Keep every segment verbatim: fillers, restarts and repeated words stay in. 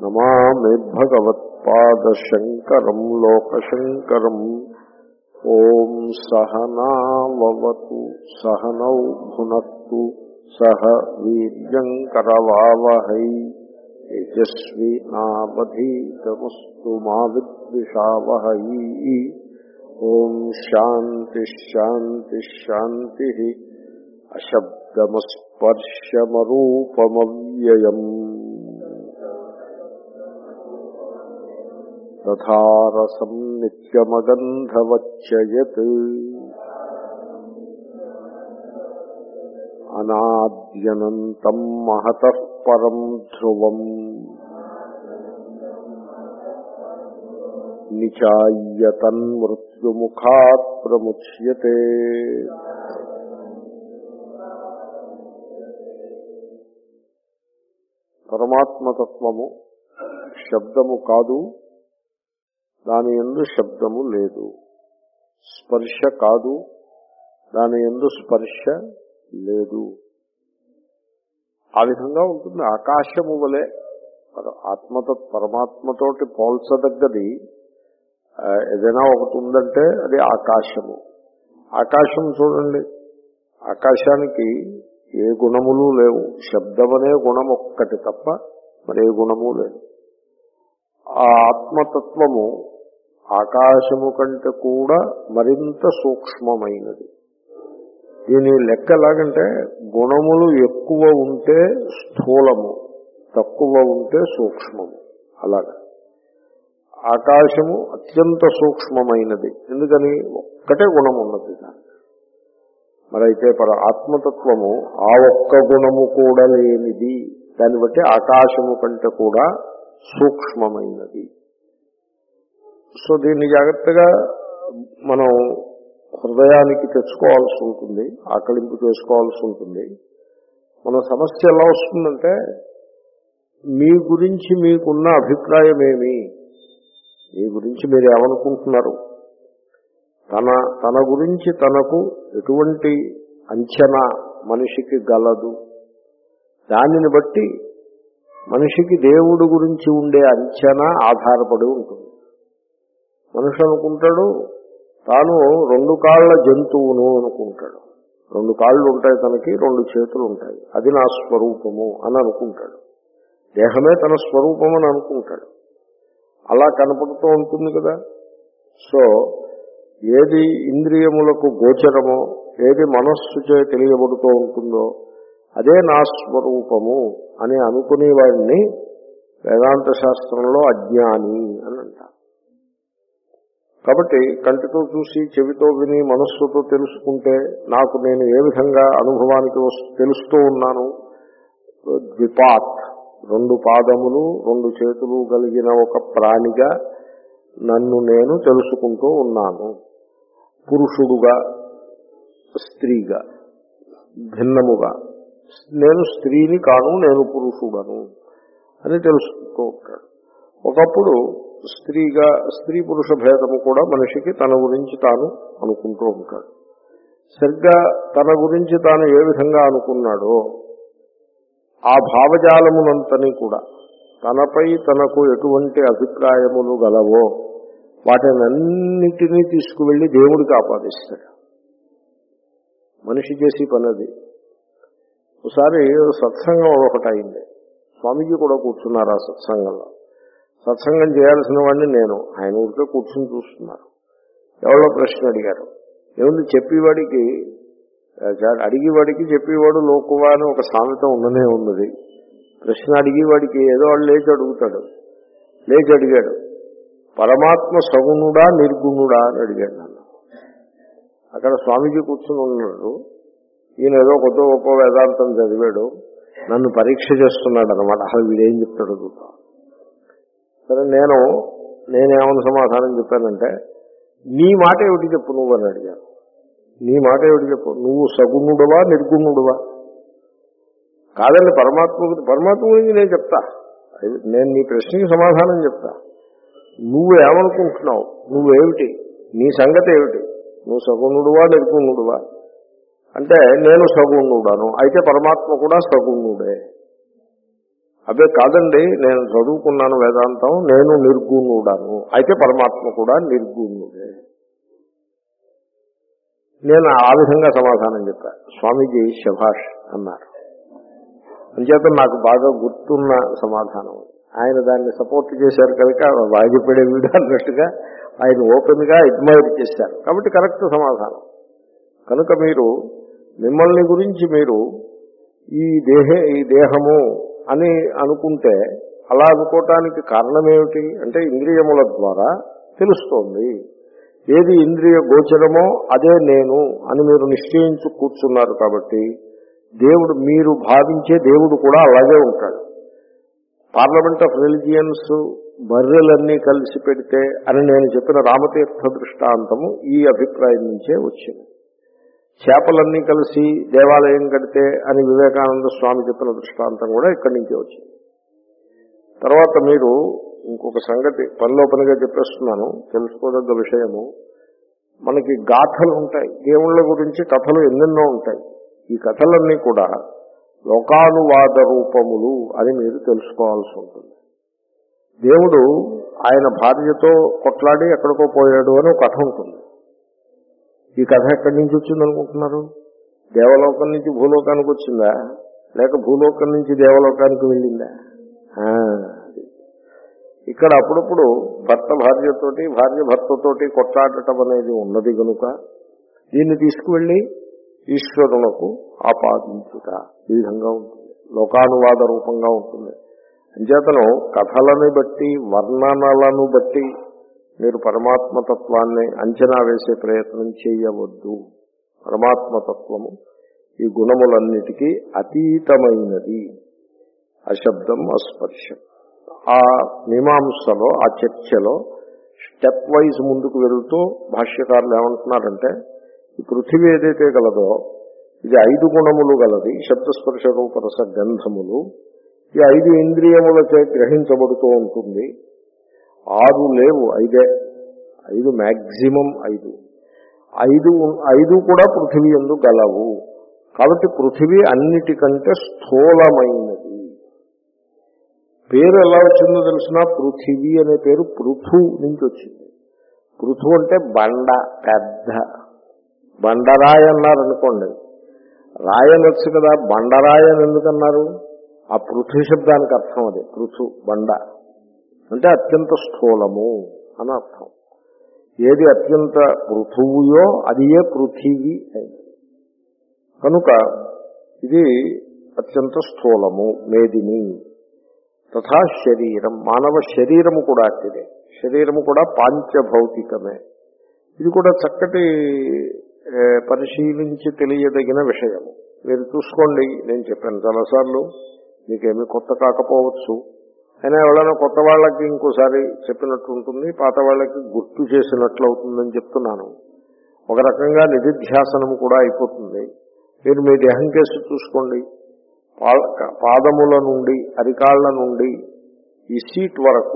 నమామి భగవత్పాదశంకరం లోకశంకరం. ఓం సహనావతు సహనౌ భునత్తు సహ వీర్యంకరవావహై తేజస్వినావధీతమస్తు మా విద్విషావహై. ఓం శాంతి శాంతి శాంతి. అశబ్దమస్పర్శమరూపమవ్యయం తథారసం నిత్యమగంధవచ్చయత్ అనాద్యనంతం మహతః పరం ధ్రువం నిచాయ్యతన్మృత్యుముఖాత్ ప్రముచ్యతే. పరమాత్మతత్వము శబ్దము కాదు, దాని యందు శబ్దము లేదు. స్పర్శ కాదు, దాని యందు స్పర్శ లేదు. ఆ విధంగా ఉంటుంది. ఆకాశము వలె ఆత్మతో పరమాత్మతోటి పోల్చదగ్గది ఏదైనా ఒకటి ఉందంటే అది ఆకాశము. ఆకాశం చూడండి, ఆకాశానికి ఏ గుణములు లేవు. శబ్దమనే గుణం ఒక్కటి తప్ప మరే గుణము లేదు. ఆ ఆత్మతత్వము ఆకాశము కంటే కూడా మరింత సూక్ష్మమైనది. దీని లెక్క ఎలాగంటే గుణములు ఎక్కువ ఉంటే స్థూలము, తక్కువ ఉంటే సూక్ష్మము. అలాగా ఆకాశము అత్యంత సూక్ష్మమైనది. ఎందుకని ఒక్కటే గుణం ఉన్నది దానికి. మరైతే పర ఆత్మతత్వము ఆ ఒక్క గుణము కూడా లేనిది. దాన్ని బట్టి ఆకాశము కంటే కూడా సూక్ష్మమైనది. సో దీన్ని జాగ్రత్తగా మనం హృదయానికి తెచ్చుకోవాల్సి ఉంటుంది, ఆకలింపు చేసుకోవాల్సి ఉంటుంది. మన సమస్య ఎలా వస్తుందంటే మీ గురించి మీకున్న అభిప్రాయం ఏమి, మీ గురించి మీరు ఏమనుకుంటున్నారు, తన తన గురించి తనకు ఎటువంటి అంచనా మనిషికి గలదు, దానిని బట్టి మనిషికి దేవుడి గురించి ఉండే అంచనా ఆధారపడి ఉంటుంది. మనిషి అనుకుంటాడు తాను రెండు కాళ్ల జంతువును అనుకుంటాడు. రెండు కాళ్ళు ఉంటాయి తనకి, రెండు చేతులు ఉంటాయి, అది నా స్వరూపము అని అనుకుంటాడు. దేహమే తన స్వరూపం అని అనుకుంటాడు. అలా కనపడుతూ ఉంటుంది కదా. సో ఏది ఇంద్రియములకు గోచరమో, ఏది మనస్సు చే తెలియబడుతూ ఉంటుందో అదే నా స్వరూపము అని అనుకునే వాడిని వేదాంత శాస్త్రంలో అజ్ఞాని అని అంటారు. కాబట్టి కంటితో చూసి చెవితో విని మనస్సుతో తెలుసుకుంటే నాకు నేను ఏ విధంగా అనుభవానికి తెలుస్తూ ఉన్నాను. ద్విపాత్, రెండు పాదములు రెండు చేతులు కలిగిన ఒక ప్రాణిగా నన్ను నేను తెలుసుకుంటూ ఉన్నాను. పురుషుడుగా, స్త్రీగా, భిన్నముగా. నేను స్త్రీని కాను, నేను పురుషుడను అని తెలుసుకుంటూ ఉంటాడు. ఒకప్పుడు స్త్రీగా స్త్రీ పురుష భేదము కూడా మనిషికి తన గురించి తాను అనుకుంటూ ఉంటాడు. సరిగ్గా తన గురించి తాను ఏ విధంగా అనుకున్నాడో ఆ భావజాలమునంతని కూడా తనపై తనకు ఎటువంటి అభిప్రాయములు గలవో వాటినన్నిటినీ తీసుకువెళ్లి దేవుడికి ఆపాదిస్తాడు. మనిషి చేసి పనది. ఒకసారి సత్సంగం ఒకటి అయింది. స్వామీజీ కూడా కూర్చున్నారు ఆ సత్సంగంలో. సత్సంగం చేయాల్సిన వాడిని నేను, ఆయన ఊరికే కూర్చుని చూస్తున్నారు. ఎవరో ప్రశ్న అడిగారు. ఏముంది చెప్పేవాడికి, అడిగేవాడికి చెప్పేవాడు లోకువా అని ఒక సామెత ఉండనే ఉన్నది. ప్రశ్న అడిగేవాడికి ఏదో వాడు లేచి అడుగుతాడు. లేచి అడిగాడు, పరమాత్మ సగుణుడా నిర్గుణుడా అని అడిగాడు నన్ను. అక్కడ స్వామీజీ కూర్చుని ఉన్నాడు. ఈయన ఏదో కొత్త గొప్ప వేదాంతం చదివాడు, నన్ను పరీక్ష చేస్తున్నాడు అనమాట. అసలు వీడేం చెప్తాడు చూద్దాం. సరే నేను నేనేమన్నా సమాధానం చెప్పానంటే, నీ మాట ఏమిటి చెప్పు నువ్వు అని అడిగాను. నీ మాట ఏమిటి చెప్పు, నువ్వు సగుణుడువా నిర్గుణుడువా? కాదండి పరమాత్మ పరమాత్మ గురించి నేను చెప్తా, నేను నీ ప్రశ్నకి సమాధానం చెప్తా. నువ్వు ఏమనుకుంటున్నావు, నువ్వేమిటి, నీ సంగతి ఏమిటి, నువ్వు సగుణుడువా నిర్గుణుడువా అంటే నేను సగుణుడను, అయితే పరమాత్మ కూడా సగుణుడే అదే కాదండి, నేను చదువుకున్నాను వేదాంతం, నేను నిర్గుణుడాను, అయితే పరమాత్మ కూడా నిర్గుణుడే. నేను ఆ విధంగా సమాధానం చెప్పాను. స్వామీజీ శభాష్ అన్నారు. అంచేత నాకు బాగా గుర్తున్న సమాధానం. ఆయన దాన్ని సపోర్ట్ చేశారు కనుక వాయిపడే వీడు అన్నట్టుగా ఆయన ఓపెన్ గా అడ్మైర్ చేశారు. కాబట్టి కరెక్ట్ సమాధానం. కనుక మీరు మిమ్మల్ని గురించి మీరు ఈ దేహ ఈ దేహము అని అనుకుంటే అలా అనుకోవటానికి కారణం ఏమిటి అంటే ఇంద్రియముల ద్వారా తెలుస్తోంది. ఏది ఇంద్రియ గోచరమో అదే నేను అని మీరు నిశ్చయించు కూర్చున్నారు. కాబట్టి దేవుడు, మీరు భావించే దేవుడు కూడా అలాగే ఉంటాడు. పార్లమెంట్ ఆఫ్ రిలిజియన్స్ బర్రెలన్నీ కలిసి పెడితే అని నేను చెప్పిన రామతీర్థ దృష్టాంతము ఈ అభిప్రాయం నుంచే వచ్చింది. చేపలన్నీ కలిసి దేవాలయం కడితే అని వివేకానంద స్వామి చెప్పిన దృష్టాంతం కూడా ఇక్కడి నుంచే వచ్చింది. తర్వాత మీరు ఇంకొక సంగతి పనిలో పనిగా చెప్పేస్తున్నాను, తెలుసుకోదగ్గ విషయము. మనకి గాథలు ఉంటాయి, దేవుళ్ళ గురించి కథలు ఎన్నెన్నో ఉంటాయి. ఈ కథలన్నీ కూడా లోకానువాద రూపములు అని మీరు తెలుసుకోవాల్సి ఉంటుంది. దేవుడు ఆయన భార్యతో కొట్లాడి ఎక్కడికో పోయాడు అని ఒక కథ ఉంటుంది. ఈ కథ ఎక్కడి నుంచి వచ్చిందనుకుంటున్నారు? దేవలోకం నుంచి భూలోకానికి వచ్చిందా, లేక భూలోకం నుంచి దేవలోకానికి వెళ్ళిందా? ఇక్కడ అప్పుడప్పుడు భర్త భార్యతోటి, భార్య భర్తతోటి కొట్లాడటం అనేది ఉన్నది కనుక దీన్ని తీసుకువెళ్ళి ఈశ్వరునకు ఆపాదించుట ఈ విధంగా ఉంటుంది, లోకానువాద రూపంగా ఉంటుంది. అంచేతను కథలని బట్టి, వర్ణనలను బట్టి మీరు పరమాత్మతత్వాన్ని అంచనా వేసే ప్రయత్నం చేయవద్దు. పరమాత్మతత్వము ఈ గుణములన్నిటికీ అతీతమైనది. అశబ్దం, అస్పర్శం. ఆ మీమాంసలో, ఆ చర్చలో స్టెప్ వైజ్ ముందుకు వెళ్తూ భాష్యకారులు ఏమంటున్నారంటే, ఈ పృథివీ ఏదైతే గలదో ఇది ఐదు గుణములు గలది. శబ్దస్పర్శ రూపరస గంధములు ఈ ఐదు ఇంద్రియములచే గ్రహించబడుతూ ఉంటుంది. ఆరు లేవు, ఐదే. ఐదు మ్యాక్సిమం ఐదు ఐదు ఐదు కూడా పృథివీ యందు గలవు. కాబట్టి పృథివీ అన్నిటికంటే స్థూలమైనది. పేరు ఎలా వచ్చిందో తెలిసిన, పృథివీ అనే పేరు పృథు నుంచి వచ్చింది. పృథు అంటే బండ, పెద్ద బండరాయి అన్నారనుకోండి, రాయనొచ్చు కదా, బండరాయి అని ఎందుకన్నారు? ఆ పృథు శబ్దానికి అర్థం అది. పృథు బండ అంటే అత్యంత స్థూలము అని అర్థం. ఏది అత్యంత పృథువుయో అది ఏ పృథివీ అయింది. కనుక ఇది అత్యంత స్థూలము, మేదిని. తథా శరీరం, మానవ శరీరము కూడా అట్టిదే. శరీరము కూడా పాంచభౌతికమే. ఇది కూడా చక్కటి పరిశీలించి తెలియదగిన విషయము. మీరు చూసుకోండి, నేను చెప్పాను చాలాసార్లు, మీకేమీ కొత్త కాకపోవచ్చు. అయినా ఎవరైనా కొత్త వాళ్ళకి ఇంకోసారి చెప్పినట్టు ఉంటుంది, పాత వాళ్ళకి గుర్తు చేసినట్లు అవుతుందని చెప్తున్నాను. ఒక రకంగా నిధిధ్యాసనము కూడా అయిపోతుంది. మీరు మీ దేహం కేసు చూసుకోండి. పాదముల నుండి, అరికాళ్ల నుండి ఈ సీట్ వరకు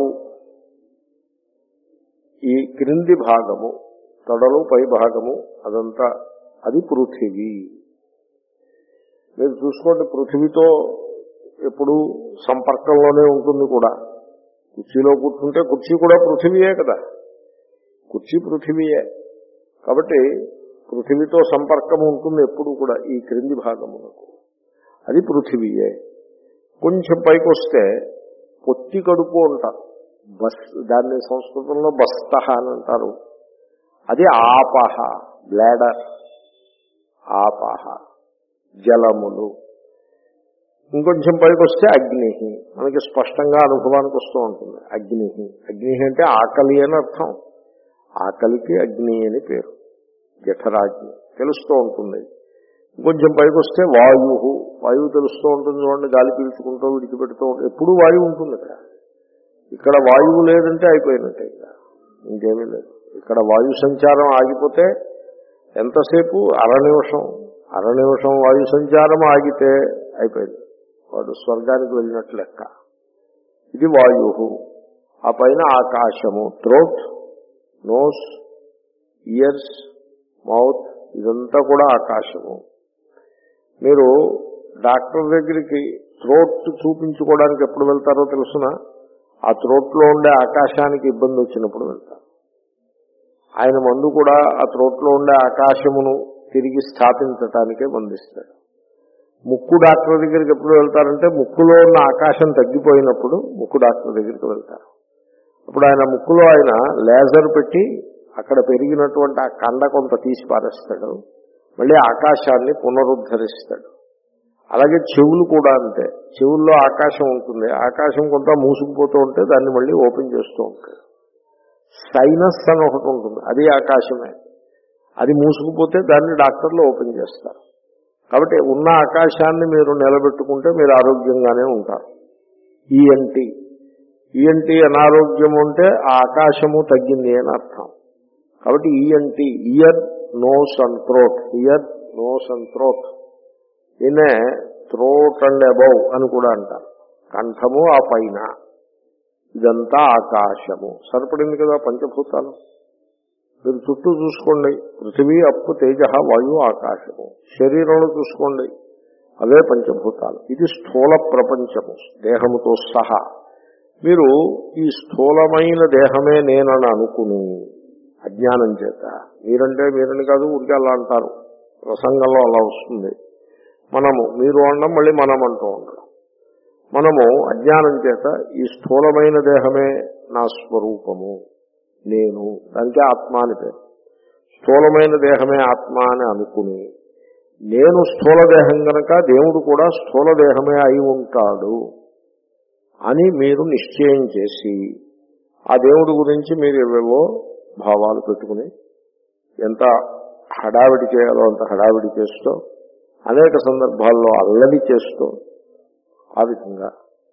ఈ క్రింది భాగము, తొడలు పై భాగము, అదంతా అది పృథివీ. మీరు చూసుకోండి, పృథివీతో ఎప్పుడు సంపర్కంలోనే ఉంటుంది కూడా. కుర్చీలో కూర్చుంటే కుర్చీ కూడా పృథివీయే కదా, కుర్చీ పృథివీయే. కాబట్టి పృథివీతో సంపర్కం ఉంటుంది ఎప్పుడు కూడా ఈ క్రింది భాగమునకు, అది పృథివీయే. కొంచెం పైకి వస్తే పొత్తి కడుపు అంటారు, బస్, దాన్ని సంస్కృతంలో బస్తహ అని అంటారు. అది ఆపహ, బ్లాడర్, ఆపహ జలములు. ఇంకొంచెం పైకి వస్తే అగ్ని, మనకి స్పష్టంగా అనుభవానికి వస్తూ ఉంటుంది. అగ్ని, అగ్ని అంటే ఆకలి అని అర్థం. ఆకలికి అగ్ని అని పేరు. జఠరాగ్ని తెలుస్తూ ఉంటుంది. కొంచెం పైకి వస్తే వాయువు, వాయువు తెలుస్తూ ఉంటుంది. చూడండి, గాలి పీల్చుకుంటూ విడిచిపెడుతూ ఉంటుంది, ఎప్పుడు వాయువు ఉంటుంది ఇక్కడ. ఇక్కడ వాయువు లేదంటే అయిపోయినట్టే, ఇక్కడ ఇంకేమీ లేదు. ఇక్కడ వాయు సంచారం ఆగిపోతే ఎంతసేపు, అర నిమిషం అర నిమిషం వాయు సంచారం ఆగితే అయిపోయింది, వాడు స్వర్గానికి వెళ్ళినట్లు లెక్క. ఇది వాయువు. ఆ పైన ఆకాశము, థ్రోట్, నోస్, ఇయర్స్, మౌత్, ఇదంతా కూడా ఆకాశము. మీరు డాక్టర్ దగ్గరికి థ్రోట్ చూపించుకోవడానికి ఎప్పుడు వెళ్తారో తెలుసునా? ఆ థ్రోట్లో ఉండే ఆకాశానికి ఇబ్బంది వచ్చినప్పుడు వెళ్తారు. ఆయన మందు కూడా ఆ థ్రోట్లో ఉండే ఆకాశమును తిరిగి స్థాపించటానికే మందిస్తాడు. ముక్కు డాక్టర్ దగ్గరికి ఎప్పుడు వెళ్తారంటే ముక్కులో ఉన్న ఆకాశం తగ్గిపోయినప్పుడు ముక్కు డాక్టర్ దగ్గరికి వెళ్తారు. అప్పుడు ఆయన ముక్కులో ఆయన లేజర్ పెట్టి అక్కడ పెరిగినటువంటి ఆ కండ కొంత తీసి పారేస్తాడు, మళ్ళీ ఆకాశాన్ని పునరుద్ధరిస్తాడు. అలాగే చెవులు కూడా అంతే. చెవుల్లో ఆకాశం ఉంటుంది, ఆకాశం కొంత మూసుకుపోతూ ఉంటే దాన్ని మళ్ళీ ఓపెన్ చేస్తూ ఉంటాడు. సైనస్ అని ఒకటి ఉంటుంది, అది ఆకాశమే. అది మూసుకుపోతే దాన్ని డాక్టర్లు ఓపెన్ చేస్తారు. కాబట్టి ఉన్న ఆకాశాన్ని మీరు నిలబెట్టుకుంటే మీరు ఆరోగ్యంగానే ఉంటారు. ఈఎన్టీ ఈఎన్టీ అనారోగ్యం ఉంటే ఆ ఆకాశము తగ్గింది అని అర్థం. కాబట్టి ENT ear nose and throat, ear nose and throat, దీన్నే థ్రోట్ అండ్ అబౌవ్ అని కూడా అంటారు. కంఠము ఆ పైన, ఇదంతా ఆకాశము. సరిపడింది కదా పంచభూతాలు. మీరు చుట్టూ చూసుకోండి, పృథివీ అప్పు తేజ వాయువు ఆకాశము. శరీరంలో చూసుకోండి, అవే పంచభూతాలు. ఇది స్థూల ప్రపంచము దేహముతో సహా. మీరు ఈ స్థూలమైన దేహమే నేనని అనుకుని అజ్ఞానం చేత, మీరంటే మీరని కాదు, ఊరికే అలా అంటారు, ప్రసంగంలో అలా వస్తుంది. మనము, మీరు అనడం మళ్ళీ మనం అంటూ ఉండడం. మనము అజ్ఞానం చేత ఈ స్థూలమైన దేహమే నా స్వరూపము, నేను, దానికే ఆత్మ అని పేరు. స్థూలమైన దేహమే ఆత్మ అని అనుకుని, నేను స్థూల దేహం కనుక దేవుడు కూడా స్థూల దేహమే అయి ఉంటాడు అని మీరు నిశ్చయం చేసి, ఆ దేవుడి గురించి మీరు ఏవేవో భావాలు పెట్టుకుని ఎంత హడావిడి చేయాలో అంత హడావిడి చేస్తూ, అనేక సందర్భాల్లో అల్లరి చేస్తూ, ఆ విధంగా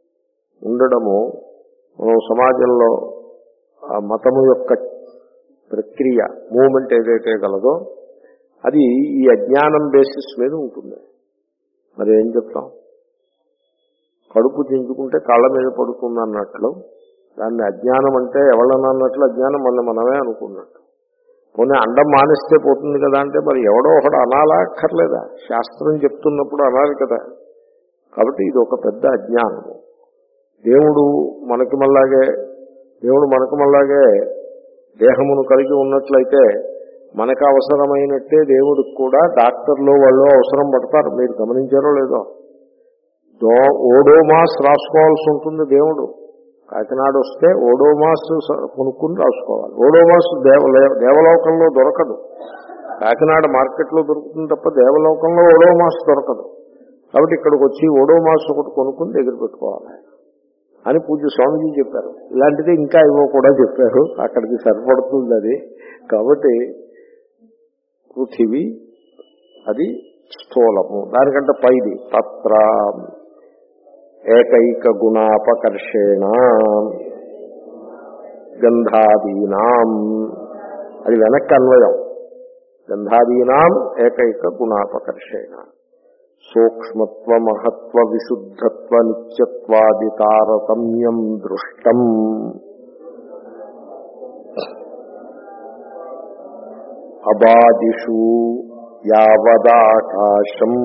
ఉండడము మనం సమాజంలో ఆ మతము యొక్క ప్రక్రియ, మూమెంట్ ఏదైతే గలదో అది ఈ అజ్ఞానం బేసిస్ మీద ఉంటుంది. మరి ఏం చెప్తాం? కడుపు దించుకుంటే కాళ్ళ మీద పడుతుంది అన్నట్లు దాన్ని అజ్ఞానం అంటే ఎవరన్నా అన్నట్లు అజ్ఞానం మన మనమే అనుకున్నట్టు. పోనీ అండం మానేస్తే పోతుంది కదా అంటే మరి ఎవడో ఒకడు అనాలా అక్కర్లేదా? శాస్త్రం చెప్తున్నప్పుడు అనాలి కదా. కాబట్టి ఇది ఒక పెద్ద అజ్ఞానము. దేవుడు మనకి మళ్ళాగే దేవుడు మనకు మళ్ళాగే దేహమును కలిగి ఉన్నట్లయితే మనకు అవసరమైనట్టే దేవుడికి కూడా డాక్టర్లు వాళ్ళు అవసరం పడతారు. మీరు గమనించారో లేదో? దో ఓడోమాస్ రాసుకోవాల్సి ఉంటుంది దేవుడు. కాకినాడ వస్తే ఓడోమాస్ కొనుక్కుని రాసుకోవాలి. ఓడోమాస్ దేవ దేవలోకంలో దొరకదు, కాకినాడ మార్కెట్లో దొరుకుతుంది తప్ప దేవలోకంలో ఓడోమాస్ దొరకదు. కాబట్టి ఇక్కడికి వచ్చి ఓడోమాస్ ఒకటి కొనుక్కుని దగ్గర పెట్టుకోవాలి అని పూజ్య స్వామిజీ చెప్పారు. ఇలాంటిది ఇంకా ఏవో కూడా చెప్పారు, అక్కడికి సరిపడుతుంది అది. కాబట్టి పృథివీ అది స్థూలము, దానికంటే పైది. తత్ర ఏకైక గుణాపకర్షేణ గంధాదీనాం, అది వెనక్కి అన్వయం. గంధాదీనాం ఏకైక గుణాపకర్షేణ సూక్ష్మత్వ మహత్వ విశుద్ధత్వ నిత్యత్వాది తారతమ్యం దృష్టం అబాదిషు యావదాకాశం.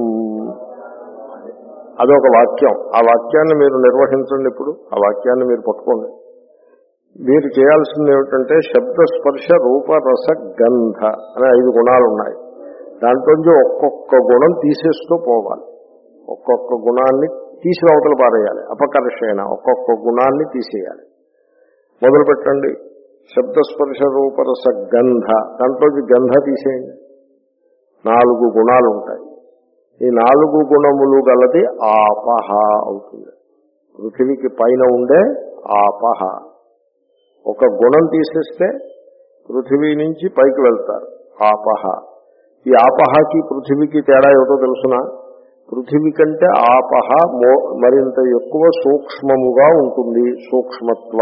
అదొక వాక్యం. ఆ వాక్యాన్ని మీరు నిర్వహించండి. ఇప్పుడు ఆ వాక్యాన్ని మీరు పట్టుకోండి. మీరు చేయాల్సింది ఏమిటంటే శబ్దస్పర్శ రూప రస గంధ అనే ఐదు గుణాలు ఉన్నాయి. దాంట్లోంచి ఒక్కొక్క గుణం తీసేస్తూ పోవాలి. ఒక్కొక్క గుణాన్ని తీసి అవతల పారేయాలి. అపకర్షణ ఒక్కొక్క గుణాన్ని తీసేయాలి. మొదలు పెట్టండి. శబ్దస్పర్శ రూపరస గంధ, దాంట్లోంచి గంధ తీసేయండి. నాలుగు గుణాలు ఉంటాయి. ఈ నాలుగు గుణములు గలది ఆపహ అవుతుంది. పృథివీకి పైన ఉండే ఆపహ. ఒక గుణం తీసేస్తే పృథివీ నుంచి పైకి వెళ్తారు. ఆపహ. ఈ ఆపహకి పృథివీకి తేడా ఏమిటో తెలుసునా? పృథివీ కంటే ఆపహ మరింత ఎక్కువ సూక్ష్మముగా ఉంటుంది. సూక్ష్మత్వ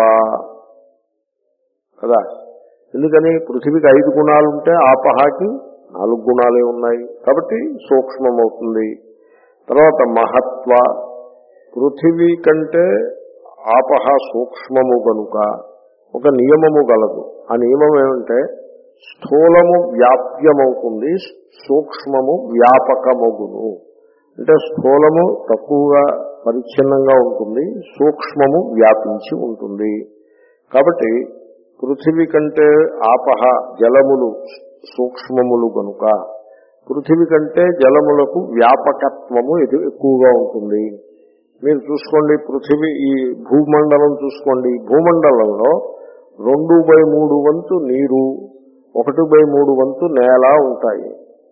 కదా. ఎందుకని? పృథివీకి ఐదు గుణాలు ఉంటే ఆపహకి నాలుగు గుణాలే ఉన్నాయి కాబట్టి సూక్ష్మమవుతుంది. తర్వాత మహత్వ. పృథివీ కంటే ఆపహ సూక్ష్మము కనుక ఒక నియమము గలదు. ఆ నియమం ఏమంటే స్థూలము వ్యాప్యమవుతుంది, సూక్ష్మము వ్యాపకమగును. అంటే స్థూలము తక్కువగా పరిచ్ఛిన్నంగా ఉంటుంది, సూక్ష్మము వ్యాపించి ఉంటుంది. కాబట్టి పృథివీ కంటే ఆపహ జలములు సూక్ష్మములు కనుక పృథివీ కంటే జలములకు వ్యాపకత్వము ఇది ఎక్కువగా ఉంటుంది. మీరు చూసుకోండి, పృథివీ ఈ భూమండలం చూసుకోండి, భూమండలంలో రెండు బై మూడు వంతు నీరు, ఒకటి బై మూడు వంతు నేల ఉంటాయి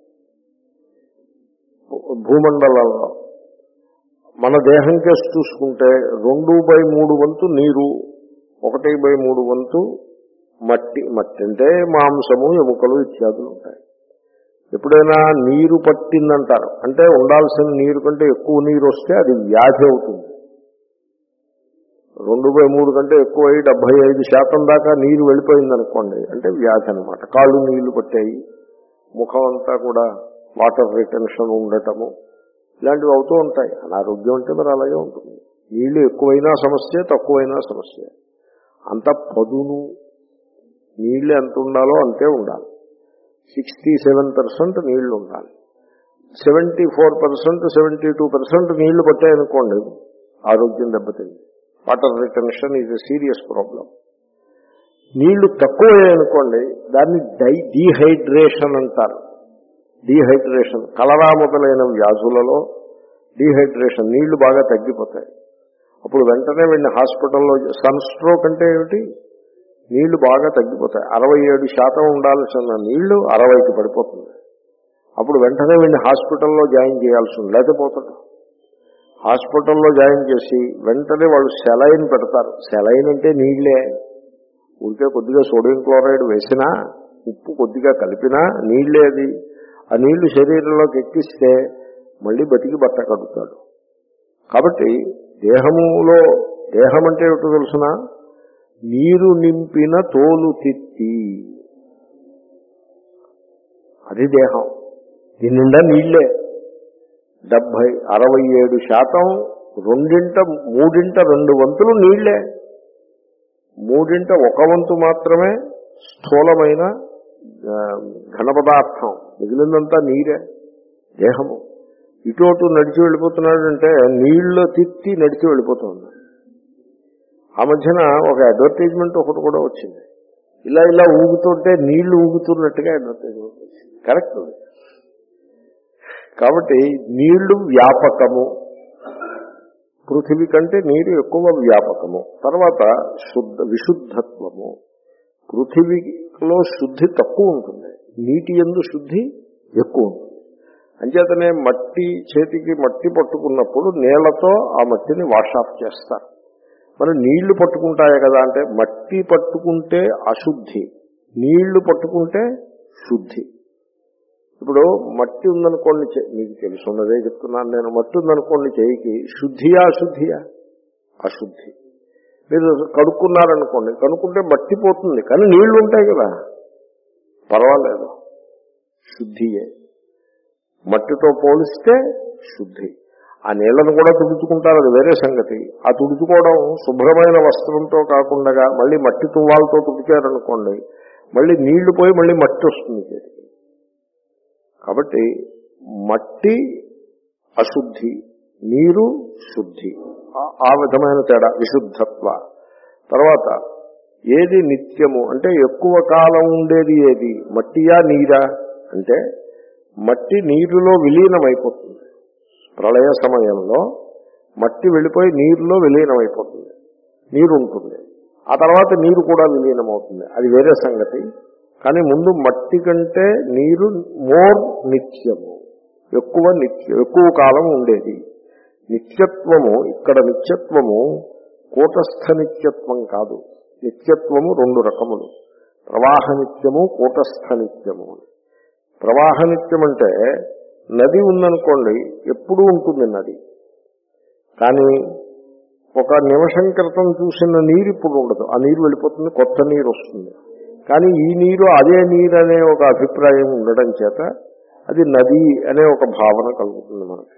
భూమండలంలో. మన దేహం కేసు చూసుకుంటే రెండు బై మూడు వంతు నీరు, ఒకటి బై మూడు వంతు మట్టి. మట్టి అంటే మాంసము, ఎముకలు ఇత్యాదులు ఉంటాయి. ఎప్పుడైనా నీరు పట్టిందంటారు అంటే ఉండాల్సిన నీరు కంటే ఎక్కువ నీరు వస్తే అది వ్యాధి అవుతుంది. రెండు బై మూడు కంటే ఎక్కువ అయ్యి డెబ్బై ఐదు శాతం దాకా నీరు వెళ్ళిపోయిందనుకోండి అంటే వ్యాధి అనమాట. కాళ్ళు నీళ్లు పట్టాయి, ముఖం అంతా కూడా వాటర్ రిటెన్షన్ ఉండటము, ఇలాంటివి అవుతూ ఉంటాయి. అనారోగ్యం అంటే మరి అలాగే ఉంటుంది. నీళ్లు ఎక్కువైనా సమస్య, తక్కువైనా సమస్య. అంత పదును నీళ్లు ఎంత ఉండాలో అంతే ఉండాలి. సిక్స్టీ సెవెన్ పర్సెంట్ నీళ్లు ఉండాలి. Seventy four percent seventy two percent నీళ్లు పట్టాయనుకోండి ఆరోగ్యం దెబ్బతింది. Water retention is a serious problem. నీళ్లు తక్కువయ్యాయనుకోండి దాన్ని డై డీహైడ్రేషన్ అంటారు. డీహైడ్రేషన్, కలరా మొదలైన వ్యాధులలో డీహైడ్రేషన్, నీళ్లు బాగా తగ్గిపోతాయి. అప్పుడు వెంటనే వీడిని హాస్పిటల్లో, సన్ స్ట్రోక్ అంటే ఏమిటి, నీళ్లు బాగా తగ్గిపోతాయి. అరవై ఏడు శాతం ఉండాల్సిన నీళ్లు అరవైకి పడిపోతుంది. అప్పుడు వెంటనే వీడిని హాస్పిటల్లో జాయిన్ చేయాల్సి ఉంది, లేకపోతాడు. హాస్పిటల్లో జాయిన్ చేసి వెంటనే వాళ్ళు సెలైన్ పెడతారు. సెలైన్ అంటే నీళ్లే, ఊరికే కొద్దిగా సోడియం క్లోరైడ్ వేసినా, ఉప్పు కొద్దిగా కలిపినా నీళ్లే. అది ఆ నీళ్లు శరీరంలోకి ఎక్కిస్తే మళ్ళీ బతికి బట్ట కడుతాడు. కాబట్టి దేహములో, దేహం అంటే ఏమిటో తెలుసిన, నీరు నింపిన తోలు తిత్తి, అది దేహం. దీని నిండా నీళ్లే. డెబ్బై అరవై ఏడు శాతం రెండింట మూడింట రెండు వంతులు నీళ్లే. మూడింట ఒక వంతు మాత్రమే స్థూలమైన ఘన పదార్థం, మిగిలిందంతా నీరే. దేహము ఇటు నడిచి వెళ్ళిపోతున్నాడంటే నీళ్లు తిత్తి నడిచి వెళ్ళిపోతుంది. ఆ మధ్యన ఒక అడ్వర్టైజ్మెంట్ ఒకటి కూడా వచ్చింది, ఇలా ఇలా ఊగుతుంటే నీళ్లు ఊగుతున్నట్టుగా అడ్వర్టైజ్మెంట్ వచ్చింది. కరెక్ట్. కాబట్టి నీళ్లు వ్యాపకము, పృథివీ కంటే నీరు ఎక్కువ వ్యాపకము. తర్వాత శుద్ధ విశుద్ధత్వము, పృథివీలో శుద్ధి తక్కువ ఉంటుంది, నీటి యందు శుద్ధి ఎక్కువ ఉంటుంది. అంచేతనే మట్టి, చేతికి మట్టి పట్టుకున్నప్పుడు నీళ్లతో ఆ మట్టిని వాష్ ఆఫ్ చేస్తారు. మరి నీళ్లు పట్టుకుంటాయి కదా అంటే మట్టి పట్టుకుంటే అశుద్ధి, నీళ్లు పట్టుకుంటే శుద్ధి. ఇప్పుడు మట్టి ఉందనుకోండి, మీకు తెలుసున్నదే చెప్తున్నాను నేను, మట్టి ఉందనుకోండి చేయికి, శుద్ధియా అశుద్ధియా? అశుద్ధి. మీరు కడుక్కున్నారనుకోండి, కనుక్కుంటే మట్టి పోతుంది కానీ నీళ్లు ఉంటాయి కదా, పర్వాలేదు, శుద్ధియే. మట్టితో పోలిస్తే శుద్ధి. ఆ నీళ్లను కూడా తుడుచుకుంటారు, అది వేరే సంగతి. ఆ తుడుచుకోవడం శుభ్రమైన వస్త్రంతో కాకుండా మళ్ళీ మట్టి తువ్వాలతో తుడిచారనుకోండి, మళ్ళీ నీళ్లు పోయి మళ్ళీ మట్టి వస్తుంది చేతికి. కాబట్టి మట్టి అశుద్ధి, నీరు శుద్ధి, ఆ విధమైన తేడా విశుద్ధత్వ. తర్వాత ఏది నిత్యము అంటే ఎక్కువ కాలం ఉండేది ఏది, మట్టియా నీరా అంటే మట్టి నీరులో విలీనమైపోతుంది. ప్రళయ సమయంలో మట్టి వెళ్ళిపోయి నీరులో విలీనమైపోతుంది, నీరు ఉంటుంది. ఆ తర్వాత నీరు కూడా విలీనమవుతుంది, అది వేరే సంగతి. కానీ ముందు మట్టి కంటే నీరు మోర్ నిత్యము, ఎక్కువ నిత్యం, ఎక్కువ కాలం ఉండేది. నిత్యత్వము, ఇక్కడ నిత్యత్వము కూటస్థ నిత్యత్వం కాదు. నిత్యత్వము రెండు రకములు, ప్రవాహ నిత్యము, కూటస్థ నిత్యము. ప్రవాహ నిత్యం అంటే నది ఉందనుకోండి, ఎప్పుడూ ఉంటుంది నది. కానీ ఒక నిమిషం క్రితం చూసిన నీరు ఇప్పుడు ఉండదు, ఆ నీరు వెళ్ళిపోతుంది, కొత్త నీరు వస్తుంది. కానీ ఈ నీరు అదే నీరు అనే ఒక అభిప్రాయం ఉండడం చేత అది నది అనే ఒక భావన కలుగుతుంది మనకి.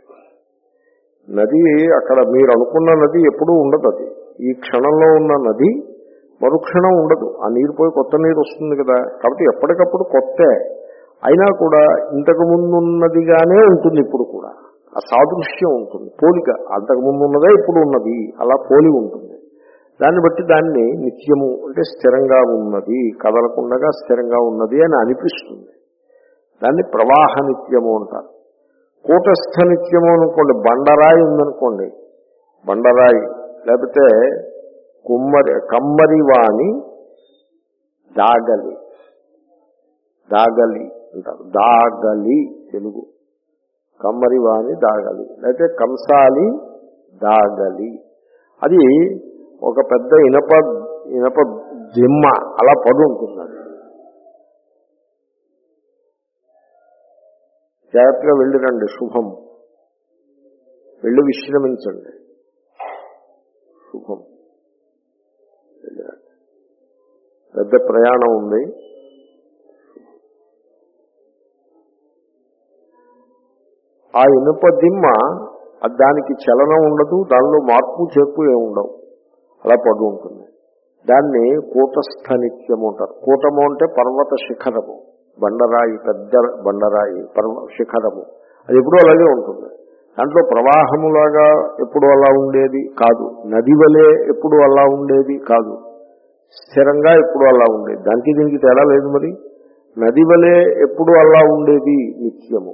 నది అక్కడ మీరు అనుకున్న నది ఎప్పుడూ ఉండదు. అది ఈ క్షణంలో ఉన్న నది మరుక్షణం ఉండదు, ఆ నీరు పోయి కొత్త నీరు వస్తుంది కదా. కాబట్టి ఎప్పటికప్పుడు కొత్తే అయినా కూడా ఇంతకు ముందున్నదిగానే ఉంటుంది ఇప్పుడు కూడా. ఆ సాదృశ్యం ఉంటుంది, పోలిక. అంతకుముందు ఉన్నదే ఇప్పుడు ఉన్నది, అలా పోలి ఉంటుంది. దాన్ని బట్టి దాన్ని నిత్యము అంటే స్థిరంగా ఉన్నది, కదలకుండా స్థిరంగా ఉన్నది అని అనిపిస్తుంది. దాన్ని ప్రవాహ నిత్యము అంటారు. కూటస్థ నిత్యము అనుకోండి, బండరాయి ఉందనుకోండి, బండరాయి లేకపోతే కుమ్మరి కమ్మరివాణి దాగలి, దాగలి అంటారు. దాగలి తెలుగు, కమ్మరివాణి దాగలి లేకపోతే కంసాలి దాగలి. అది ఒక పెద్ద ఇనప ఇనప దిమ్మ అలా పడి ఉంటుంది. అది జాగ్రత్తగా వెళ్ళిరండి, శుభం. వెళ్ళి విశ్రమించండి, శుభం. పెద్ద ప్రయాణం ఉంది. ఆ ఇనుప దిమ్మ దానికి చలనం ఉండదు, దానిలో మార్పు చేర్పు ఏమి ఉండవు, అలా పడు ఉంటుంది. దాన్ని కూటస్థ నిత్యము అంటారు. కూటము అంటే పర్వత శిఖరము, బండరాయి, పెద్ద బండరాయి పర్వ శిఖరము. అది ఎప్పుడూ అలాగే ఉంటుంది. దాంట్లో ప్రవాహములాగా ఎప్పుడు అలా ఉండేది కాదు, నది వలె ఎప్పుడు అలా ఉండేది కాదు, స్థిరంగా ఎప్పుడు అలా ఉండేది. దానికి దీనికి తేడా లేదు. మరి నది వలె ఎప్పుడు అలా ఉండేది నిత్యము,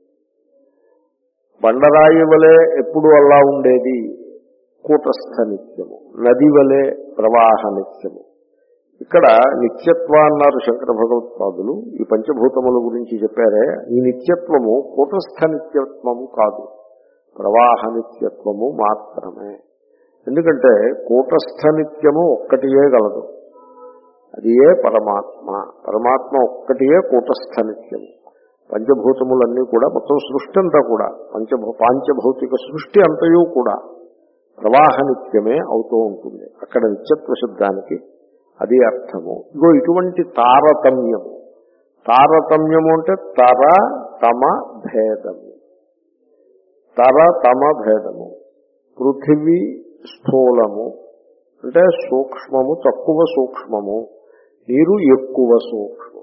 బండరాయి వలె ఎప్పుడు అలా ఉండేది కూటస్థ నిత్యము, నది వలె ప్రవాహ నిత్యము. ఇక్కడ నిత్యత్వ అన్నారు శంకర భగవత్పాదులు. ఈ పంచభూతముల గురించి చెప్పారే, ఈ నిత్యత్వము కూటస్థ నిత్యత్వము కాదు, ప్రవాహ నిత్యత్వము మాత్రమే. ఎందుకంటే కూటస్థ నిత్యము ఒక్కటియే గలదు, అది ఏ పరమాత్మ. పరమాత్మ ఒక్కటియే కూటస్థ నిత్యము. పంచభూతములన్నీ కూడా, మొత్తం సృష్టి అంతా కూడా, పంచభూ పాంచభౌతిక సృష్టి అంతయూ కూడా ప్రవాహ నిత్యమే అవుతూ ఉంటుంది. అక్కడ నిత్యత్వ శబ్దానికి అది అర్థము. ఇగో ఇటువంటి తారతమ్యము, తారతమ్యము అంటే తర తమ భేదము, తర తమ భేదము. పృథివీ స్థూలము అంటే సూక్ష్మము, తక్కువ సూక్ష్మము. నీరు ఎక్కువ సూక్ష్మము,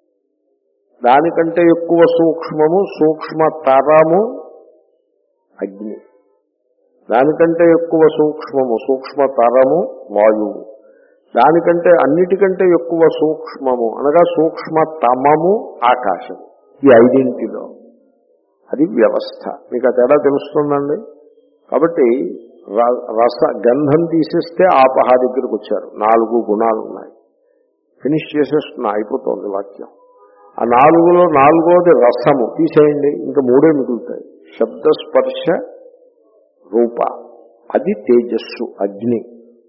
దానికంటే ఎక్కువ సూక్ష్మము సూక్ష్మ తరము అగ్ని, దానికంటే ఎక్కువ సూక్ష్మము సూక్ష్మ తరము వాయువు, దానికంటే అన్నిటికంటే ఎక్కువ సూక్ష్మము అనగా సూక్ష్మ తమము ఆకాశము. ఈ ఐదింటిలో అది వ్యవస్థ. మీకు ఆ తేడా తెలుస్తుందండి. కాబట్టి రస గంధం తీసేస్తే ఆపహ దగ్గరకు వచ్చారు. నాలుగు గుణాలు ఉన్నాయి. ఫినిష్ చేసేస్తున్నా, అయిపోతుంది వాక్యం. ఆ నాలుగులో నాలుగోది రసము తీసేయండి, ఇంకా మూడే మిగులుతాయి. శబ్ద స్పర్శ రూప, అది తేజస్సు అగ్ని.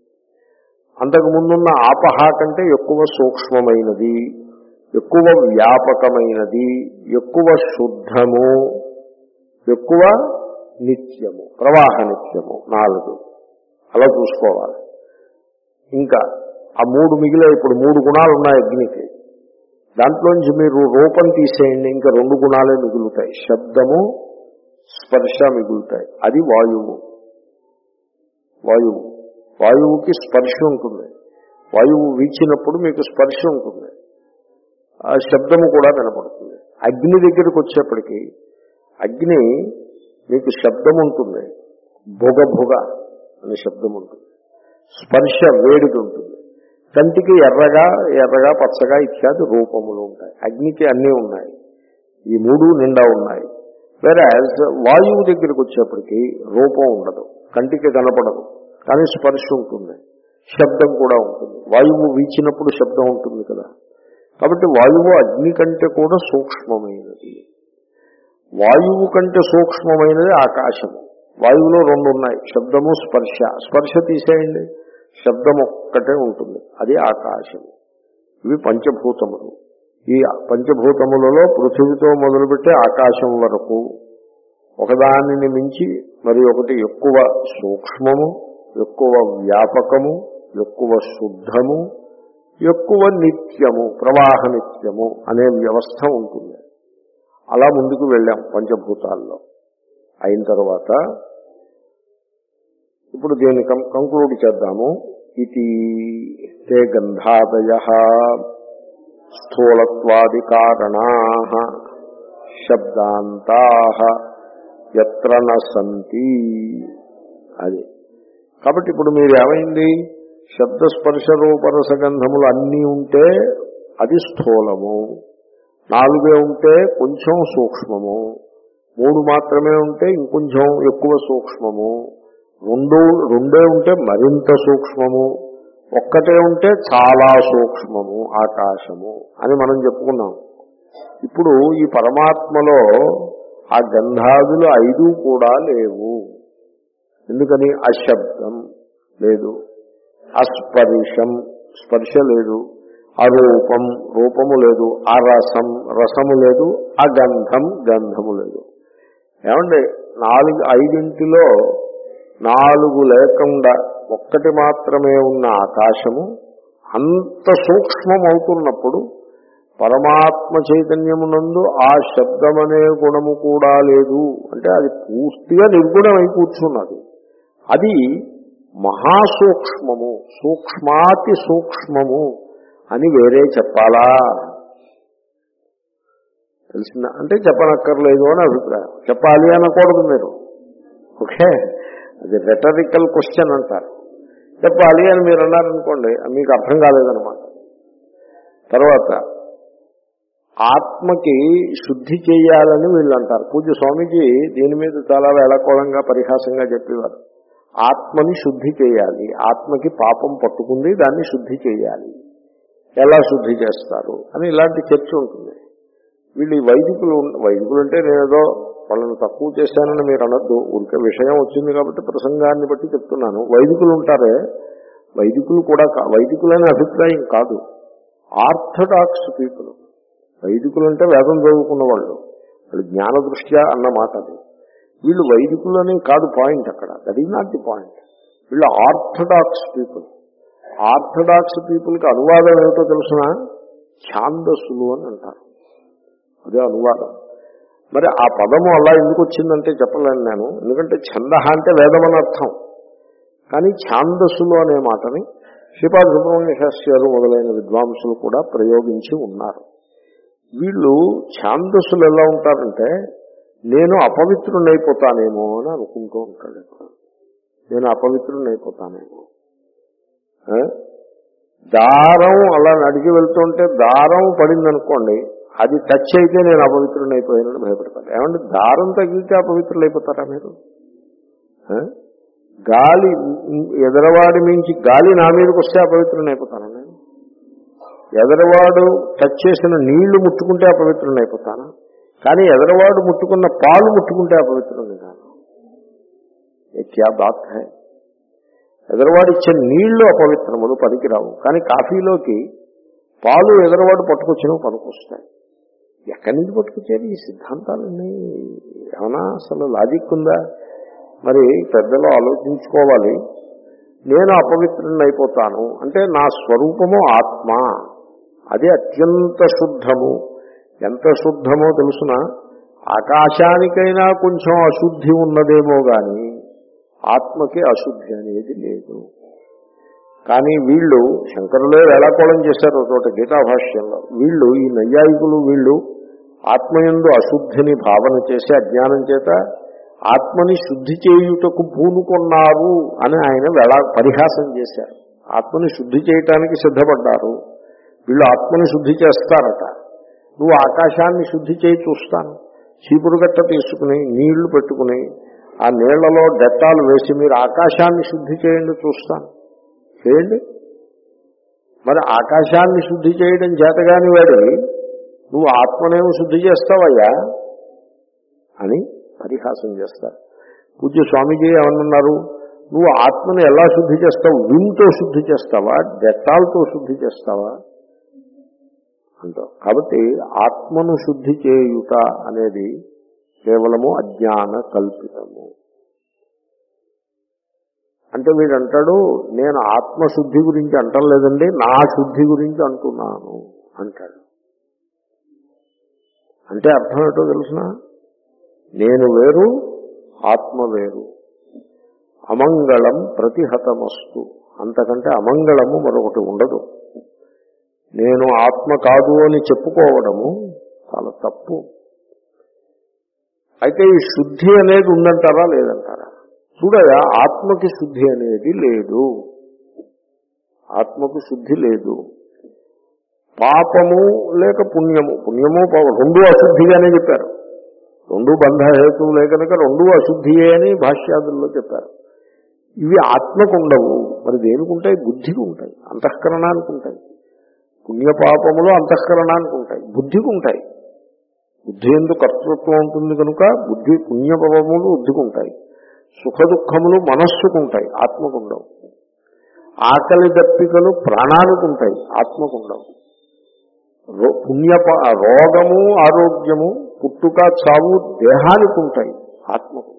అంతకు ముందున్న ఆపహ కంటే ఎక్కువ సూక్ష్మమైనది, ఎక్కువ వ్యాపకమైనది, ఎక్కువ శుద్ధము, ఎక్కువ నిత్యము, ప్రవాహ నిత్యము. నాలుగు అలా చూసుకోవాలి. ఇంకా ఆ మూడు మిగిలే. ఇప్పుడు మూడు గుణాలు ఉన్నాయి అగ్నికి. దాంట్లోంచి మీరు రూపం తీసేయండి, ఇంకా రెండు గుణాలే మిగులుతాయి. శబ్దము స్పర్శ మిగులుతాయి. అది వాయువు. వాయువు వాయువుకి స్పర్శ ఉంటుంది. వాయువు వీచినప్పుడు మీకు స్పర్శ ఉంటుంది, ఆ శబ్దము కూడా వినపడుతుంది. అగ్ని దగ్గరికి వచ్చేప్పటికీ అగ్ని మీకు శబ్దం ఉంటుంది, భుగ భుగ అనే శబ్దం ఉంటుంది. స్పర్శ వేడిది ఉంటుంది. కంటికి ఎర్రగా ఎర్రగా పచ్చగా ఇత్యాది రూపములు ఉంటాయి. అగ్నికి అన్నీ ఉన్నాయి, ఈ మూడు నిండా ఉన్నాయి. వేరే వాయువు దగ్గరికి వచ్చేప్పటికీ రూపం ఉండదు, కంటికి కనపడదు, కానీ స్పర్శ ఉంటుంది, శబ్దం కూడా ఉంటుంది. వాయువు వీచినప్పుడు శబ్దం ఉంటుంది కదా. కాబట్టి వాయువు అగ్ని కంటే కూడా సూక్ష్మమైనది. వాయువు కంటే సూక్ష్మమైనది ఆకాశము. వాయువులో రెండు ఉన్నాయి, శబ్దము స్పర్శ. స్పర్శ తీసేయండి, శబ్దం ఒక్కటే ఉంటుంది, అది ఆకాశము. ఇవి పంచభూతములు. ఈ పంచభూతములలో పృథివీతో మొదలుపెట్టే ఆకాశం వరకు ఒకదానిని మించి మరి ఒకటి ఎక్కువ సూక్ష్మము, ఎక్కువ వ్యాపకము, ఎక్కువ శుద్ధము, ఎక్కువ నిత్యము, ప్రవాహ నిత్యము అనే వ్యవస్థ ఉంటుంది. అలా ముందుకు వెళ్ళాం పంచభూతాల్లో. అయిన తర్వాత ఇప్పుడు దీన్ని కంక్లూడ్ చేద్దాము. ఇది తే గంధాదయః స్థూలత్వాది కారణాః శబ్దాంతాః యత్ర తత్ర న సంతి. అది కాబట్టి ఇప్పుడు మీరు ఏమైంది, శబ్దస్పర్శ రూపరసగంధములు అన్నీ ఉంటే అది స్థూలము, నాలుగే ఉంటే కొంచెం సూక్ష్మము, మూడు మాత్రమే ఉంటే ఇంకొంచెం ఎక్కువ సూక్ష్మము, రెండు రెండే ఉంటే మరింత సూక్ష్మము, ఒక్కటే ఉంటే చాలా సూక్ష్మము ఆకాశము అని మనం చెప్పుకున్నాం. ఇప్పుడు ఈ పరమాత్మలో ఆ గంధాదులు ఐదు కూడా లేవు. ఎందుకని? అశబ్దం లేదు, అస్పర్శం స్పర్శ లేదు, అరూపం రూపము లేదు, అరసం రసము లేదు, అగంధం గంధము లేదు. ఏమండి, నాలుగు ఐదింటిలో నాలుగు లేకుండా ఒక్కటి మాత్రమే ఉన్న ఆకాశము అంత సూక్ష్మం అవుతున్నప్పుడు పరమాత్మ చైతన్యమునందు ఆ శబ్దమనే గుణము కూడా లేదు అంటే అది పూర్తిగా నిర్గుణమై కూర్చున్నది. అది మహాసూక్ష్మము, సూక్ష్మాతి సూక్ష్మము అని వేరే చెప్పాలా? తెలిసిందా? అంటే చెప్పనక్కర్లేదు అని అభిప్రాయం. చెప్పాలి అనకూడదు మీరు. ఓకే, అది రెటరికల్ క్వశ్చన్ అంటారు. చెప్పాలి అని మీరు అన్నారనుకోండి, మీకు అర్థం కాలేదన్నమాట. తర్వాత ఆత్మకి శుద్ధి చేయాలని వీళ్ళు అంటారు. పూజ్య స్వామీజీ దీని మీద చాలా వేళకోళంగా పరిహాసంగా చెప్పేవారు. ఆత్మని శుద్ధి చేయాలి, ఆత్మకి పాపం పట్టుకుంది, దాన్ని శుద్ధి చేయాలి, ఎలా శుద్ధి చేస్తారు అని ఇలాంటి చర్చ ఉంటుంది. వీళ్ళు ఈ వైదికులు వైదికులు అంటే నేనేదో వాళ్ళని తక్కువ చేశానని మీరు అనద్దు, ఊరికే విషయం వచ్చింది కాబట్టి ప్రసంగాన్ని బట్టి చెప్తున్నాను. వైదికులు ఉంటారే, వైదికులు కూడా వైదికులనే అభిప్రాయం కాదు, ఆర్థడాక్స్ పీపుల్. వైదికులు అంటే వేదం చదువుకున్న వాళ్ళు, వాళ్ళు జ్ఞాన దృష్ట్యా అన్న మాట అది. వీళ్ళు వైదికులని కాదు పాయింట్ అక్కడ, that is not the point. వీళ్ళు ఆర్థడాక్స్ పీపుల్. ఆర్థడాక్స్ పీపుల్కి అనువాదం ఏమిటో తెలుసిన? ఛాందస్సులు అని అంటారు, అదే అనువాదం. మరి ఆ పదము అలా ఎందుకు వచ్చిందంటే చెప్పలేను నేను, ఎందుకంటే ఛంద అంటే వేదం అని అర్థం. కానీ ఛాందస్సులు అనే మాటని శ్రీపాద సుబ్రహ్మణ్య శాస్త్రి గారు మొదలైన విద్వాంసులు కూడా ప్రయోగించి ఉన్నారు. వీళ్ళు ఛాందస్సులు ఎలా ఉంటారంటే, నేను అపవిత్రునైపోతానేమో అని అనుకుంటూ ఉంటాడు. నేను అపవిత్రునైపోతానేమో, దారం అలా నడిచి వెళ్తుంటే దారం పడిందనుకోండి, అది టచ్ అయితే నేను అపవిత్రునైపోయానని భయపడతాను. ఏమంటే దారం తగిలితే అపవిత్రులైపోతారా మీరు? గాలి ఎదరవాడి మించి గాలి నా మీదకి వస్తే అపవిత్రునైపోతాను నేను? ఎదరవాడు టచ్ చేసిన నీళ్లు ముట్టుకుంటే అపవిత్రునైపోతాను, కానీ ఎదరవాడు ముట్టుకున్న పాలు ముట్టుకుంటే అపవిత్రుని కాను. క్యా బాత్ హై? ఎదరవాడు ఇచ్చే నీళ్లు అపవిత్రములు, పనికిరావు. కానీ కాఫీలోకి పాలు ఎదరవాడు పట్టుకొచ్చినవి పనికొస్తాయి. ఎక్కడి నుంచి పట్టుకొచ్చారు ఈ సిద్ధాంతాలన్నీ? ఏమన్నా అసలు లాజిక్ ఉందా? మరి పెద్దలు ఆలోచించుకోవాలి. నేను అపవిత్రుని అయిపోతాను అంటే నా స్వరూపము ఆత్మ, అది అత్యంత శుద్ధము. ఎంత శుద్ధమో తెలుసునా? ఆకాశానికైనా కొంచెం అశుద్ధి ఉన్నదేమో కానీ ఆత్మకి అశుద్ధి అనేది లేదు. కానీ వీళ్ళు శంకరులే వేళాకోళం చేశారు చోట గీతాభాష్యంలో. వీళ్ళు ఈ నైయాయికులు వీళ్ళు ఆత్మయందు అశుద్ధిని భావన చేసి అజ్ఞానం చేత ఆత్మని శుద్ధి చేయుటకు పూనుకున్నారు అని ఆయన వేళా పరిహాసం చేశారు. ఆత్మని శుద్ధి చేయటానికి సిద్ధపడ్డారు. వీళ్ళు ఆత్మని శుద్ధి చేస్తారట. నువ్వు ఆకాశాన్ని శుద్ధి చేయి చూస్తాను. చీపురుగట్ట తీసుకుని నీళ్లు పెట్టుకుని ఆ నీళ్లలో డెట్టాలు వేసి మీరు ఆకాశాన్ని శుద్ధి చేయండి చూస్తాను. చేయండి. మరి ఆకాశాన్ని శుద్ధి చేయడం చేతగాని వాడి నువ్వు ఆత్మనేమో శుద్ధి చేస్తావయ్యా అని పరిహాసం చేస్తారు. పూజ్య స్వామీజీ ఏమన్నారు? నువ్వు ఆత్మను ఎలా శుద్ధి చేస్తావు? విమ్తో శుద్ధి చేస్తావా, డెట్టాల్తో శుద్ధి చేస్తావా అంటావు. కాబట్టి ఆత్మను శుద్ధి చేయుట అనేది కేవలము అజ్ఞాన కల్పితము. అంటే వీడు అంటాడు, నేను ఆత్మశుద్ధి గురించి అంటం లేదండి, నా శుద్ధి గురించి అంటున్నాను అంటాడు. అంటే అర్థం ఏంటో తెలుసునా? నేను వేరు, ఆత్మ వేరు. అమంగళం ప్రతిహతమస్తు, అంతకంటే అమంగళము మరొకటి ఉండదు. నేను ఆత్మ కాదు అని చెప్పుకోవడము చాలా తప్పు. అయితే ఈ శుద్ధి అనేది ఉందంటారా లేదంటారా? చూడగా ఆత్మకి శుద్ధి అనేది లేదు. ఆత్మకు శుద్ధి లేదు. పాపము లేక పుణ్యము, పుణ్యము పాపం రెండూ అశుద్ధిగానే చెప్పారు. రెండు బంధహేతువులే కనుక రెండూ అశుద్ధియే అని భాష్యాదుల్లో చెప్పారు. ఇవి ఆత్మకు ఉండవు. మరి దేనికి ఉంటాయి? బుద్ధికి ఉంటాయి, అంతఃకరణానికి ఉంటాయి. పుణ్యపాపములు అంతఃకరణానికి ఉంటాయి, బుద్ధికి ఉంటాయి. బుద్ధి ఎందుకు కర్తృత్వం ఉంటుంది కనుక బుద్ధి పుణ్యపాపములు బుద్ధికి ఉంటాయి. సుఖ దుఃఖములు మనస్సుకు ఉంటాయి, ఆత్మకు ఉండవు. ఆకలి దప్పికలు ప్రాణానికి ఉంటాయి, ఆత్మకు ఉండవు. పుణ్యప రోగము ఆరోగ్యము పుట్టుక చావు దేహానికి ఉంటాయి, ఆత్మకు.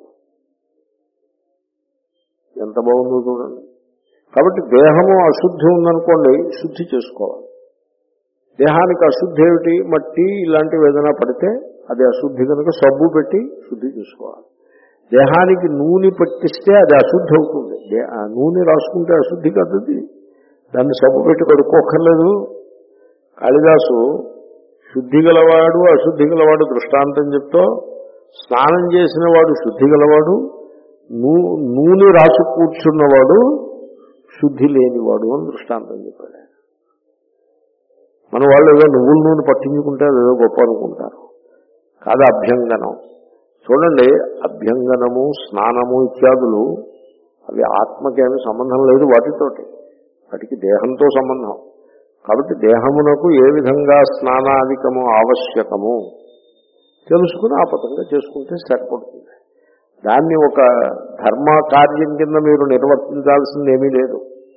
ఎంత బాగుందో చూడండి. కాబట్టి దేహము అశుద్ధి ఉందనుకోండి, శుద్ధి చేసుకోవాలి. దేహానికి అశుద్ధి ఏమిటి? మట్టి ఇలాంటివి ఏదైనా పడితే అది అశుద్ధి కనుక సబ్బు పెట్టి శుద్ధి చేసుకోవాలి. దేహానికి నూనె పట్టిస్తే అది అశుద్ధి అవుతుంది. నూనె రాసుకుంటే అశుద్ధి కాదు, దాన్ని సబ్బు పెట్టి కడుక్కోక్కర్లేదు. కాళిదాసు శుద్ధి గలవాడు అశుద్ధి గలవాడు దృష్టాంతం చెప్తూ, స్నానం చేసిన వాడు శుద్ధి గలవాడు, నూ నూనె రాసు కూర్చున్నవాడు శుద్ధి లేనివాడు అని దృష్టాంతం చెప్పాడు. మన వాళ్ళు ఏదో నువ్వుల నూనె పట్టించుకుంటే అదేదో గొప్ప అనుకుంటారు. కాదు, అభ్యంగనం. చూడండి, అభ్యంగనము స్నానము ఇత్యాదులు అవి ఆత్మకేమీ సంబంధం లేదు వాటితోటి, వాటికి దేహంతో సంబంధం. కాబట్టి దేహమునకు ఏ విధంగా స్నానాధికము ఆవశ్యకము తెలుసుకుని ఆ పదంగా చేసుకుంటే సరిపడుతుంది. దాన్ని ఒక ధర్మ కార్యం కింద మీరు నిర్వర్తించాల్సింది ఏమీ లేదు.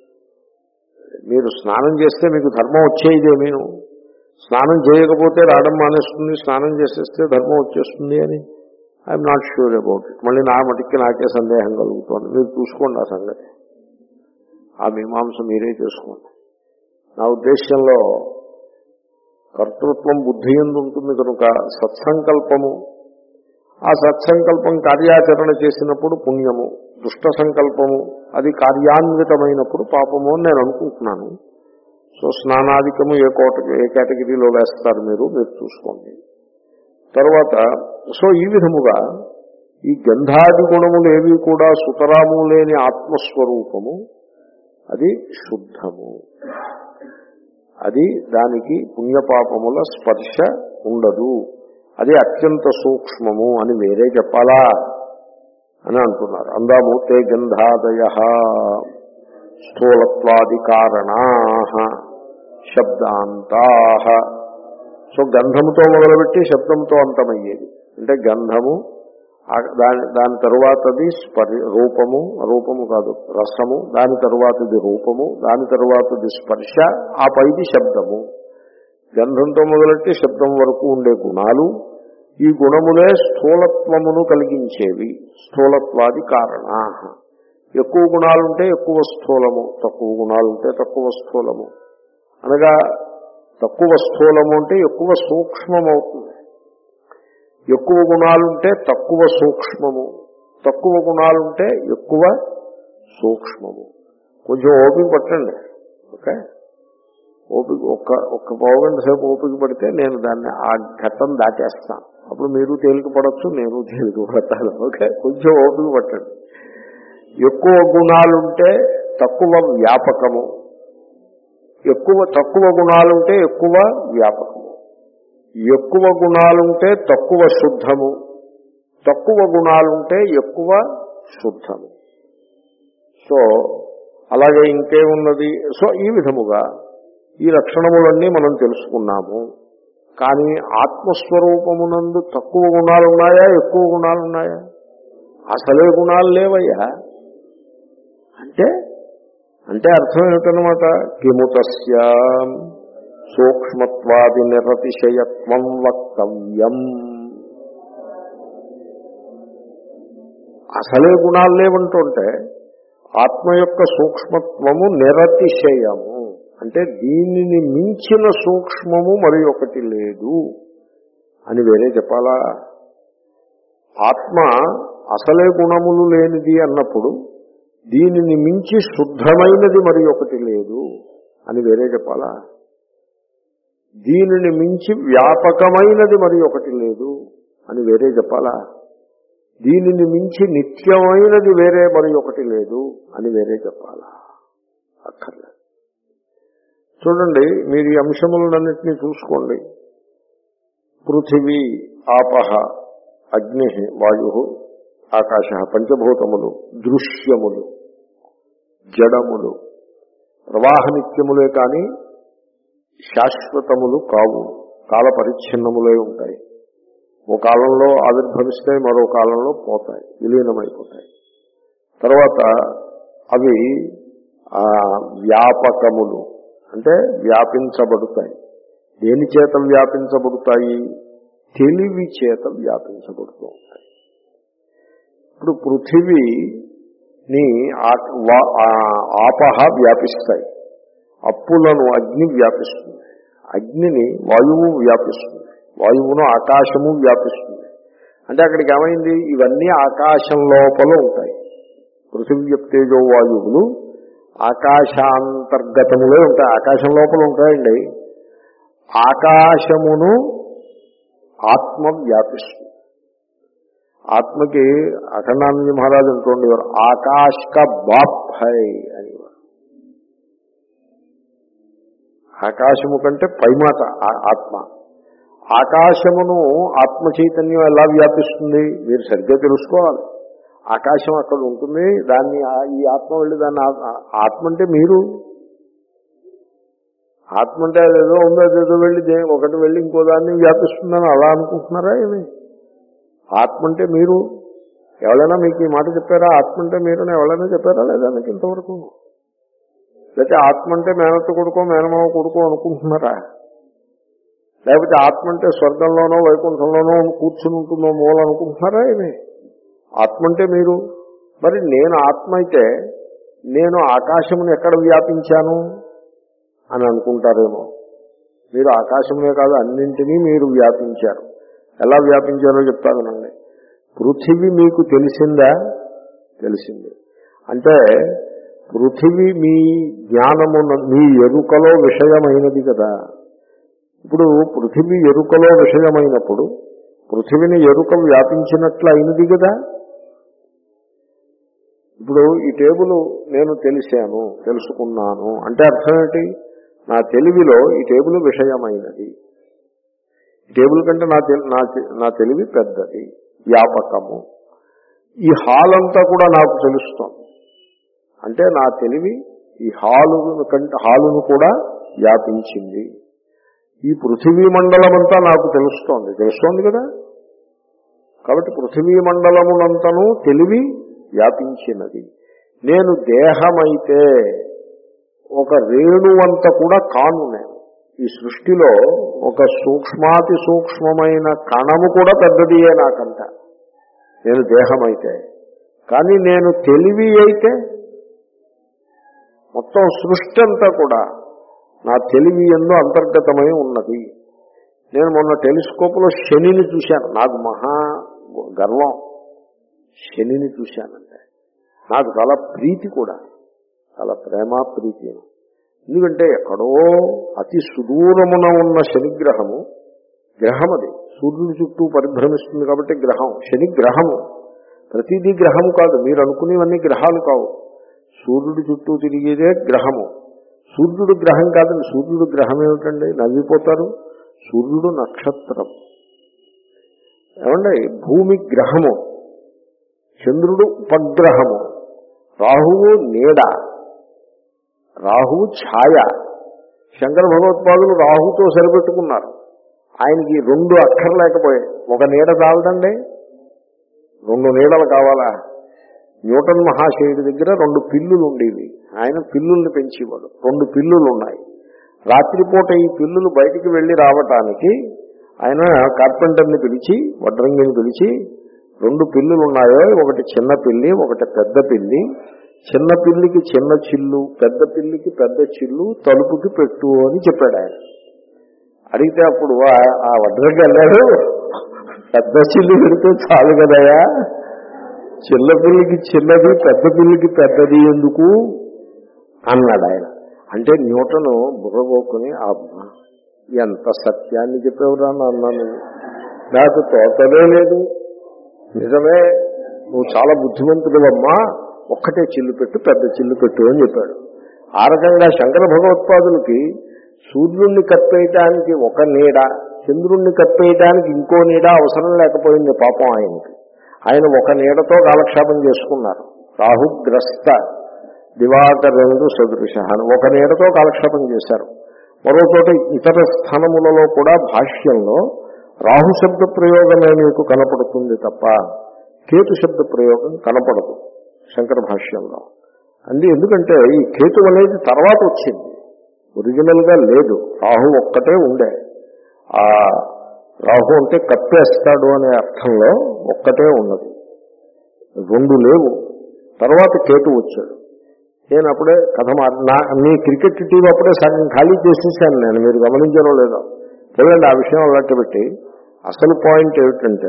మీరు స్నానం చేస్తే మీకు ధర్మం వచ్చేదేమీను, స్నానం చేయకపోతే రావడం మానేస్తుంది, స్నానం చేసేస్తే ధర్మం వచ్చేస్తుంది అని I'm not sure about it. మళ్ళీ నా మటుకి నాకే సందేహం కలుగుతోంది. మీరు చూసుకోండి ఆ సంగతి, ఆ మీమాంస మీరే చేసుకోండి. నా ఉద్దేశంలో కర్తృత్వం బుద్ధి యందు ఉంటుంది కనుక సత్సంకల్పము, ఆ సత్సంకల్పం కార్యాచరణ చేసినప్పుడు పుణ్యము, దుష్ట సంకల్పము అది కార్యాన్వితమైనప్పుడు పాపము అని నేను అనుకుంటున్నాను. సో స్నానాధికము ఏ కోట ఏ కేటగిరీలో వేస్తారు మీరు మీరు చూసుకోండి. తర్వాత సో ఈ విధముగా ఈ గంధాది గుణములు ఏవి కూడా సుతరాము లేని ఆత్మస్వరూపము అది శుద్ధము. అది దానికి పుణ్యపాపముల స్పర్శ ఉండదు. అది అత్యంత సూక్ష్మము అని వేరే చెప్పాలా అని అంటున్నారు. అందాము తే గంధాదయ స్థూలత్వాది కారణా శబ్దాంతా. సో గంధముతో మొదలుపెట్టి శబ్దంతో అంతమయ్యేది. అంటే గంధము, దాని దాని తరువాతది స్పరి రూపము, రూపము కాదు రసము, దాని తరువాతది రూపము, దాని తరువాతది స్పర్శ, ఆ పైది శబ్దము. గంధంతో మొదలెట్టి శబ్దం వరకు ఉండే గుణాలు, ఈ గుణములే స్థూలత్వమును కలిగించేవి. స్థూలత్వాది కారణా. ఎక్కువ గుణాలుంటే ఎక్కువ స్థూలము, తక్కువ గుణాలుంటే తక్కువ స్థూలము. అనగా తక్కువ స్థూలము అంటే ఎక్కువ సూక్ష్మం అవుతుంది. ఎక్కువ గుణాలుంటే తక్కువ సూక్ష్మము, తక్కువ గుణాలుంటే ఎక్కువ సూక్ష్మము. కొంచెం ఓపిక పట్టండి. ఓకే, ఓపిక ఒక్క ఒక్క పావుగంట సేపు ఓపిక పడితే నేను దాన్ని ఆ ఘట్టం దాటేస్తాను. అప్పుడు మీరు తేలిక పడవచ్చు, నేను తేలిక పడతాను. ఓకే, కొంచెం ఓపిక పట్టండి. ఎక్కువ గుణాలుంటే తక్కువ వ్యాపకము, ఎక్కువ తక్కువ గుణాలుంటే ఎక్కువ వ్యాపకము. ఎక్కువ గుణాలుంటే తక్కువ శుద్ధము, తక్కువ గుణాలుంటే ఎక్కువ శుద్ధము. సో అలాగే ఇంకేమున్నది? సో ఈ విధముగా ఈ లక్షణములన్నీ మనం తెలుసుకున్నాము. కానీ ఆత్మస్వరూపమునందు తక్కువ గుణాలున్నాయా ఎక్కువ గుణాలున్నాయా? అసలే గుణాలు లేవయ్యా. అంటే అంటే అర్థం ఏమిటనమాట? కిముతస్య సూక్ష్మత్వాది నిరతిశయత్వం వక్తవ్యం. అసలే గుణాలు లేవంటుంటే ఆత్మ యొక్క సూక్ష్మత్వము నిరతిశయము అంటే దీనిని మించిన సూక్ష్మము మరి ఒకటి లేదు అని వేరే చెప్పాలా? ఆత్మ అసలే గుణములు లేనిది అన్నప్పుడు దీనిని మించి శుద్ధమైనది మరి ఒకటి లేదు అని వేరే చెప్పాలా? దీనిని మించి వ్యాపకమైనది మరి ఒకటి లేదు అని వేరే చెప్పాలా? దీనిని మించి నిత్యమైనది వేరే మరి ఒకటి లేదు అని వేరే చెప్పాలా? అక్కర్లేదు. చూడండి, మీరు ఈ అంశములన్నింటినీ చూసుకోండి. పృథివీ, ఆపహ, అగ్ని, వాయు, ఆకాశ, పంచభూతములు దృశ్యములు, జడములు, ప్రవాహ నిత్యములే కానీ శాశ్వతములు కావు, కాల పరిచ్ఛిన్నములే ఉంటాయి. ఓ కాలంలో ఆవిర్భవిస్తాయి, మరో కాలంలో పోతాయి, విలీనమైపోతాయి. తర్వాత అవి వ్యాపకములు, అంటే వ్యాపించబడతాయి. దేని చేత వ్యాపించబడతాయి? తెలివి చేత వ్యాపించబడుతూ ఉంటాయి. ఇప్పుడు పృథివీని ఆపహ వ్యాపిస్తాయి, అప్పులను అగ్ని వ్యాపిస్తుంది, అగ్నిని వాయువు వ్యాపిస్తుంది, వాయువును ఆకాశము వ్యాపిస్తుంది. అంటే అక్కడికి ఏమైంది? ఇవన్నీ ఆకాశం లోపల ఉంటాయి. పృథివ్యప్తేజో వాయువులు ఆకాశాంతర్గతములే ఉంటాయి, ఆకాశం లోపల ఉంటాయండి. ఆకాశమును ఆత్మ వ్యాపిస్తుంది. ఆత్మకి అఖండానంద మహారాజు అంటుండేవారు, ఆకాశ్ కా బాప్ హై అనేవారు. ఆకాశము కంటే పైమాట ఆత్మ. ఆకాశమును ఆత్మ చైతన్యం ఎలా వ్యాపిస్తుంది? మీరు సరిగ్గా తెలుసుకోవాలి. ఆకాశం అక్కడ ఉంటుంది, దాన్ని ఈ ఆత్మ వెళ్ళి దాన్ని ఆత్మ అంటే మీరు, ఆత్మ అంటే అదేదో ఉందో అదేదో వెళ్ళి ఒకటి వెళ్ళి ఇంకో దాన్ని వ్యాపిస్తుందని అలా అనుకుంటున్నారా ఏమి? ఆత్మ అంటే మీరు. ఎవరైనా మీకు ఈ మాట చెప్పారా? ఆత్మ అంటే మీరు ఎవరైనా చెప్పారా లేదా మీకు ఇంతవరకు? లేకపోతే ఆత్మ అంటే మేనత్త కొడుకో మేనమావ కొడుకో అనుకుంటున్నారా? లేకపోతే ఆత్మ అంటే స్వర్గంలోనో వైకుంఠంలోనో కూర్చుని ఉంటుందో మూల అనుకుంటున్నారా ఏమి? ఆత్మ అంటే మీరు. మరి నేను ఆత్మ అయితే నేను ఆకాశమును ఎక్కడ వ్యాపించాను అని అనుకుంటారేమో. మీరు ఆకాశమునే కాదు అన్నింటినీ మీరు వ్యాపించారు. ఎలా వ్యాపించారో చెప్తానండి. పృథివీ మీకు తెలిసిందా? తెలిసింది. అంటే పృథివీ మీ జ్ఞానము, మీ ఎరుకలో విషయమైనది కదా. ఇప్పుడు పృథివీ ఎరుకలో విషయమైనప్పుడు పృథివీని ఎరుక వ్యాపించినట్లు అయినది కదా. ఇప్పుడు ఈ టేబుల్ నేను తెలిసాను, తెలుసుకున్నాను అంటే అర్థం ఏంటి? నా తెలివిలో ఈ టేబుల్ విషయమైనది. టేబుల్ కంటే నా నా తెలివి పెద్దది, వ్యాపకము. ఈ హాల్ అంతా కూడా నాకు తెలుస్తోంది అంటే నా తెలివి ఈ హాలు కంటే హాలును కూడా వ్యాపించింది. ఈ పృథివీ మండలం అంతా నాకు తెలుస్తోంది, తెలుస్తోంది కదా. కాబట్టి పృథివీ మండలమునంతను తెలివి వ్యాపించినది. నేను దేహమైతే ఒక రేణువంత కూడా కాను. నేను ఈ సృష్టిలో ఒక సూక్ష్మాతి సూక్ష్మమైన కణము కూడా పెద్దదియే నాకంట, నేను దేహమైతే. కానీ నేను తెలివి అయితే మొత్తం సృష్టి అంతా కూడా నా తెలివి యందు అంతర్గతమై ఉన్నది. నేను మొన్న టెలిస్కోప్లో శనిని చూశాను, నాకు మహా గర్వం. శనిని చూశానంటే నాకు చాలా ప్రీతి కూడా, చాలా ప్రేమ ప్రీతి. ఎందుకంటే ఎక్కడో అతి సుదూరమున ఉన్న శనిగ్రహము, గ్రహం అది సూర్యుడి చుట్టూ పరిభ్రమిస్తుంది కాబట్టి గ్రహం, శని గ్రహము. ప్రతిదీ గ్రహము కాదు, మీరు అనుకునేవన్నీ గ్రహాలు కావు. సూర్యుడి చుట్టూ తిరిగేదే గ్రహము. సూర్యుడు గ్రహం కాదండి. సూర్యుడు గ్రహం ఏమిటండి? నవ్విపోతారు. సూర్యుడు నక్షత్రం. ఏమండి, భూమి గ్రహము, చంద్రుడు ఉపగ్రహము, రాహువు నీడ, రాహువు ఛాయ. శంకర భగవత్పాదులు రాహుతో సరిపెట్టుకున్నారు. ఆయనకి రెండు అక్కర్లేకపోయాయి. ఒక నీడ చాలదండి, రెండు నీడలు కావాలా? న్యూటన్ మహాశయుడి దగ్గర రెండు పిల్లులు ఉండేవి, ఆయన పిల్లుల్ని పెంచేవాడు. రెండు పిల్లులు ఉన్నాయి. రాత్రిపూట ఈ పిల్లులు బయటికి వెళ్ళి రావటానికి ఆయన కార్పెంటర్ని పిలిచి, వడ్రంగిని పిలిచి, రెండు పిల్లులు ఉన్నాయో, ఒకటి చిన్న పిల్లి ఒకటి పెద్ద పిల్లి, చిన్న పిల్లికి చిన్న చిల్లు, పెద్ద పిల్లికి పెద్ద చిల్లు తలుపుకి పెట్టు అని చెప్పాడు ఆయన. అడిగితే అప్పుడు ఆ వడ్రంగి అన్నాడు, పెద్ద చిల్లు పెడితే చాలు కదయా, చిన్న పిల్లికి చిన్నది పెద్ద పిల్లికి పెద్దది ఎందుకు అన్నాడు ఆయన. అంటే న్యూటను బుర్రగోక్కుని, అబ్బా ఎంత సత్యాన్ని చెప్పేవరా అన్నాను. నాకు తోటలే లేదు, నిజమే నువ్వు చాలా బుద్ధిమంతుడివమ్మా, ఒక్కటే చిల్లు పెట్టు, పెద్ద చిల్లు పెట్టు అని చెప్పాడు. ఆ రకంగా శంకర భగవత్పాదులకి సూర్యుడిని కప్పేయటానికి ఒక నీడ, చంద్రుణ్ణి కప్పేయటానికి ఇంకో నీడ అవసరం లేకపోయింది పాపం ఆయనకి. ఆయన ఒక నీడతో కాలక్షేపం చేసుకున్నారు. రాహుగ్రస్త దివాకరేందు సదృశ అని ఒక నీడతో కాలక్షేపం చేశారు. మరో చోట ఇతర స్థానములలో కూడా భాష్యంలో రాహు శబ్ద ప్రయోగమే మీకు కనపడుతుంది తప్ప కేతు శబ్ద ప్రయోగం కనపడదు శంకర భాష్యంలో. అంది ఎందుకంటే ఈ కేతు అనేది తర్వాత వచ్చింది, ఒరిజినల్ గా లేదు. రాహు ఒక్కటే ఉండే. ఆ రాహు అంటే కప్పేస్తాడు అనే అర్థంలో ఒక్కటే ఉన్నది, రెండు లేవు. తర్వాత కేతు వచ్చాడు. నేను అప్పుడే కథ మారి నా మీ క్రికెట్ టీం అప్పుడే సగం ఖాళీ చేసేసాను నేను, మీరు గమనించారో లేదో లేదండి. ఆ విషయం అలాంటి పెట్టి అసలు పాయింట్ ఏమిటంటే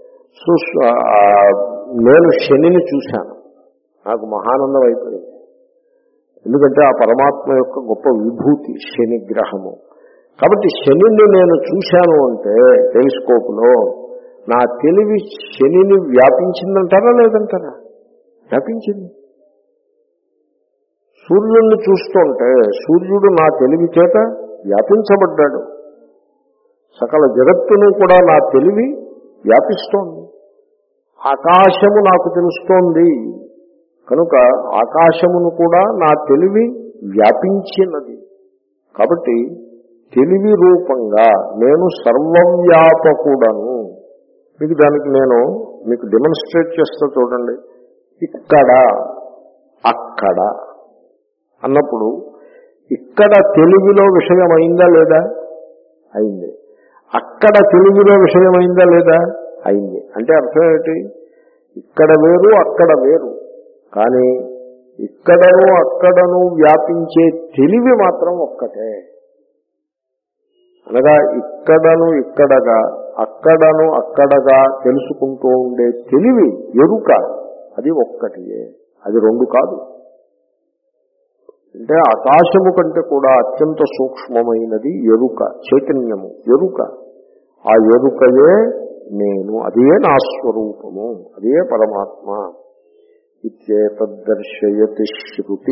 నేను శనిని చూశాను, నాకు మహానందం అయిపోయింది. ఎందుకంటే ఆ పరమాత్మ యొక్క గొప్ప విభూతి శని గ్రహము. కాబట్టి శనిని నేను చూశాను అంటే టెలిస్కోప్లో నా తెలివి శనిని వ్యాపించిందంటారా లేదంటారా? వ్యాపించింది. సూర్యుడిని చూస్తుంటే సూర్యుడు నా తెలివి చేత వ్యాపించబడ్డాడు. సకల జగత్తును కూడా నా తెలివి వ్యాపిస్తోంది. ఆకాశము నాకు తెలుస్తోంది కనుక ఆకాశమును కూడా నా తెలివి వ్యాపించినది. కాబట్టి తెలివి రూపంగా నేను సర్వవ్యాపకుడను. మీకు దానికి నేను మీకు డెమాన్స్ట్రేట్ చేస్తా చూడండి. ఇక్కడ అక్కడ అన్నప్పుడు ఇక్కడ తెలివిలో విషయం అయిందా లేదా? అయింది. అక్కడ తెలివిలో విషయం అయిందా లేదా? అయింది. అంటే అర్థం ఏమిటి? ఇక్కడ వేరు అక్కడ వేరు, కానీ ఇక్కడను అక్కడను వ్యాపించే తెలివి మాత్రం ఒక్కటే. అనగా ఇక్కడను ఇక్కడగా అక్కడను అక్కడగా తెలుసుకుంటూ ఉండే తెలివి ఎరుక అది ఒక్కటియే, అది రెండు కాదు. అంటే ఆకాశము కంటే కూడా అత్యంత సూక్ష్మమైనది ఎరుక, చైతన్యము, ఎరుక. ఆ ఎరుకయే నేను, అదే నా స్వరూపము, అదే పరమాత్మ. ఇత్యేతద్దర్శయతి శృతి.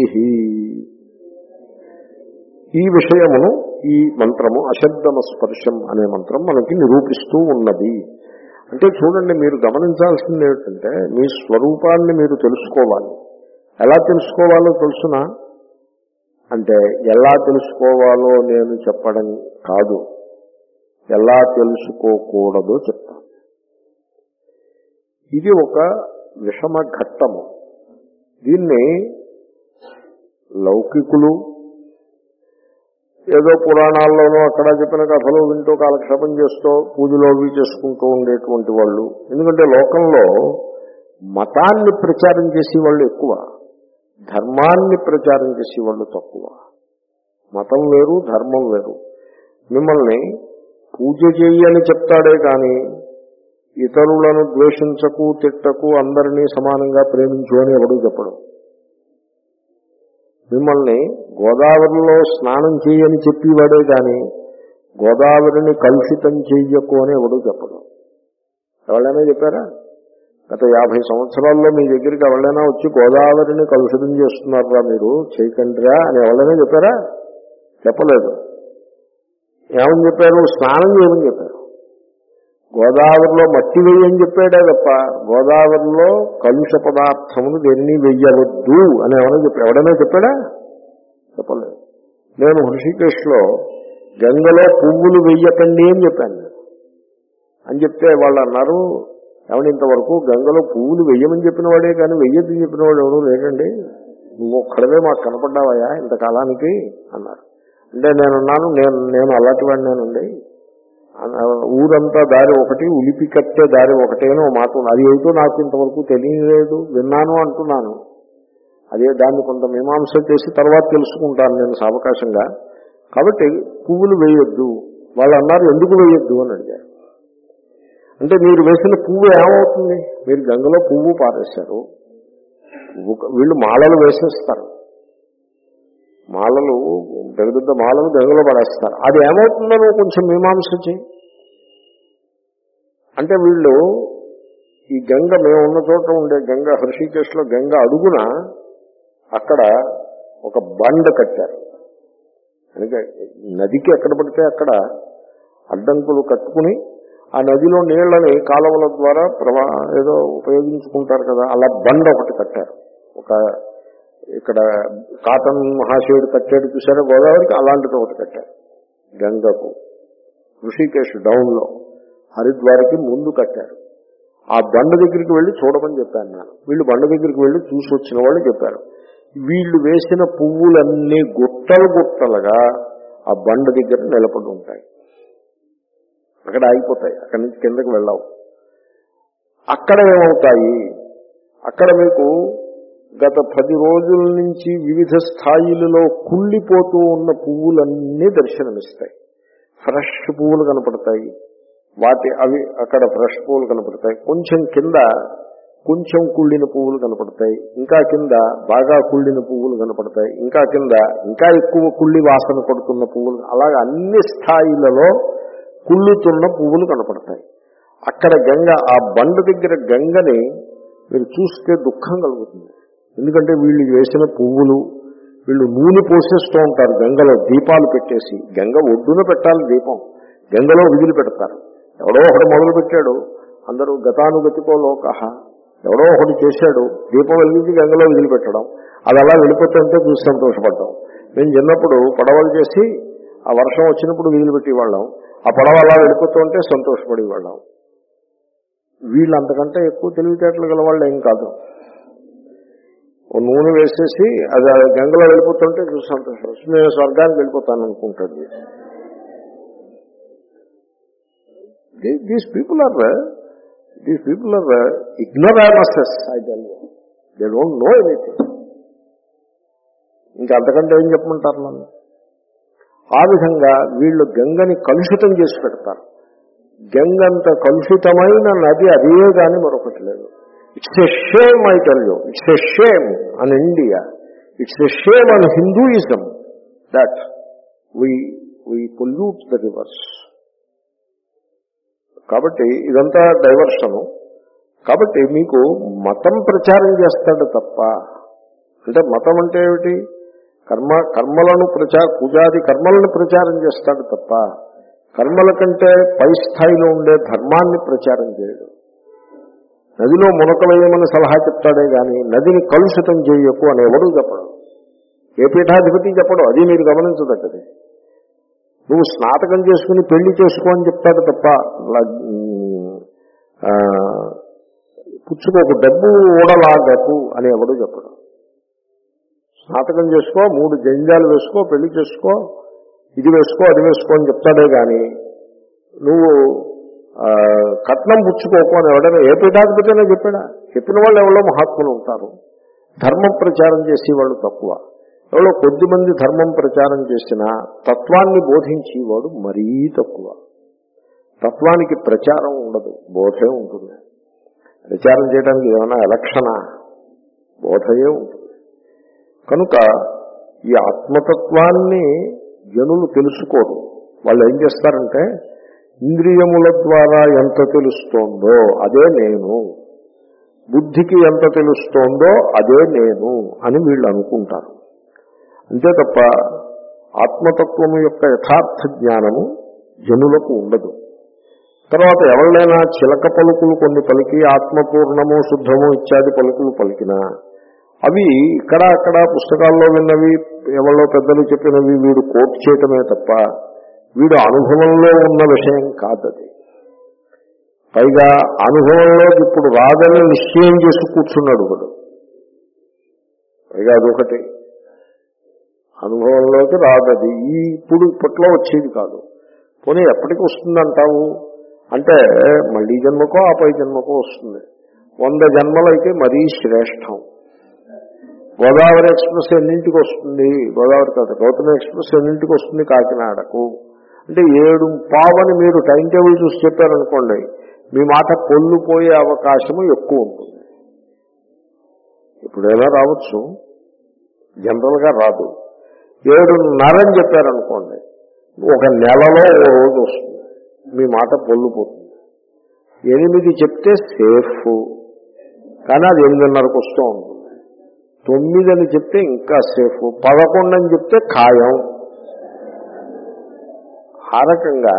ఈ విషయమును ఈ మంత్రము అశబ్దమ స్పర్శం అనే మంత్రం మనకి నిరూపిస్తూ ఉన్నది. అంటే చూడండి, మీరు గమనించాల్సింది ఏమిటంటే మీ స్వరూపాన్ని మీరు తెలుసుకోవాలి. ఎలా తెలుసుకోవాలో తెలుసునా? అంటే ఎలా తెలుసుకోవాలో నేను చెప్పడం కాదు, ఎలా తెలుసుకోకూడదో చెప్తాను. ఇది ఒక విషమ ఘట్టము. దీన్ని లౌకికులు ఏదో పురాణాల్లోనూ అక్కడ చెప్పిన కథలు వింటూ కాలక్షేపం చేస్తూ పూజలు అవి చేసుకుంటూ ఉండేటువంటి వాళ్ళు. ఎందుకంటే లోకంలో మతాన్ని ప్రచారం చేసే వాళ్ళు ఎక్కువ, ధర్మాన్ని ప్రచారం చేసే వాళ్ళు తక్కువ. మతం వేరు, ధర్మం వేరు. మిమ్మల్ని పూజ చేయని చెప్తాడే కానీ ఇతరులను ద్వేషించకు, తిట్టకు, అందరినీ సమానంగా ప్రేమించు అని ఎవడూ చెప్పడు. మిమ్మల్ని గోదావరిలో స్నానం చేయని చెప్పేవాడే కానీ గోదావరిని కలుషితం చెయ్యకు అని ఎవడూ చెప్పడు. ఎవరైనా చెప్పారా? గత యాభై సంవత్సరాల్లో మీ దగ్గరికి ఎవరైనా వచ్చి గోదావరిని కలుషితం చేస్తున్నారా మీరు, చేయకండిరా అని ఎవరైనా చెప్పారా? చెప్పలేదు. ఏమని చెప్పారు? స్నానం చేయమని చెప్పారు. గోదావరిలో మట్టి వెయ్యని చెప్పాడే తప్ప గోదావరిలో కలుష పదార్థములు దేన్ని వెయ్యవద్దు అని ఎవరైనా చెప్పారు? ఎవడైనా చెప్పాడా? చెప్పలేదు. నేను హృషికేశ్లో గంగలో పువ్వులు వెయ్యకండి అని చెప్పాను అని చెప్తే వాళ్ళు అన్నారు, ఏమని ఇంతవరకు గంగలో పువ్వులు వెయ్యమని చెప్పిన వాడే కానీ వెయ్యొద్దని చెప్పిన వాడు ఎవరు లేదండి, నువ్వు ఒక్కడవే మాకు కనపడ్డావయ్యా ఇంతకాలానికి అన్నారు. అంటే నేనున్నాను, నేను నేను అలాంటి వాడినేనండి, ఊరంతా దారి ఒకటి, ఉలిపి కట్టే దారి ఒకటే అని మాట ఉంది. అది ఏమిటో నాకు ఇంతవరకు తెలియలేదు, విన్నాను అంటున్నాను. అదే దాన్ని కొంత మీమాంస చేసి తర్వాత తెలుసుకుంటాను నేను సావకాశంగా. కాబట్టి పువ్వులు వేయొద్దు. వాళ్ళు అన్నారు, ఎందుకు వేయొద్దు అని అడిగారు. అంటే మీరు వేసిన పువ్వు ఏమవుతుంది? మీరు గంగలో పువ్వు పారేశారు, వీళ్ళు మాలలు వేసేస్తారు, మాలలు పెద్ద పెద్ద మాలలు గంగలో పడేస్తారు. అది ఏమవుతుందో కొంచెం మీమాంస చేయి. అంటే వీళ్ళు ఈ గంగ మేము ఉన్న చోట ఉండే గంగ హృషికేశ్లో గంగ అడుగున అక్కడ ఒక బండ కట్టారు. అంటే నదికి ఎక్కడ పడితే అక్కడ అడ్డంకులు కట్టుకుని ఆ నదిలో నీళ్లని కాలువల ద్వారా ప్రవా ఏదో ఉపయోగించుకుంటారు కదా, అలా బండ ఒకటి కట్టారు. ఒక ఇక్కడ కాటన్ మహాశివుడు కట్టాడు చూసారా గోదావరికి, అలాంటిది ఒకటి కట్టారు గంగకు. ఋషికేశ్ డౌన్ లో హరిద్వార్కి ముందు కట్టారు. ఆ బండ దగ్గరికి వెళ్ళి చూడమని చెప్పాను నేను. వీళ్ళు బండ దగ్గరికి వెళ్ళి చూసి వచ్చిన వాళ్ళు చెప్పారు, వీళ్ళు వేసిన పువ్వులన్నీ గుట్టలు గుట్టలుగా ఆ బండ దగ్గర నిలబడి ఉంటాయి, అక్కడ ఆగిపోతాయి, అక్కడి నుంచి కిందకి వెళ్ళావు. అక్కడ ఏమవుతాయి, అక్కడ మీకు గత పది రోజుల నుంచి వివిధ స్థాయిలలో కుళ్ళిపోతూ ఉన్న పువ్వులన్నీ దర్శనమిస్తాయి. ఫ్రెష్ పువ్వులు కనపడతాయి, వాటి అవి అక్కడ ఫ్రెష్ పువ్వులు కనపడతాయి. కొంచెం కింద కొంచెం కుళ్ళిన పువ్వులు కనపడతాయి, ఇంకా కింద బాగా కుళ్ళిన పువ్వులు కనపడతాయి, ఇంకా కింద ఇంకా ఎక్కువ కుళ్ళి వాసన కొడుతున్న పువ్వులు, అలాగే అన్ని స్థాయిలలో కుళ్ళుతున్న పువ్వులు కనపడతాయి. అక్కడ గంగ, ఆ బండ దగ్గర గంగని మీరు చూస్తే దుఃఖం కలుగుతుంది. ఎందుకంటే వీళ్ళు వేసిన పువ్వులు, వీళ్ళు నూనె పోసేస్తూ ఉంటారు గంగలో, దీపాలు పెట్టేసి. గంగ ఒడ్డున పెట్టాలి దీపం, గంగలో విధులు పెడతారు. ఎవడో ఒకటి మొదలు పెట్టాడు, అందరూ గతానుగతికో లోకః, ఎవడో ఒకటి చేశాడు, దీపం వెలిగించి గంగలో విధులు పెట్టడం, అది అలా వెళ్ళిపోతుంటే చూసి సంతోషపడ్డాం. మేము చిన్నప్పుడు పడవలు చేసి ఆ వర్షం వచ్చినప్పుడు విధులు పెట్టేవాళ్ళం, ఆ పడవ అలా వెళ్ళిపోతుంటే సంతోషపడేవాళ్ళం. వీళ్ళు అంతకంటే ఎక్కువ తెలివితేటలు గల వాళ్ళు ఏం కాదు. ఓ నూనె వేసేసి అది గంగలో వెళ్ళిపోతుంటే చూసి సంతోషం, నేను స్వర్గానికి వెళ్ళిపోతాను అనుకుంటాడు. These people are these people are ignoramuses, I tell you. They don't know anything. ఇంకా అంతకంటే ఏం చెప్పమంటారు నన్ను? ఆ విధంగా వీళ్ళు గంగని కలుషితం చేసి పెడతారు. గంగంత కలుషితమైన నది అదే కానీ మరొకటి లేదు. It's a shame, I tell you. It's a shame on India, it's a shame on Hinduism that we we pollute the rivers. కాబట్టి ఇదంతా డైవర్షను. కాబట్టి మీకు మతం ప్రచారం చేస్తాడు తప్ప, అంటే మతం అంటే ఏమిటి? కర్మ కర్మలను ప్రచార పూజాది కర్మలను ప్రచారం చేస్తాడు తప్ప కర్మల కంటే పై స్థాయిలో ఉండే ధర్మాన్ని ప్రచారం చేయడు. నదిలో మునకవేయమని సలహా చెప్తాడే గాని నదిని కలుషితం చేయకు అని ఎవడూ చెప్పడు. ఏ పీఠాధిపతి చెప్పడు. అది మీరు గమనించదగ్గది. నువ్వు స్నాతకం చేసుకుని పెళ్లి చేసుకో అని చెప్తాడు తప్ప పుచ్చుకోకు, డబ్బు ఓడలాగకు అని ఎవడూ చెప్పడు. స్నాతకం చేసుకో, మూడు జంజాలు వేసుకో, పెళ్లి చేసుకో, ఇది వేసుకో అది వేసుకో అని చెప్తాడే గాని నువ్వు కట్నం పుచ్చుకోకు అని ఎవడైనా ఏ పీఠాధిపతినే చెప్పాడా? చెప్పిన వాళ్ళు ఎవరో మహాత్ములు ఉంటారు. ధర్మం ప్రచారం చేసేవాళ్ళు తక్కువ. ఎవరో కొద్ది మంది ధర్మం ప్రచారం చేసినా తత్వాన్ని బోధించేవాడు మరీ తక్కువ. తత్వానికి ప్రచారం ఉండదు, బోధే ఉంటుంది. ప్రచారం చేయడానికి ఏమైనా ఎలక్షనా? బోధయే ఉంటుంది. కనుక ఈ ఆత్మతత్వాన్ని జనులు తెలుసుకోరు. వాళ్ళు ఏం చేస్తారంటే ఇంద్రియముల ద్వారా ఎంత తెలుస్తోందో అదే నేను, బుద్ధికి ఎంత తెలుస్తోందో అదే నేను అని వీళ్ళు అనుకుంటారు. అంతే తప్ప ఆత్మతత్వము యొక్క యథార్థ జ్ఞానము జనులకు ఉండదు. తర్వాత ఎవరైనా చిలక పలుకులు కొన్ని పలికి ఆత్మపూర్ణము శుద్ధము ఇత్యాది పలుకులు పలికినా అవి ఇక్కడ అక్కడ పుస్తకాల్లో విన్నవి, ఎవరో పెద్దలు చెప్పినవి వీడు కోట్ చేయటమే తప్ప వీడు అనుభవంలో ఉన్న విషయం కాదది. పైగా అనుభవంలోకి ఇప్పుడు రాదని నిశ్చయం చేసి కూర్చున్నాడు వాడు. పైగా అదొకటి, అనుభవంలోకి రాదది, ఈ ఇప్పుడు ఇప్పట్లో వచ్చేది కాదు. పోనీ ఎప్పటికి వస్తుందంటావు అంటే మళ్ళీ జన్మకో ఆ పై జన్మకో వస్తుంది. వంద జన్మలైతే మరీ శ్రేష్టం. గోదావరి ఎక్స్ప్రెస్ ఎన్నింటికి వస్తుంది? గోదావరి కాదు, గౌతమి ఎక్స్ప్రెస్ ఎన్నింటికి వస్తుంది కాకినాడకు అంటే ఏడు పావని మీరు టైం టేబుల్ చూసి చెప్పారనుకోండి, మీ మాట పొల్లుపోయే అవకాశము ఎక్కువ ఉంటుంది. ఇప్పుడైనా రావచ్చు, జనరల్గా రాదు. ఏడున్నరని చెప్పారనుకోండి, ఒక నెలలో ఓ రోజు వస్తుంది, మీ మాట పొల్లుపోతుంది. ఎనిమిది చెప్తే సేఫ్, కానీ అది ఎనిమిదిన్నరకు వస్తూ ఉంటుంది. తొమ్మిది అని చెప్తే ఇంకా సేఫ్, పదకొండు అని చెప్తే ఖాయం. ఆ రకంగా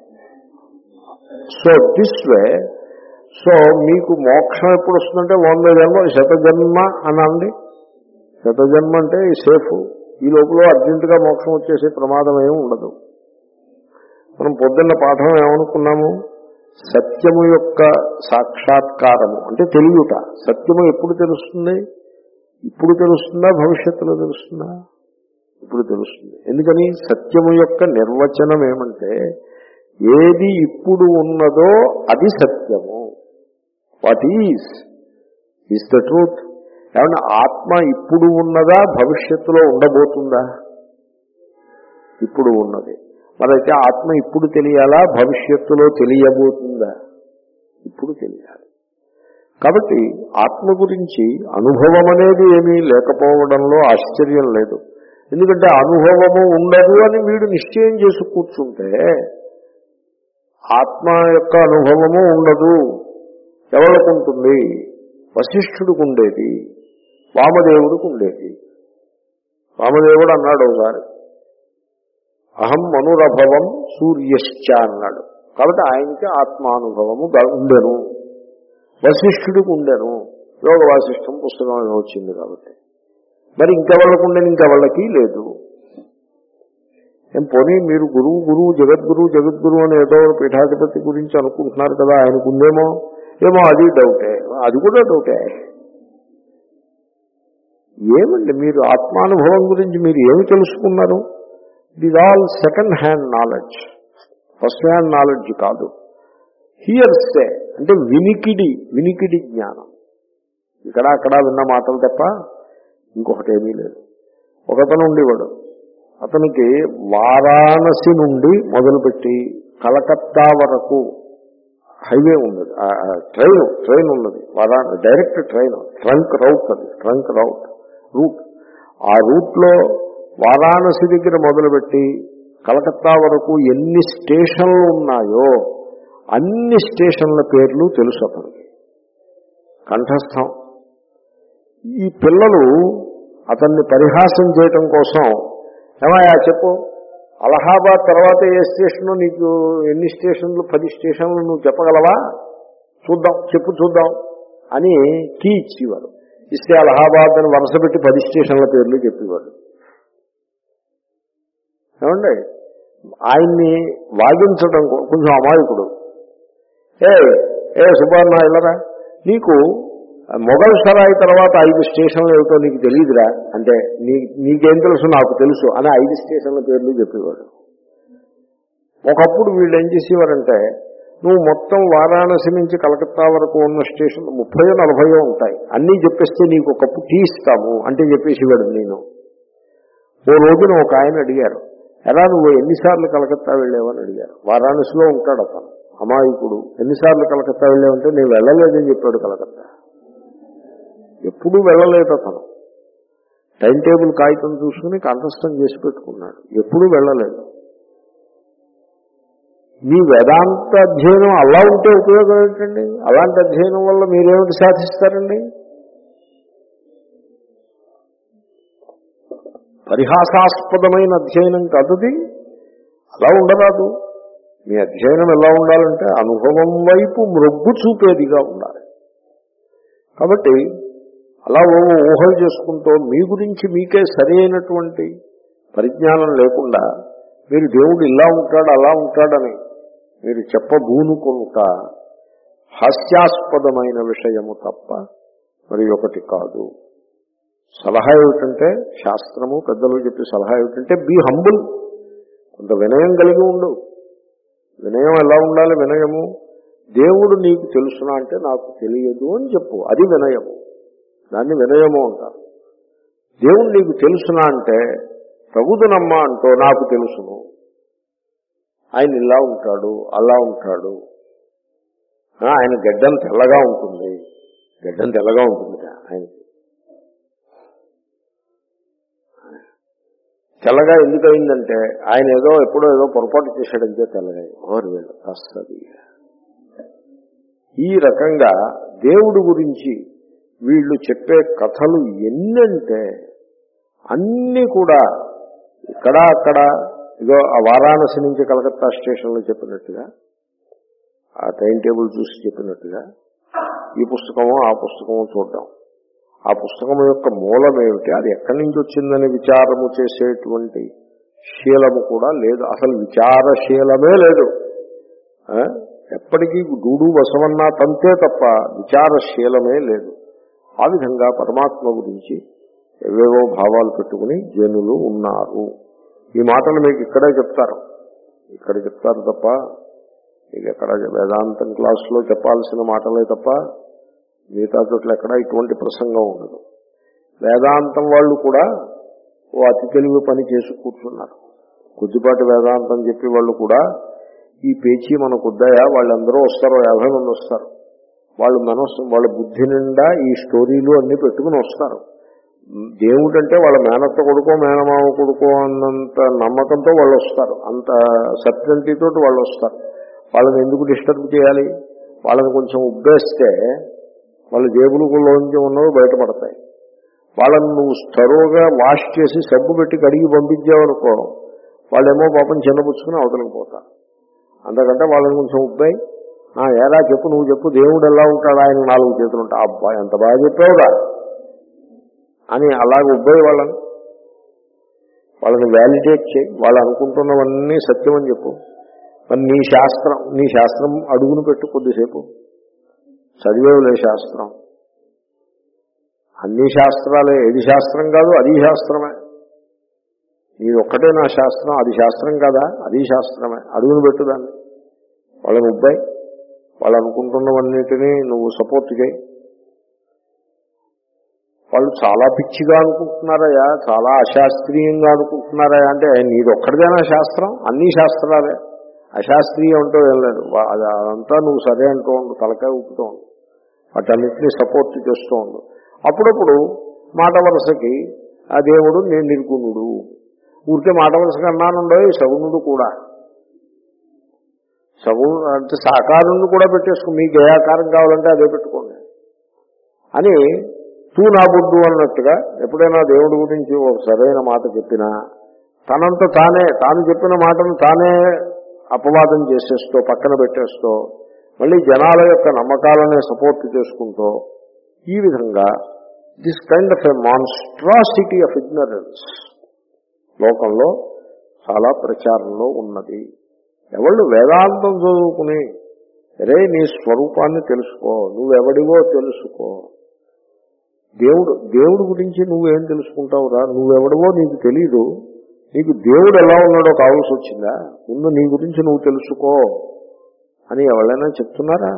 సో దిస్ వే. సో మీకు మోక్షం ఎప్పుడు వస్తుందంటే వంద జన్మ శతజన్మ అనండి. శతజన్మ అంటే సేఫ్. ఈ లోపల అర్జెంటుగా మోక్షం వచ్చేసే ప్రమాదం ఏమి ఉండదు. మనం పొద్దున్న పాఠం ఏమనుకున్నాము? సత్యము యొక్క సాక్షాత్కారము అంటే తెలియట. సత్యము ఎప్పుడు తెలుస్తుంది? ఇప్పుడు తెలుస్తుందా, భవిష్యత్తులో తెలుస్తుందా? ఇప్పుడు తెలుస్తుంది. ఎందుకని? సత్యము యొక్క నిర్వచనం ఏమంటే ఏది ఇప్పుడు ఉన్నదో అది సత్యము. What is is the truth. ఏమన్నా ఆత్మ ఇప్పుడు ఉన్నదా, భవిష్యత్తులో ఉండబోతుందా? ఇప్పుడు ఉన్నది. మరైతే ఆత్మ ఇప్పుడు తెలియాలా, భవిష్యత్తులో తెలియబోతుందా? ఇప్పుడు తెలియాలి. కాబట్టి ఆత్మ గురించి అనుభవం అనేది ఏమీ లేకపోవడంలో ఆశ్చర్యం లేదు. ఎందుకంటే అనుభవము ఉండదు అని వీడు నిశ్చయం చేసి కూర్చుంటే ఆత్మ యొక్క అనుభవము ఉండదు. ఎవరికి ఉంటుంది? వశిష్ఠుడికి ఉండేది, వామదేవుడికి ఉండేది. వామదేవుడు అన్నాడు ఒకసారి, అహం మనురభవం సూర్యశ్చ అన్నాడు. కాబట్టి ఆయనకి ఆత్మానుభవము ఉండెను. వశిష్ఠుడికి ఉండెను. యోగ వాసిష్టం పుస్తకం వచ్చింది కాబట్టి. మరి ఇంకెవళ్ళకు ఉండేది? ఇంకెవళ్ళకి లేదు. ఏం పోనీ మీరు గురువు గురువు జగద్గురువు జగద్గురువు అని ఏదో పీఠాధిపతి గురించి అనుకుంటున్నారు కదా, ఆయనకు ఉందేమో ఏమో, అది డౌటే. అది కూడా డౌటే. ఏమండి మీరు ఆత్మానుభవం గురించి మీరు ఏమి తెలుసుకున్నారు? It is all second hand knowledge, first hand knowledge కాదు. హియర్సే అంటే వినికిడి వినికిడి జ్ఞానం. ఇక్కడ అక్కడ విన్న మాటలు తప్ప ఇంకొకటి ఏమీ లేదు. ఒకతను ఉండేవాడు, అతనికి వారాణసి నుండి మొదలుపెట్టి కలకత్తా వరకు హైవే ఉన్నది, ట్రైన్ ట్రైన్ ఉన్నది. వారాణ డైరెక్ట్ ట్రైన్, ట్రంక్ రౌట్, అది ట్రంక్ రౌట్ రూట్. ఆ రూట్లో వారాణసి దగ్గర మొదలుపెట్టి కలకత్తా వరకు ఎన్ని స్టేషన్లు ఉన్నాయో అన్ని స్టేషన్ల పేర్లు తెలుసు అతనికి, కంఠస్థం. ఈ పిల్లలు అతన్ని పరిహాసం చేయటం కోసం, ఏమయ్యా చెప్పు, అలహాబాద్ తర్వాత ఏ స్టేషను, నీకు ఎన్ని స్టేషన్లు, పది స్టేషన్లు నువ్వు చెప్పగలవా, చూద్దాం చెప్పు చూద్దాం అని కీ ఇచ్చేవాడు. ఇస్తే అలహాబాద్ అని వరుస పెట్టి పది స్టేషన్ల పేర్లు చెప్పేవాడు. ఏమండి ఆయన్ని వాదించడం కొంచెం అమాయకుడు. ఏ ఏ సుబ్బాన్న ఇల్లరా, నీకు మొఘల్ సరాయి తర్వాత ఐదు స్టేషన్లు ఏమిటో నీకు తెలియదురా అంటే, నీ నీకేం తెలుసు, నాకు తెలుసు అని ఐదు స్టేషన్ల పేర్లు చెప్పేవాడు. ఒకప్పుడు వీళ్ళు ఏం చేసేవారంటే, నువ్వు మొత్తం వారాణసి నుంచి కలకత్తా వరకు ఉన్న స్టేషన్లు ముప్పయో నలభయో ఉంటాయి, అన్నీ చెప్పేస్తే నీకు ఒక కప్పు టీ ఇస్తాము అంటే చెప్పేసేవాడు. నేను ఓ రోజున ఒక ఆయన అడిగారు, ఎలా నువ్వు ఎన్నిసార్లు కలకత్తా వెళ్ళావని అడిగారు. వారాణసిలో ఉంటాడు అతను, అమాయకుడు. ఎన్నిసార్లు కలకత్తా వెళ్ళావంటే నేను వెళ్ళలేదని చెప్పాడు. కలకత్తా ఎప్పుడూ వెళ్ళలేదు అతను. టైం టేబుల్ కాగితం చూసుకుని కంఠస్థం చేసి పెట్టుకున్నాడు, ఎప్పుడూ వెళ్ళలేదు. మీ వేదాంత అధ్యయనం అలా ఉంటే ఉపయోగం ఏంటండి? అలాంటి అధ్యయనం వల్ల మీరేమిటి సాధిస్తారండి? పరిహాసాస్పదమైన అధ్యయనం కాదుది, అలా ఉండరాదు. మీ అధ్యయనం ఎలా ఉండాలంటే అనుభవం వైపు మృగ్గు చూపేదిగా ఉండాలి. కాబట్టి అలా ఓ ఊహలు చేసుకుంటూ మీ గురించి మీకే సరి అయినటువంటి పరిజ్ఞానం లేకుండా మీరు దేవుడు ఇలా ఉంటాడు అలా ఉంటాడని మీరు చెప్పబూనుకుంటా హాస్యాస్పదమైన విషయము తప్ప మరి ఒకటి కాదు. సలహా ఏమిటంటే, శాస్త్రము పెద్దలు చెప్పే సలహా ఏమిటంటే, బీ హంబుల్, కొంత వినయం కలిగి ఉండు. వినయం ఎలా ఉండాలి? వినయము, దేవుడు నీకు తెలుసునా అంటే నాకు తెలియదు అని చెప్పు, అది వినయము. దాన్ని వినయము అంటారు. దేవుడు నీకు తెలుసునా అంటే తగుదునమ్మా అంటూ నాకు తెలుసును, ఆయన ఇలా ఉంటాడు అలా ఉంటాడు, ఆయన గడ్డం తెల్లగా ఉంటుంది, గడ్డం తెల్లగా ఉంటుంది ఆయనకి. తెల్లగా ఎందుకయిందంటే ఆయన ఏదో ఎప్పుడో ఏదో పొరపాటు చేశాడంటే తెల్లగా ఓరు వీళ్ళు వస్తుంది. ఈ రకంగా దేవుడి గురించి వీళ్ళు చెప్పే కథలు ఎన్నంటే అన్నీ కూడా ఇక్కడ అక్కడ ఇదో ఆ వారాణసి నుంచి కలకత్తా స్టేషన్లో చెప్పినట్టుగా ఆ టైం టేబుల్ చూసి చెప్పినట్టుగా ఈ పుస్తకము ఆ పుస్తకము చూడడం, ఆ పుస్తకం యొక్క మూలం ఏమిటి, అది ఎక్కడి నుంచి వచ్చిందని విచారము చేసేటువంటి శీలము కూడా లేదు. అసలు విచారశీలమే లేదు. ఎప్పటికీ డూడు బసవన్న తంతే తప్ప విచారశీలమే లేదు. ఆ విధంగా పరమాత్మ గురించి ఏవేవో భావాలు పెట్టుకుని జనులు ఉన్నారు. ఈ మాటలు మీకు ఇక్కడే చెప్తారు, ఇక్కడ చెప్తారు తప్ప మీకు ఎక్కడ వేదాంతం క్లాసులో చెప్పాల్సిన మాటలే తప్ప మిగతా చోట్ల ఎక్కడ ఇటువంటి ప్రసంగం ఉండదు. వేదాంతం వాళ్ళు కూడా ఓ అతి తెలివి పని చేసి కూర్చున్నారు. కొద్దిపాటి వేదాంతం చెప్పి వాళ్ళు కూడా ఈ పేచీ మనకు వద్దాయా, వాళ్ళందరూ వస్తారో యాభై మంది వస్తారు, వాళ్ళు మనస్సు వాళ్ళ బుద్ధి నిండా ఈ స్టోరీలు అన్ని పెట్టుకుని వస్తారు. దేవుడంటే వాళ్ళ మేనత్త కొడుకో మేనమామ కొడుకో అన్నంత నమ్మకంతో వాళ్ళు వస్తారు, అంత సర్టెంటీతో వాళ్ళు వస్తారు. వాళ్ళని ఎందుకు డిస్టర్బ్ చేయాలి? వాళ్ళని కొంచెం ఉబ్బేస్తే వాళ్ళ జేబులలోంచి ఉన్నవి బయటపడతాయి. వాళ్ళని నువ్వు స్థరోగా వాష్ చేసి సబ్బు పెట్టి కడిగి పంపించావనుకో, వాళ్ళేమో పాపం చిన్నపుచ్చుకుని అవతలికి పోతారు. అంతకంటే వాళ్ళని కొంచెం ఉబ్బాయి ఎలా చెప్పు, నువ్వు చెప్పు, దేవుడు ఎలా ఉంటాడు, ఆయన నాలుగు చేతులు ఉంటాయి, అబ్బా ఎంత బాగా చెప్పావురా అని అలాగే ఉబ్బాయి వాళ్ళని వాళ్ళని వ్యాలిడేట్ చేయి. వాళ్ళు అనుకుంటున్నవన్నీ సత్యమని చెప్పు. మరి నీ శాస్త్రం నీ శాస్త్రం అడుగును పెట్టు, కొద్దిసేపు చదివేవులే శాస్త్రం, అన్ని శాస్త్రాలే, ఏది శాస్త్రం కాదు అది శాస్త్రమే. నీది ఒక్కటే నా శాస్త్రం, అది శాస్త్రం కాదా, అది శాస్త్రమే, అడుగును పెట్టుదాన్ని. వాళ్ళని ఉబ్బాయి, వాళ్ళు అనుకుంటున్నవన్నిటినీ నువ్వు సపోర్ట్ చేయి. వాళ్ళు చాలా పిచ్చిగా అనుకుంటున్నారయ్యా, చాలా అశాస్త్రీయంగా అనుకుంటున్నారయ్యా అంటే నీది ఒక్కడిదేనా శాస్త్రం, అన్ని శాస్త్రాలే, అశాస్త్రీయం అంటూ ఏం లేదు. అదంతా నువ్వు సరే అంటూ ఉండు, తలకాయ ఊపుతూ ఉండు, వాటన్నిటినీ సపోర్ట్ చేస్తూ ఉండు. అప్పుడప్పుడు మాట వరుసకి ఆ దేవుడు నేను నిర్గుణుడు, ఊరికే మాట వరుసగా అన్నానుండో సగుణుడు కూడా, సగుణు అంటే సాకారుణ్ణి కూడా పెట్టేసుకో, మీకు ఏ ఆకారం కావాలంటే అదే పెట్టుకోండి అని తూ నా బుద్ధు అన్నట్టుగా ఎప్పుడైనా దేవుడి గురించి ఒక సరైన మాట చెప్పినా తనంత తానే తాను చెప్పిన మాటను తానే అపవాదం చేసేస్తూ పక్కన పెట్టేస్తూ మళ్ళీ జనాల యొక్క నమ్మకాలనే సపోర్ట్ చేసుకుంటూ ఈ విధంగా this kind of a monstrosity of ignorance లోకంలో చాలా ప్రచారంలో ఉన్నది. ఎవళ్ళు వేదాంతం చదువుకుని రే నీ స్వరూపాన్ని తెలుసుకో, నువ్వెవడివో తెలుసుకో, దేవుడు దేవుడి గురించి నువ్వేం తెలుసుకుంటావురా, నువ్వెవడవో నీకు తెలీదు, నీకు దేవుడు ఎలా ఉన్నాడో కావాల్సి వచ్చిందా, ముందు నీ గురించి నువ్వు తెలుసుకో అని ఎవరైనా చెప్తున్నారా?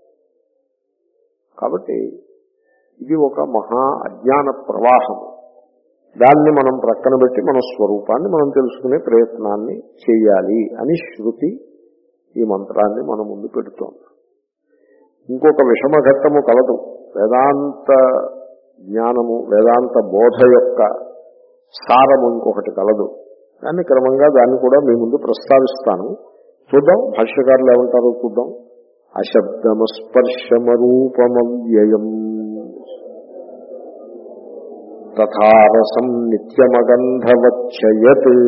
కాబట్టి ఇది ఒక మహా అజ్ఞాన ప్రవాహం. దాన్ని మనం ప్రక్కన పెట్టి మన స్వరూపాన్ని మనం తెలుసుకునే ప్రయత్నాన్ని చేయాలి అని శృతి ఈ మంత్రాన్ని మన ముందు పెడుతోంది. ఇంకొక విషమఘట్టము కలదు. వేదాంత జ్ఞానము వేదాంత బోధ యొక్క సారము ఇంకొకటి కలదు. దాన్ని క్రమంగా దాన్ని కూడా మీ ముందు ప్రస్తావిస్తాను. చూద్దాం భాష్యకారులు ఏమంటారో చూద్దాం. అశబ్దమస్పర్శమరూపమవ్యయం తథారసం నిత్యమగంధవచ్చయత్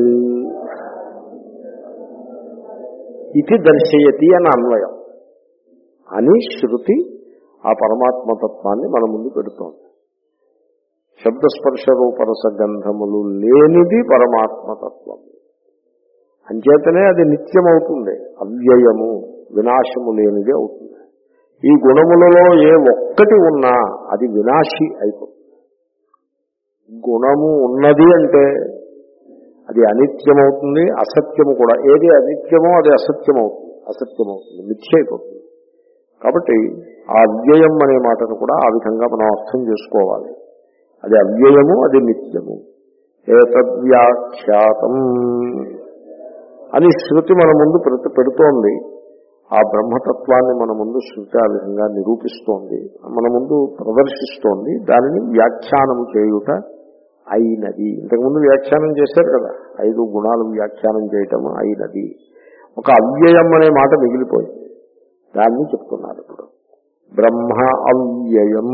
ఇది దర్శయతి అని అన్వయం అని శృతి ఆ పరమాత్మతత్వాన్ని మన ముందు పెడుతోంది. శబ్దస్పర్శ రూపరస గంధములు లేనిది పరమాత్మతత్వం. అంచేతనే అది నిత్యమవుతుంది, అవ్యయము వినాశము లేనిది అవుతుంది. ఈ గుణములలో ఏ ఒక్కటి ఉన్నా అది వినాశి అయిపోతుంది. గుణము ఉన్నది అంటే అది అనిత్యమవుతుంది, అసత్యము కూడా. ఏది అనిత్యమో అది అసత్యమవుతుంది, అసత్యమవుతుంది, మిథ్య అయిపోతుంది. కాబట్టి ఆ అవ్యయం అనే మాటను కూడా ఆ విధంగా మనం అర్థం చేసుకోవాలి. అది అవ్యయము, అది నిత్యము. ఏతద్వ్యాఖ్యాతం అని శృతి మన ముందు పెడుతోంది. ఆ బ్రహ్మతత్వాన్ని మన ముందు శృతి ఆ విధంగా నిరూపిస్తోంది, మన ముందు ప్రదర్శిస్తోంది. దానిని వ్యాఖ్యానం చేయుట అయినది. ఇంతకుముందు వ్యాఖ్యానం చేశారు కదా, ఐదు గుణాలు వ్యాఖ్యానం చేయటం అయినది. ఒక అవ్యయం అనే మాట మిగిలిపోయింది, దాన్ని చెప్తున్నారు ఇప్పుడు. బ్రహ్మ అవ్యయం.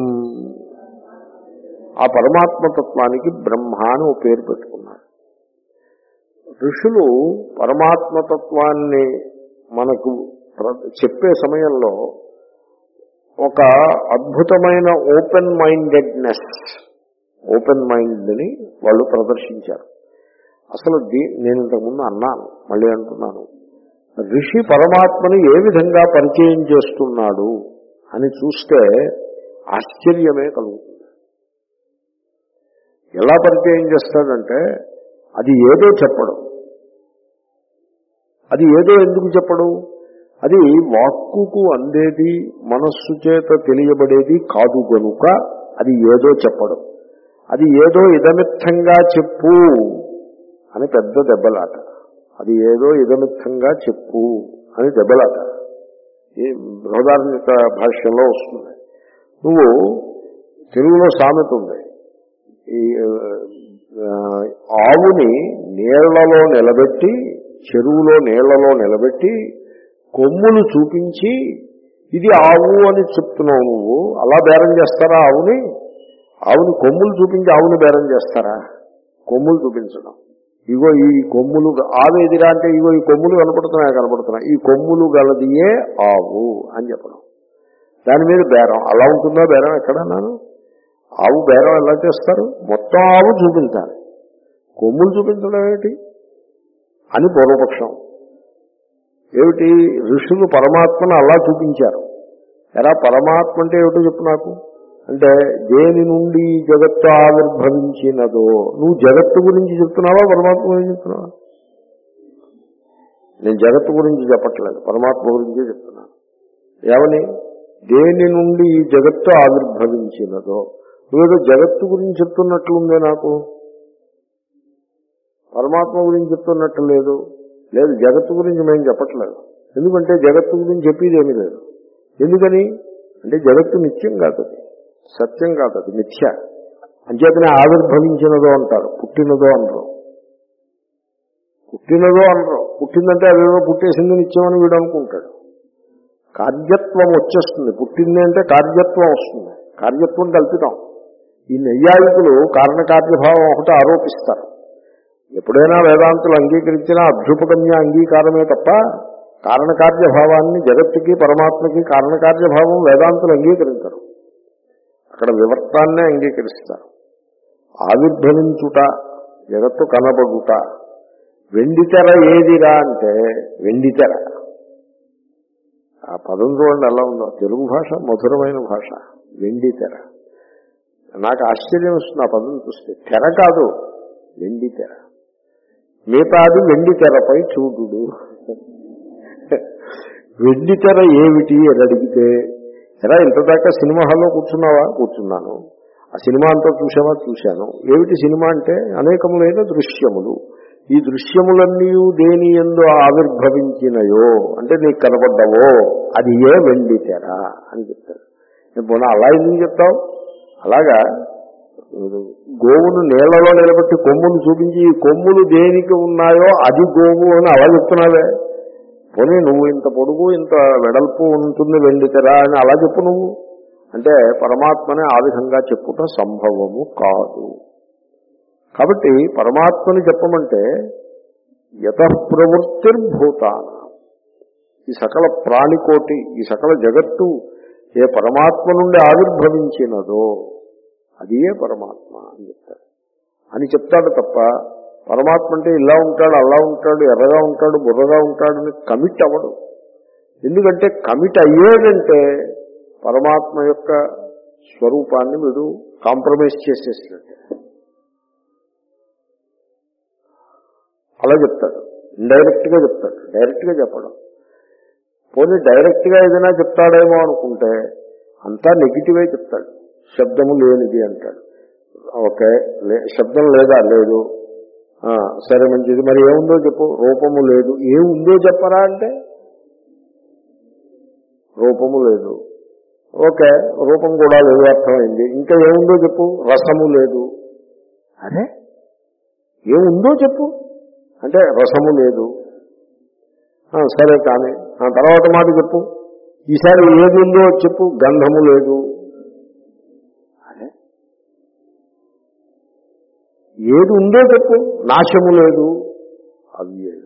ఆ పరమాత్మతత్వానికి బ్రహ్మ అని ఒక పేరు పెట్టుకున్నారు. ఋషులు పరమాత్మతత్వాన్ని మనకు చెప్పే సమయంలో ఒక అద్భుతమైన ఓపెన్ మైండెడ్నెస్, ఓపెన్ మైండ్ని వాళ్ళు ప్రదర్శించారు. అసలు దీ నేను ఇంతకుముందు అన్నాను, మళ్ళీ అంటున్నాను, ఋషి పరమాత్మని ఏ విధంగా పరిచయం చేస్తున్నాడు అని చూస్తే ఆశ్చర్యమే కలుగుతుంది. ఎలా పరిచయం చేస్తాడంటే అది ఏదో చెప్పడం. అది ఏదో ఎందుకు చెప్పడం? అది వాక్కుకు అందేది, మనస్సు చేత తెలియబడేది కాదు గనుక అది ఏదో చెప్పడం. అది ఏదో ఇదమిత్తంగా చెప్పు అని పెద్ద దెబ్బలాట. అది ఏదో ఇదమిత్తంగా చెప్పు అని దెబ్బలాట. ఈ బృహదార్మిక భాష్యంలో వస్తుంది. నువ్వు తెలుగులో సామెత ఉంది, ఈ ఆవుని నీళ్లలో నిలబెట్టి, చెరువులో నీళ్లలో నిలబెట్టి కొమ్ములు చూపించి ఇది ఆవు అని చెప్తున్నావు నువ్వు, అలా బేరం చేస్తారా ఆవుని? ఆవుని కొమ్ములు చూపించి ఆవుని బేరం చేస్తారా? కొమ్ములు చూపించడం, ఇగో ఈ కొమ్ములు ఆవు ఎదిరా అంటే ఇగో ఈ కొమ్ములు కనపడుతున్నాయి కనపడుతున్నాయి ఈ కొమ్ములు గలదియే ఆవు అని చెప్పడం. దాని మీద బేరం. అలా ఉంటుందా బేరం ఎక్కడన్నాను? ఆవు బేరం ఎలా చేస్తారు? మొత్తం ఆవు చూపించాలి, కొమ్ములు చూపించడం ఏమిటి అని పూర్వపక్షం. ఏమిటి? ఋషులు పరమాత్మను అలా చూపించారు. ఎలా పరమాత్మ అంటే ఏమిటో చెప్పు నాకు అంటే, దేని నుండి జగత్తు ఆవిర్భవించినదో. నువ్వు జగత్తు గురించి చెప్తున్నావా పరమాత్మ గురించి చెప్తున్నావా? నేను జగత్తు గురించి చెప్పట్లేదు, పరమాత్మ గురించే చెప్తున్నాను. ఏమని? దేని నుండి ఈ జగత్తు ఆవిర్భవించినదో. నువ్వేదో జగత్తు గురించి చెప్తున్నట్లుందే నాకు, పరమాత్మ గురించి చెప్తున్నట్టు లేదు. లేదు, జగత్తు గురించి మేము చెప్పట్లేదు. ఎందుకంటే జగత్తు గురించి చెప్పేది ఏమీ లేదు. ఎందుకని అంటే జగత్తు నిత్యం కాదు, అది సత్యం కాదు, అది మిథ్య. అంచేతనే ఆవిర్భవించినదో అంటారు, పుట్టినదో అనరు. పుట్టినదో అనరు. పుట్టిందంటే అదేదో పుట్టేసింది నిత్యమని వీడు అనుకుంటాడు. కార్యత్వం వచ్చేస్తుంది. పుట్టింది అంటే కార్యత్వం వస్తుంది. కార్యత్వం కల్పితం. ఈ నైయాయికులు కారణకార్యభావం ఒకటి ఆరోపిస్తారు. ఎప్పుడైనా వేదాంతులు అంగీకరించినా అభ్యుపగమ్య అంగీకారమే తప్ప కారణకార్యభావాన్ని, జగత్తుకి పరమాత్మకి కారణకార్యభావం వేదాంతులు అంగీకరించరు. అక్కడ వివర్తాన్నే అంగీకరిస్తారు. ఆవిర్భవించుట, జగత్తు కనబడుట. వెండితెర ఏదిరా అంటే వెండితెర. ఆ పదం చూడండి ఎలా ఉందో. తెలుగు భాష మధురమైన భాష. వెండితెర. నాకు ఆశ్చర్యం వస్తుంది ఆ పదం చూస్తే. తెర కాదు, వెండితెర. మిగతాది వెండితెరపై చూడు. వెండితెర ఏమిటి అని అడిగితే, ఎరా ఇంతదాకా సినిమా హాల్లో కూర్చున్నావా? కూర్చున్నాను. ఆ సినిమా అంతా చూసావా? చూశాను. ఏమిటి సినిమా అంటే అనేకములైన దృశ్యములు. ఈ దృశ్యములన్నీ దేని యందు ఆవిర్భవించినయో అంటే నీకు కనపడ్డావో అది ఏ వెండితెర అని చెప్తాడు. పోనా అలా ఎందుకు చెప్తావు? అలాగా గోవును నీళ్లలో నిలబెట్టి కొమ్ములు చూపించి ఈ కొమ్ములు దేనికి ఉన్నాయో అది గోవు అని అలా చెప్తున్నావే. పోనీ నువ్వు ఇంత పొడుగు ఇంత వెడల్పు ఉంటుంది వెండితెర అని అలా చెప్పు నువ్వు. అంటే పరమాత్మని ఆ విధంగా చెప్పుట సంభవము కాదు. కాబట్టి పరమాత్మని చెప్పమంటే యతః ప్రవృత్తిర్భూతాన, ఈ సకల ప్రాణికోటి, ఈ సకల జగత్తు ఏ పరమాత్మ నుండి ఆవిర్భవించినదో అది ఏ పరమాత్మ అని చెప్తాడు. అని చెప్తాడు తప్ప పరమాత్మ అంటే ఇలా ఉంటాడు, అలా ఉంటాడు, ఎర్రగా ఉంటాడు, బుర్రగా ఉంటాడు అని కమిట్ అవ్వడు. ఎందుకంటే కమిట్ అయ్యేదంటే పరమాత్మ యొక్క స్వరూపాన్ని వీడు కాంప్రమైజ్ చేసేసినట్టే. అలా చెప్తాడు. ఇండైరెక్ట్ గా చెప్తాడు, డైరెక్ట్ గా చెప్పడం. పోనీ డైరెక్ట్ గా ఏదైనా చెప్తాడేమో అనుకుంటే అంతా నెగిటివే చెప్తాడు. శబ్దము లేనిది అంటాడు. ఓకే, శబ్దం లేదా? లేదు. సరే మంచిది. మరి ఏముందో చెప్పు. రూపము లేదు. ఏముందో చెప్పరా అంటే రూపము లేదు. ఓకే, రూపం కూడా లేదు, అర్థమైంది. ఇంకా ఏముందో చెప్పు. రసము లేదు. అరే ఏముందో చెప్పు అంటే రసము లేదు. సరే కానీ ఆ తర్వాత మాట చెప్పు. ఈసారి ఏది ఉందో చెప్పు, గంధము లేదు. అదే ఏది ఉందో చెప్పు, నాశము లేదు, అవ్యయం.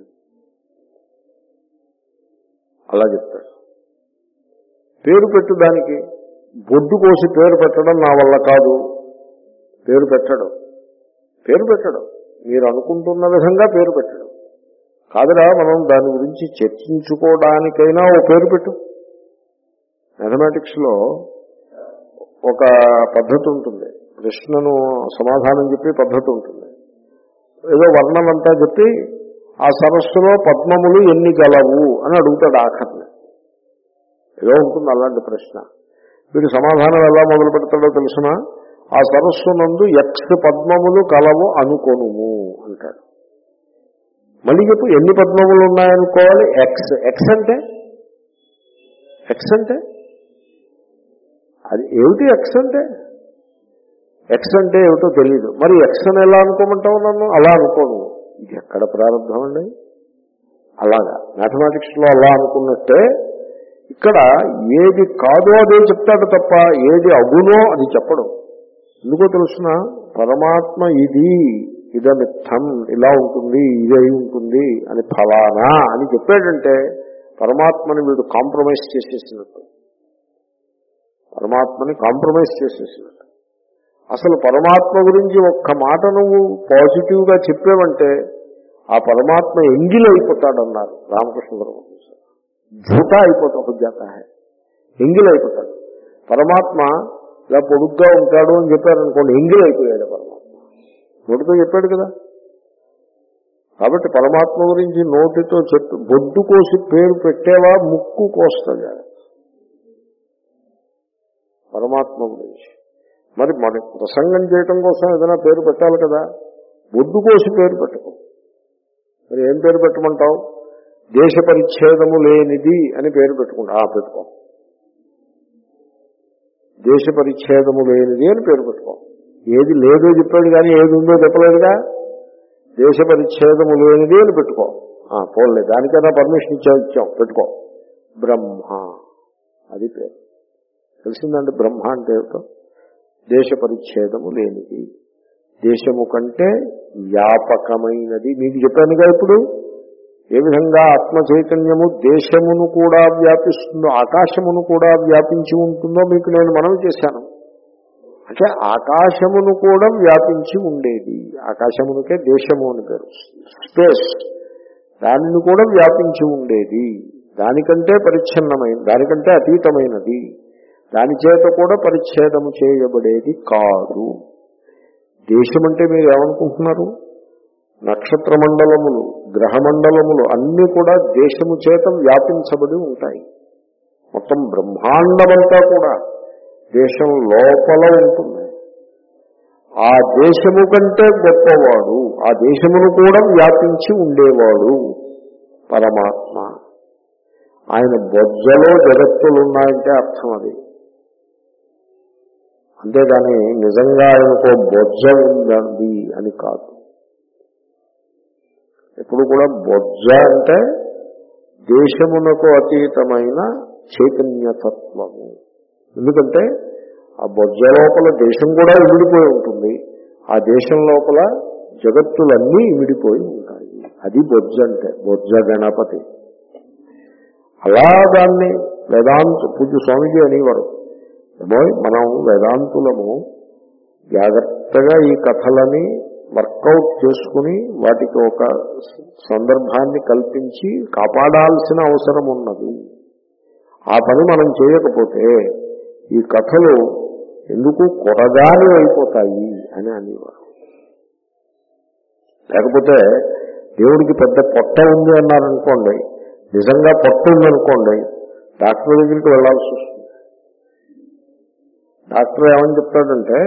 అలా చెప్తాడు. పేరు పెట్టు దానికి. బొడ్డు కోసి పేరు పెట్టడం నా వల్ల కాదు. పేరు పెట్టడం పేరు పెట్టడం మీరు అనుకుంటున్న విధంగా పేరు పెట్టడం కాదురా. మనం దాని గురించి చర్చించుకోవడానికైనా ఓ పేరు పెట్టు. మ్యాథమెటిక్స్లో ఒక పద్ధతి ఉంటుంది, ప్రశ్నను సమాధానం చెప్పి పద్ధతి ఉంటుంది. ఏదో వర్ణమంతా చెప్పి ఆ సరస్సులో పద్మములు ఎన్ని గలవు అని అడుగుతాడు ఆఖరిని. ఏదో ఉంటుంది అలాంటి ప్రశ్న. వీడు సమాధానం ఎలా మొదలు పెడతాడో తెలుసునా? ఆ సరస్సు నందు ఎక్స్ పద్మములు కలవు అనుకోనుము అంటాడు. మళ్ళీ చెప్పు, ఎన్ని పద్మములు ఉన్నాయనుకోవాలి? ఎక్స్. ఎక్స్ అంటే ఎక్స్ అంటే అది ఏమిటి? ఎక్స్ అంటే ఎక్స్ అంటే ఏమిటో తెలియదు. మరి ఎక్స్ అని ఎలా అనుకోమంటావు నన్ను? అలా అనుకోను. ఇది ఎక్కడ ప్రారంభం అండి? అలాగా మ్యాథమెటిక్స్లో అలా అనుకున్నట్టే ఇక్కడ ఏది కాదో అదే చెప్తాడు తప్ప ఏది అగునో అది చెప్పడం. ఎందుకో తెలుసిన, పరమాత్మ ఇది ఇదమిత్తం, ఇలా ఉంటుంది, ఇదై ఉంటుంది అని ఫలానా అని చెప్పాడంటే పరమాత్మని వీడు కాంప్రమైజ్ చేసేసినట్టు. పరమాత్మని కాంప్రమైజ్ చేసేసినట్టు. అసలు పరమాత్మ గురించి ఒక్క మాట నువ్వు పాజిటివ్గా చెప్పేవంటే ఆ పరమాత్మ ఎంగిలైపోతాడన్నారు రామకృష్ణ పరమహంస. జూటా అయిపోతాడు, జాత ఎంగిలైపోతాడు. పరమాత్మ ఇలా పొడుగ్గా ఉంటాడు అని చెప్పారనుకోండి, ఎంగిలైపోయాడు పరమాత్మ. నోటితో చెప్పాడు కదా. కాబట్టి పరమాత్మ గురించి నోటితో చెప్పి బొడ్డు కోసి పేరు పెట్టేవా, ముక్కు కోస్తాడు పరమాత్మ గురించి. మరి మన ప్రసంగం చేయటం కోసం ఏదైనా పేరు పెట్టాలి కదా. బొడ్డు కోసి పేరు పెట్టకు. మరి ఏం పేరు పెట్టమంటావు? దేశ పరిచ్ఛేదము లేనిది అని పేరు పెట్టుకుంటా. పెట్టుకో. దేశ పరిచ్ఛేదము లేనిది అని పేరు పెట్టుకో. ఏది లేదో చెప్పాడు కానీ ఏది ఉందో చెప్పలేదుగా. దేశ పరిచ్ఛేదము లేనిది అని పెట్టుకో. పోలే, దానికైనా పర్మిషన్ ఇచ్చా ఇచ్చాం పెట్టుకో. బ్రహ్మ అది పేరు. తెలిసిందండి బ్రహ్మ అంటే ఏమిటో? దేశ పరిచ్ఛేదము లేనిది, దేశము కంటే వ్యాపకమైనది. మీకు చెప్పానుగా ఇప్పుడు ఏ విధంగా ఆత్మ చైతన్యము దేశమును కూడా వ్యాపిస్తుందో, ఆకాశమును కూడా వ్యాపించి ఉంటుందో మీకు నేను మనవి చేశాను. అంటే ఆకాశమును కూడా వ్యాపించి ఉండేది. ఆకాశమునికే దేశము అని పేరు, స్పేస్. దానిని కూడా వ్యాపించి ఉండేది, దానికంటే పరిచ్ఛిన్నమైన, దానికంటే అతీతమైనది, దాని చేత కూడా పరిచ్ఛేదము చేయబడేది కాదు. దేశం అంటే మీరు ఏమనుకుంటున్నారు? నక్షత్ర మండలములు, గ్రహమండలములు అన్నీ కూడా దేశము చేత వ్యాపించబడి ఉంటాయి. మొత్తం బ్రహ్మాండమంతా కూడా దేశం లోపల ఉంటుంది. ఆ దేశము కంటే గొప్పవాడు, ఆ దేశమును కూడా వ్యాపించి ఉండేవాడు పరమాత్మ. ఆయన బొజ్జలో జగత్తులున్నాయంటే అర్థం అది. అంతేగాని నిజంగా ఆయనకో బొజ్జ ఉందండి అని కాదు. ఎప్పుడు కూడా బొజ్జ అంటే దేశమునకు అతీతమైన చైతన్యతత్వము. ఎందుకంటే ఆ బొజ్జ లోపల దేశం కూడా ఇమిడిపోయి ఉంటుంది, ఆ దేశం లోపల జగత్తులన్నీ ఇమిడిపోయి ఉంటాయి. అది బొజ్జ అంటే, బొజ్జ గణపతి. అలా దాన్ని వేదాంత పూజ్య స్వామిజీ అనేవారు. ఏమో మనం వేదాంతులము జాగ్రత్తగా ఈ కథలని వర్కౌట్ చేసుకుని వాటికి ఒక సందర్భాన్ని కల్పించి కాపాడాల్సిన అవసరం ఉన్నది. ఆ పని మనం చేయకపోతే ఈ కథలు ఎందుకు కొరగాని అయిపోతాయి అని అనేవారు. లేకపోతే దేవుడికి పెద్ద పొట్ట ఉంది అన్నారనుకోండి, నిజంగా పొట్ట ఉందనుకోండి, డాక్టర్ దగ్గరికి వెళ్లాల్సి వస్తుంది. డాక్టర్ ఏమని చెప్తాడంటే,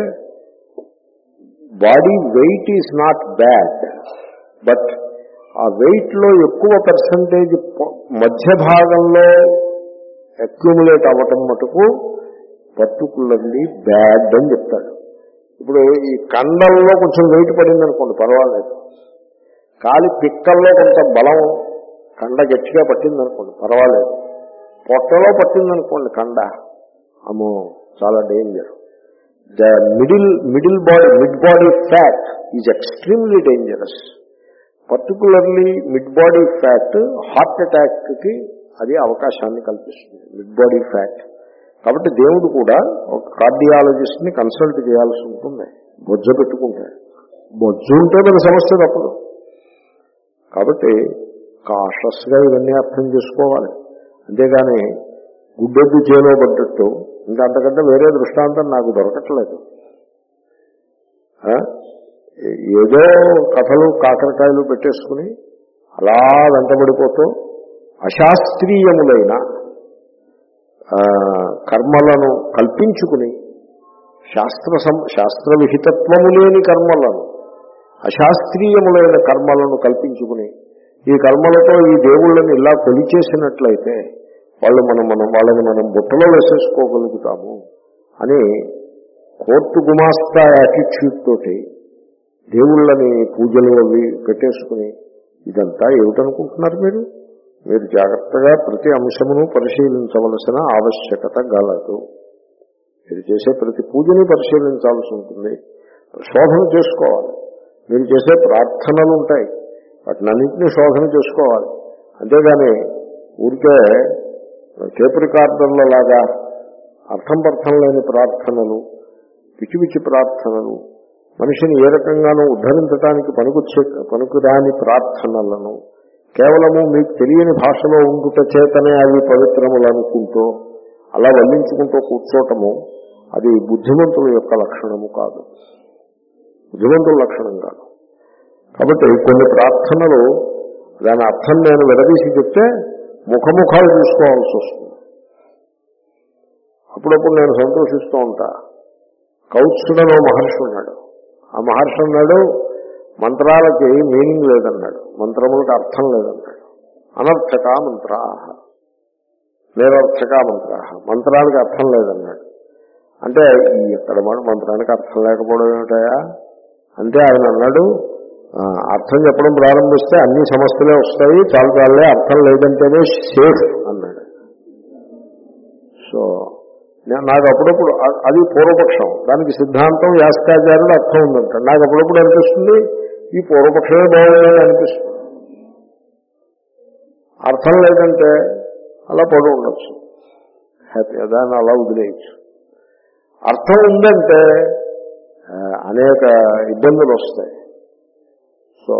body weight is not bad, but ఆ వెయిట్ లో ఎక్కువ పర్సంటేజ్ మధ్య భాగంలో అక్యుములేట్ అవ్వటం మటుకు పర్టికులర్లీ బ్యాడ్ అని చెప్తాడు. ఇప్పుడు ఈ కండల్లో కొంచెం వెయిట్ పడింది అనుకోండి, పర్వాలేదు. కాలి పిక్కల్లో కొంత బలం కండ గట్టిగా పట్టిందనుకోండి, పర్వాలేదు. పొట్టలో పట్టిందనుకోండి కండ, అమ్మో చాలా danger. The middle middle body mid body fat is extremely dangerous. Particularly mid body fat heart attack కి అది అవకాశాన్ని కల్పిస్తుంది, మిడ్ బాడీ ఫ్యాట్. కాబట్టి దేవుడు కూడా ఒక కార్డియాలజిస్ట్ ని కన్సల్ట్ చేయాల్సి ఉంటుంది. బొజ్జ పెట్టుకుంటే బొజ్జు ఉంటే మన సమస్య తప్పదు. కాబట్టి కాషస్ గా ఇవన్నీ అర్థం చేసుకోవాలి. అంతేగాని గుడ్డెద్దు చేలో పడ్డట్టు ఇంకా అంతకంటే వేరే దృష్టాంతం నాకు దొరకట్లేదు. ఏదో కథలు కాకరకాయలు పెట్టేసుకుని అలా వెంటబడిపోతూ అశాస్త్రీయములైన కర్మలను కల్పించుకుని శాస్త్ర శాస్త్ర విహితత్వము లేని కర్మలను, అశాస్త్రీయములైన కర్మలను కల్పించుకుని ఈ కర్మలతో ఈ దేవుళ్ళని ఇలా కొలిచేసినట్లయితే వాళ్ళు మనం మనం వాళ్ళని మనం బుట్టలో వేసేసుకోగలుగుతాము అని కోర్టు గుమాస్తా యాటిట్యూడ్ తోటి దేవుళ్ళని పూజలు అవి పెట్టేసుకుని ఇదంతా ఏమిటనుకుంటున్నారు మీరు? మీరు జాగ్రత్తగా ప్రతి అంశమును పరిశీలించవలసిన ఆవశ్యకత గలదు. మీరు చేసే ప్రతి పూజని పరిశీలించాల్సి ఉంటుంది, శోధన చేసుకోవాలి. మీరు చేసే ప్రార్థనలు ఉంటాయి, వాటినన్నింటినీ శోధన చేసుకోవాలి. అంతేగాని ఊరికే టేప్ రికార్డర్ల లాగా అర్థం పర్థం లేని ప్రార్థనలు, పిచ్చి పిచ్చి ప్రార్థనలు, మనిషిని ఏ రకంగానూ ఉద్ధరించడానికి పనికొచ్చే పనికిరాని ప్రార్థనలను కేవలము మీకు తెలియని భాషలో ఉండుట చేతనే అవి పవిత్రములు అనుకుంటూ అలా వల్లించుకుంటూ కూర్చోటము అది బుద్ధిమంతుల యొక్క లక్షణము కాదు, బుద్ధిమంతుల లక్షణం కాదు. కాబట్టి కొన్ని ప్రార్థనలు దాని అర్థం నేను విడదీసి చెప్తే ముఖముఖాలు చూసుకోవాల్సి వస్తుంది. అప్పుడప్పుడు నేను సంతోషిస్తూ ఉంటా. కౌత్సుడనో మహర్షి ఉన్నాడు. ఆ మహర్షి అన్నాడు మంత్రాలకి మీనింగ్ లేదన్నాడు, మంత్రములకు అర్థం లేదన్నాడు. అనర్థక మంత్రా, నిరర్థక మంత్రా, మంత్రాలకు అర్థం లేదన్నాడు. అంటే ఎక్కడ మాట మంత్రానికి అర్థం లేకపోవడం ఏమిటాయా అంటే ఆయన అన్నాడు, అర్థం చెప్పడం ప్రారంభిస్తే అన్ని సమస్యలే వస్తాయి, చాలు చాలే, అర్థం లేదంటేనే సేఫ్ అన్నాడు. సో నాకు అప్పుడప్పుడు అది పూర్వపక్షం, దానికి సిద్ధాంతం యాస్కాచార్యుడు అర్థం ఉందంటాడు. నాకు అప్పుడప్పుడు అనిపిస్తుంది ఈ పూర్వపక్షమే బాగుందని అనిపిస్తుంది. అర్థం లేదంటే అలా పడు ఉండొచ్చు, హ్యాపీగా దాన్ని అలా వదిలేయచ్చు. అర్థం ఉందంటే అనేక ఇబ్బందులు వస్తాయి. సో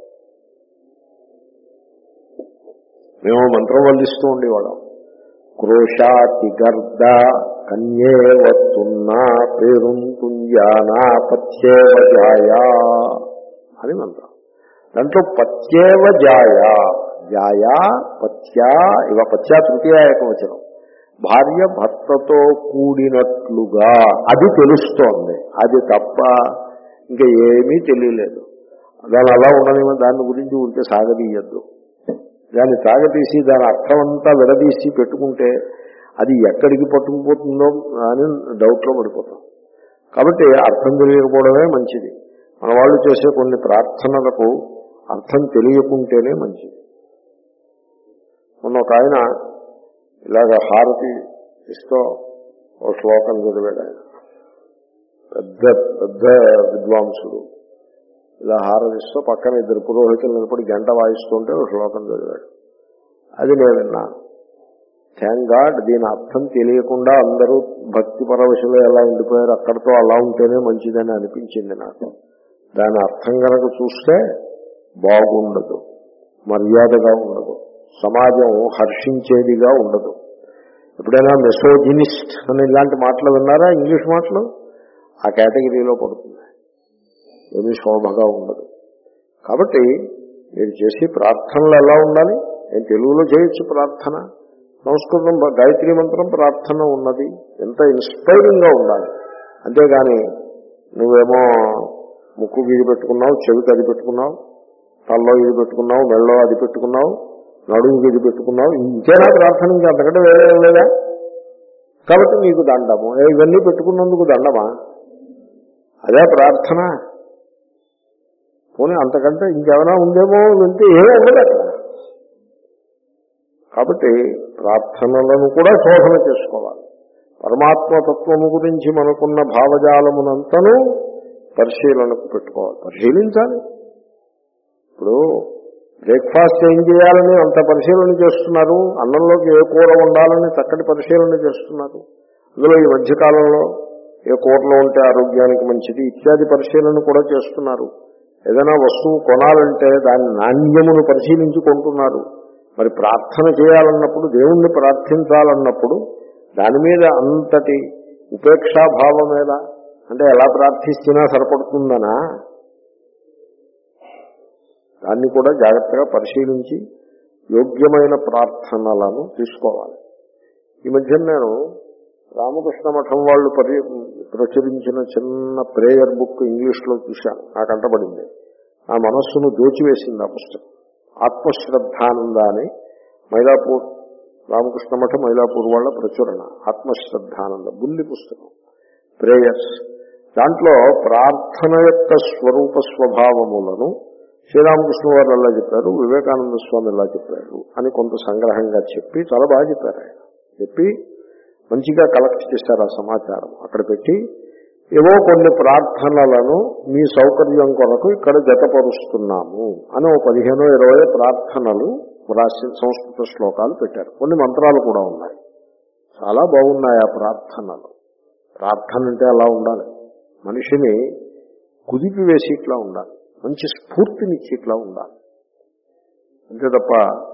మేము మంత్రం వల్లిస్తూ ఉండేవాళ్ళం. క్రోశాతి గర్ద కన్యేవత్తున్నా పేరుంతుంజానా పత్యేవ జాయా అని మంత్రం. దాంట్లో పత్యేవ జాయా, జాయా పత్యా ఇవ, పత్యా తృతీయ ఏకవచనం, భార్య భర్తతో కూడినట్లుగా అది తెలుస్తోంది. అది తప్ప ఇంకా ఏమీ తెలియలేదు. దాని అలా ఉండని దాని గురించి ఊరికే సాగదీయద్దు. దాన్ని సాగతీసి దాని అర్థం అంతా విడదీసి పెట్టుకుంటే అది ఎక్కడికి పట్టుకుపోతుందో అని డౌట్లో పడిపోతాం. కాబట్టి అర్థం తెలియకపోవడమే మంచిది. మన వాళ్ళు చేసే కొన్ని ప్రార్థనలకు అర్థం తెలియకుంటేనే మంచిది. మొన్న ఒక ఆయన ఇలాగ హారతి ఇస్తూ ఒక శ్లోకం చదివాడు. ఆయన పెద్ద పెద్ద విద్వాంసుడు. ఇలా హారతిస్తూ పక్కన ఇద్దరు పురోహితులు నిలబడి గంట వాయిస్తుంటే ఒక శ్లోకం చదివాడు. అది నేను విన్నాను. థ్యాంక్ గాడ్, దీని అర్థం తెలియకుండా అందరూ భక్తి పరవశులు ఎలా ఉండిపోయారు, అక్కడితో అలా ఉంటేనే మంచిదని అనిపించింది నాకు. దాని అర్థం కనుక చూస్తే బాగుండదు, మర్యాదగా ఉండదు, సమాజం హర్షించేదిగా ఉండదు. ఎప్పుడైనా మెసోజినిస్ట్ అని ఇలాంటి మాటలు విన్నారా? ఇంగ్లీష్ మాటలు ఆ కేటగిరీలో పడుతుంది. ఏమీ శోభగా ఉండదు. కాబట్టి మీరు చేసి ప్రార్థనలు ఎలా ఉండాలి? నేను తెలుగులో చేయొచ్చు ప్రార్థన, సంస్కృతం గాయత్రీ మంత్రం ప్రార్థన ఉన్నది, ఎంత ఇన్స్పైరింగ్ గా ఉండాలి. అంతేగాని నువ్వేమో ముక్కు ఇది పెట్టుకున్నావు, చెవికి అది పెట్టుకున్నావు, తల్లో ఇది పెట్టుకున్నావు, మెళ్ళో అది పెట్టుకున్నావు, నడుముకి ఇది పెట్టుకున్నావు, ఇంకేనా ప్రార్థన? ఇంకా అంతకంటే వేరే లేదా? కాబట్టి నీకు దండము. ఇవన్నీ పెట్టుకున్నందుకు దండమా? అదే ప్రార్థన? పోనీ అంతకంటే ఇంకేమైనా ఉందేమో వెళ్తే ఏమీ ఉండదు అక్కడ. కాబట్టి ప్రార్థనలను కూడా శోధన చేసుకోవాలి. పరమాత్మతత్వము గురించి మనకున్న భావజాలమునంతను పరిశీలనకు పెట్టుకోవాలి, పరిశీలించాలి. ఇప్పుడు బ్రేక్ఫాస్ట్ ఏం చేయాలని అంత పరిశీలన చేస్తున్నారు, అన్నంలోకి ఏ కూర ఉండాలని చక్కటి పరిశీలన చేస్తున్నారు, అందులో ఈ మధ్యకాలంలో ఏ కూరలో ఉంటే ఆరోగ్యానికి మంచిది ఇత్యాది పరిశీలన కూడా చేస్తున్నారు. ఏదైనా వస్తువు కొనాలంటే దాని నాణ్యమును పరిశీలించి కొంటున్నారు. మరి ప్రార్థన చేయాలన్నప్పుడు, దేవుణ్ణి ప్రార్థించాలన్నప్పుడు దాని మీద అంతటి ఉపేక్షాభావం మీద, అంటే ఎలా ప్రార్థిస్తున్నా సరిపడుతుందనా, దాన్ని కూడా జాగ్రత్తగా పరిశీలించి యోగ్యమైన ప్రార్థనలను తీసుకోవాలి. ఈ మధ్య నేను రామకృష్ణ మఠం వాళ్ళు పరి ప్రచురించిన చిన్న ప్రేయర్ బుక్ ఇంగ్లీష్లో చూశాను, నాకు అంటబడింది. నా మనస్సును దోచివేసింది ఆ పుస్తకం. ఆత్మశ్రద్ధానంద అని మైలాపూర్ రామకృష్ణ మఠం మైలాపూర్ వాళ్ళ ప్రచురణ. ఆత్మశ్రద్ధానంద బుల్లి పుస్తకం, ప్రేయర్స్. దాంట్లో ప్రార్థన యొక్క స్వరూప స్వభావములను శ్రీరామకృష్ణ వారు ఎలా చెప్పారు, వివేకానంద స్వామి ఎలా చెప్పారు అని కొంత సంగ్రహంగా చెప్పి చాలా బాగా చెప్పారు. ఆయన చెప్పి మంచిగా కలెక్ట్ చేశారు ఆ సమాచారం. అక్కడ పెట్టి ఏవో కొన్ని ప్రార్థనలను మీ సౌకర్యం కొరకు ఇక్కడ జతపరుస్తున్నాము అని ఓ పదిహేనో ఇరవై ప్రార్థనలు రాసి సంస్కృత శ్లోకాలు పెట్టారు. కొన్ని మంత్రాలు కూడా ఉన్నాయి. చాలా బాగున్నాయి ఆ ప్రార్థనలు. ప్రార్థన అంటే అలా ఉండాలి, మనిషిని కుదిపి వేసి ఇట్లా ఉండాలి, మంచి స్ఫూర్తినిచ్చి ఇట్లా ఉండాలి. అంతే తప్ప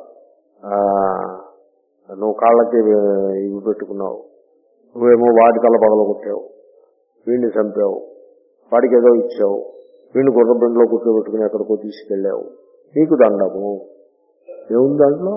నువ్వు కాళ్ళకి ఇవి పెట్టుకున్నావు, నువ్వేమో వాడి తల పగలగొట్టావు, వీడిని చంపావు, వాడికి ఏదో ఇచ్చావు, వీడిని గుర్రబండిలో కూర్చోబెట్టుకుని ఎక్కడికో తీసుకెళ్ళావు, నీకు దండము ఏముంది దాంట్లో.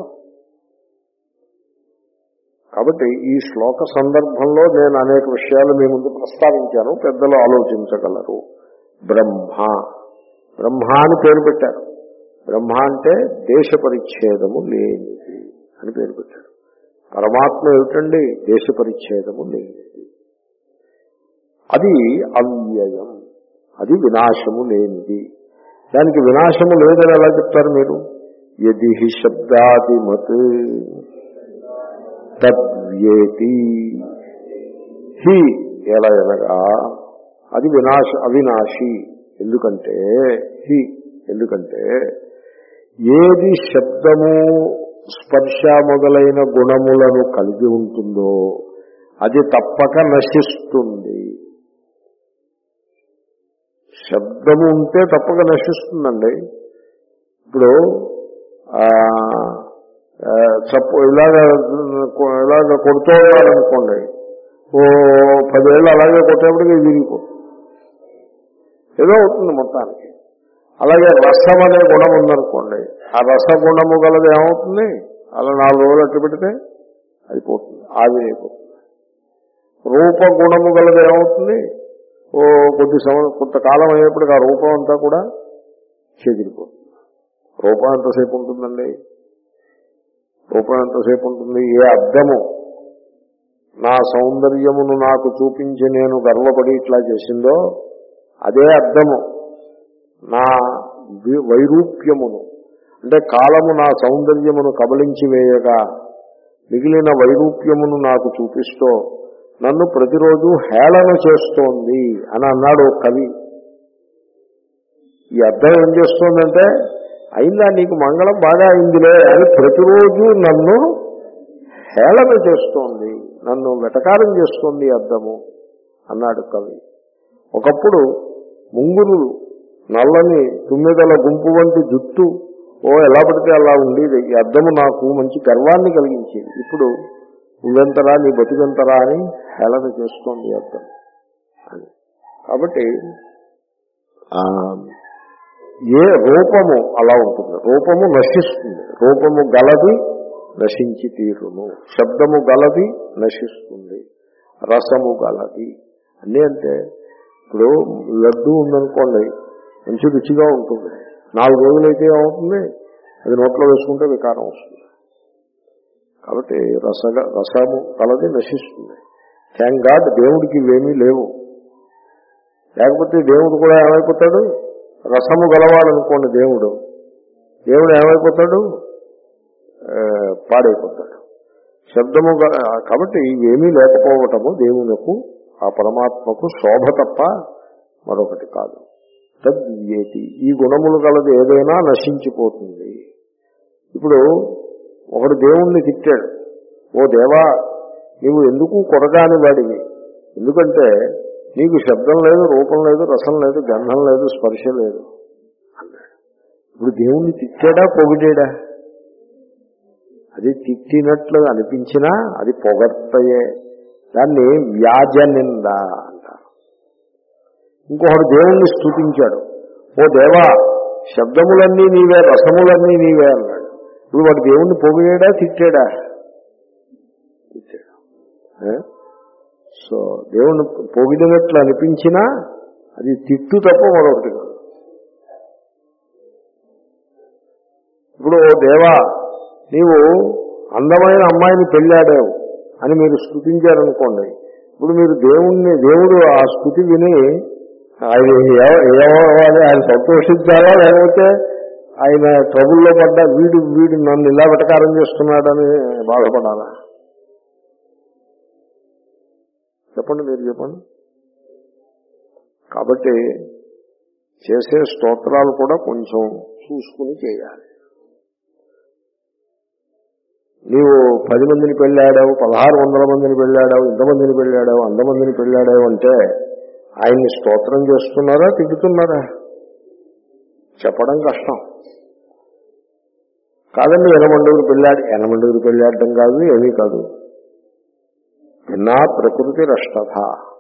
కాబట్టి ఈ శ్లోక సందర్భంలో నేను అనేక విషయాలు మీ ముందు ప్రస్తావించాను, పెద్దలు ఆలోచించగలరు. బ్రహ్మ బ్రహ్మ అని పేరు పెట్టారు. బ్రహ్మ అంటే దేశ పరిచ్ఛేదము లేనిది అని పేరు పెట్టారు. పరమాత్మ ఏమిటండి? దేశ పరిచ్ఛేదము లేనిది. అది అవ్యయం, అది వినాశము లేనిది. దానికి వినాశము లేదని ఎలా చెప్తారు మీరు? యది శబ్దాదిమత్ తద్వేతి హి, ఎలా అనగా అది వినాశ అవినాశి. ఎందుకంటే హి ఎందుకంటే ఏది శబ్దము స్పర్శ మొదలైన గుణములను కలిగి ఉంటుందో అది తప్పక నశిస్తుంది. శబ్దము ఉంటే తప్పక నశిస్తుందండి. ఇప్పుడు చప్పు ఇలాగ ఇలాగ కొడుతూ ఉన్నారనుకోండి, ఓ పదేళ్ళు అలాగే కొట్టేప్పటికీ విరిగిపోతుంది, ఏదో అవుతుంది మొత్తానికి. అలాగే రసం అనే గుణం ఉందనుకోండి, ఆ రసగుణము గలది ఏమవుతుంది? అలా నాలుగు రోజులు అట్టు పెడితే అది పోతుంది, ఆవిరైపోతుంది. రూపగుణము గలది ఏమవుతుంది? ఓ కొద్ది సంవత్సరం కొంతకాలం అయ్యేప్పటికి ఆ రూపం అంతా కూడా చెదిరిపోతుంది. రూపం ఎంతసేపు ఉంటుందండి? రూపం ఎంతసేపు ఉంటుంది? ఏ అద్దము నా సౌందర్యమును నాకు చూపించి నేను గర్వపడి ఇట్లా చేసిందో అదే అద్దము నా వైరూప్యమును, అంటే కాలము నా సౌందర్యమును కబళించి వేయగా మిగిలిన వైరూప్యమును నాకు చూపిస్తూ నన్ను ప్రతిరోజు హేళన చేస్తోంది అని అన్నాడు కవి. ఈ అర్థం ఏం చేస్తోందంటే, అయిందా నీకు మంగళం బాగా అయిందిలే అని ప్రతిరోజు నన్ను హేళన చేస్తోంది, నన్ను వెటకారం చేస్తోంది అద్దము అన్నాడు కవి. ఒకప్పుడు ముంగురులు నల్లని తుమ్మెదల గుంపు వంటి జుట్టు ఓ ఎలా పడితే అలా ఉండేది. ఈ అద్దము నాకు మంచి గర్వాన్ని కలిగించేది. ఇప్పుడు నువ్వెంతరా నీ బతుకెంతరా అని హేళన చేస్తోంది అద్దం అని. కాబట్టి ఏ రూపము అలా ఉంటుంది, రూపము నశిస్తుంది. రూపము గలది నశించి తీరును, శబ్దము గలది నశిస్తుంది, రసము గలది అన్నీ. అంటే ఇప్పుడు లడ్డు ఉందనుకోండి, మంచి రుచిగా ఉంటుంది, నాలుగు రోజులైతే ఏమవుతుంది? అది నోట్లో వేసుకుంటే వికారం వస్తుంది. కాబట్టి రసగ రసము కలది నశిస్తుంది. థ్యాంక్ గాడ్ దేవుడికి ఇవేమీ లేవు. లేకపోతే దేవుడు కూడా ఏమైపోతాడు? రసము గలవాడనుకోండి దేవుడు, దేవుడు ఏమైపోతాడు? పాడైపోతాడు. శబ్దము కాబట్టి ఇవేమీ లేకపోవటము దేవునకు, ఆ పరమాత్మకు శోభ తప్ప మరొకటి కాదు. తద్యేతి, ఈ గుణములు గలది ఏదైనా నశించిపోతుంది. ఇప్పుడు ఒకడు దేవుణ్ణి తిట్టాడు, ఓ దేవా నీవు ఎందుకు కొరగాని వాడివి, ఎందుకంటే నీకు శబ్దం లేదు, రూపం లేదు, రసం లేదు, గంధం లేదు, స్పర్శ లేదు అన్నాడు. ఇప్పుడు దేవుణ్ణి తిట్టాడా పొగిడాడా? అది తిట్టినట్లు అనిపించినా అది పొగడ్తయే, దాన్ని వ్యాజ నింద అంటారు. ఇంకొకడు దేవుణ్ణి స్తుతించాడు, ఓ దేవా శబ్దములన్నీ నీవే, రసములన్నీ నీవే అన్నాడు. ఇప్పుడు వాడు దేవుణ్ణి పొగిడాడా తిట్టాడా? తిట్టాడు. సో దేవుణ్ణి పొగిడినట్లు అనిపించినా అది తిట్టు తప్ప మరొకటి కాదు. ఇప్పుడు ఓ దేవా నీవు అందమైన అమ్మాయిని పెళ్ళాడావు అని మీరు స్తుతించారనుకోండి, ఇప్పుడు మీరు దేవుణ్ణి దేవుడు ఆ స్తుతి విని ఆయన ఏమవ్వాలి, ఆయన సంతోషించాలా లేకపోతే ఆయన ట్రబుల్లో పడ్డా వీడు వీడు నన్ను ఇలా వెటకారం చేస్తున్నాడని బాధపడాలా? చెప్పండి, మీరు చెప్పండి. కాబట్టి చేసే స్తోత్రాలు కూడా కొంచెం చూసుకుని చేయాలి. నీవు పది మందిని పెళ్ళాడావు, పదహారు వందల మందిని పెళ్ళాడావు, ఇంతమందిని పెళ్ళాడావు, అంతమందిని పెళ్ళాడావు అంటే ఆయన్ని స్తోత్రం చేస్తున్నారా తిడుతున్నారా? చెప్పడం కష్టం. కాదండి ఎనమండుగురు పెళ్ళాడి ఎనమండుగురు పెళ్ళాడటం కాదు, ఏమీ కాదు. భిన్నా ప్రకృతి రష్టథ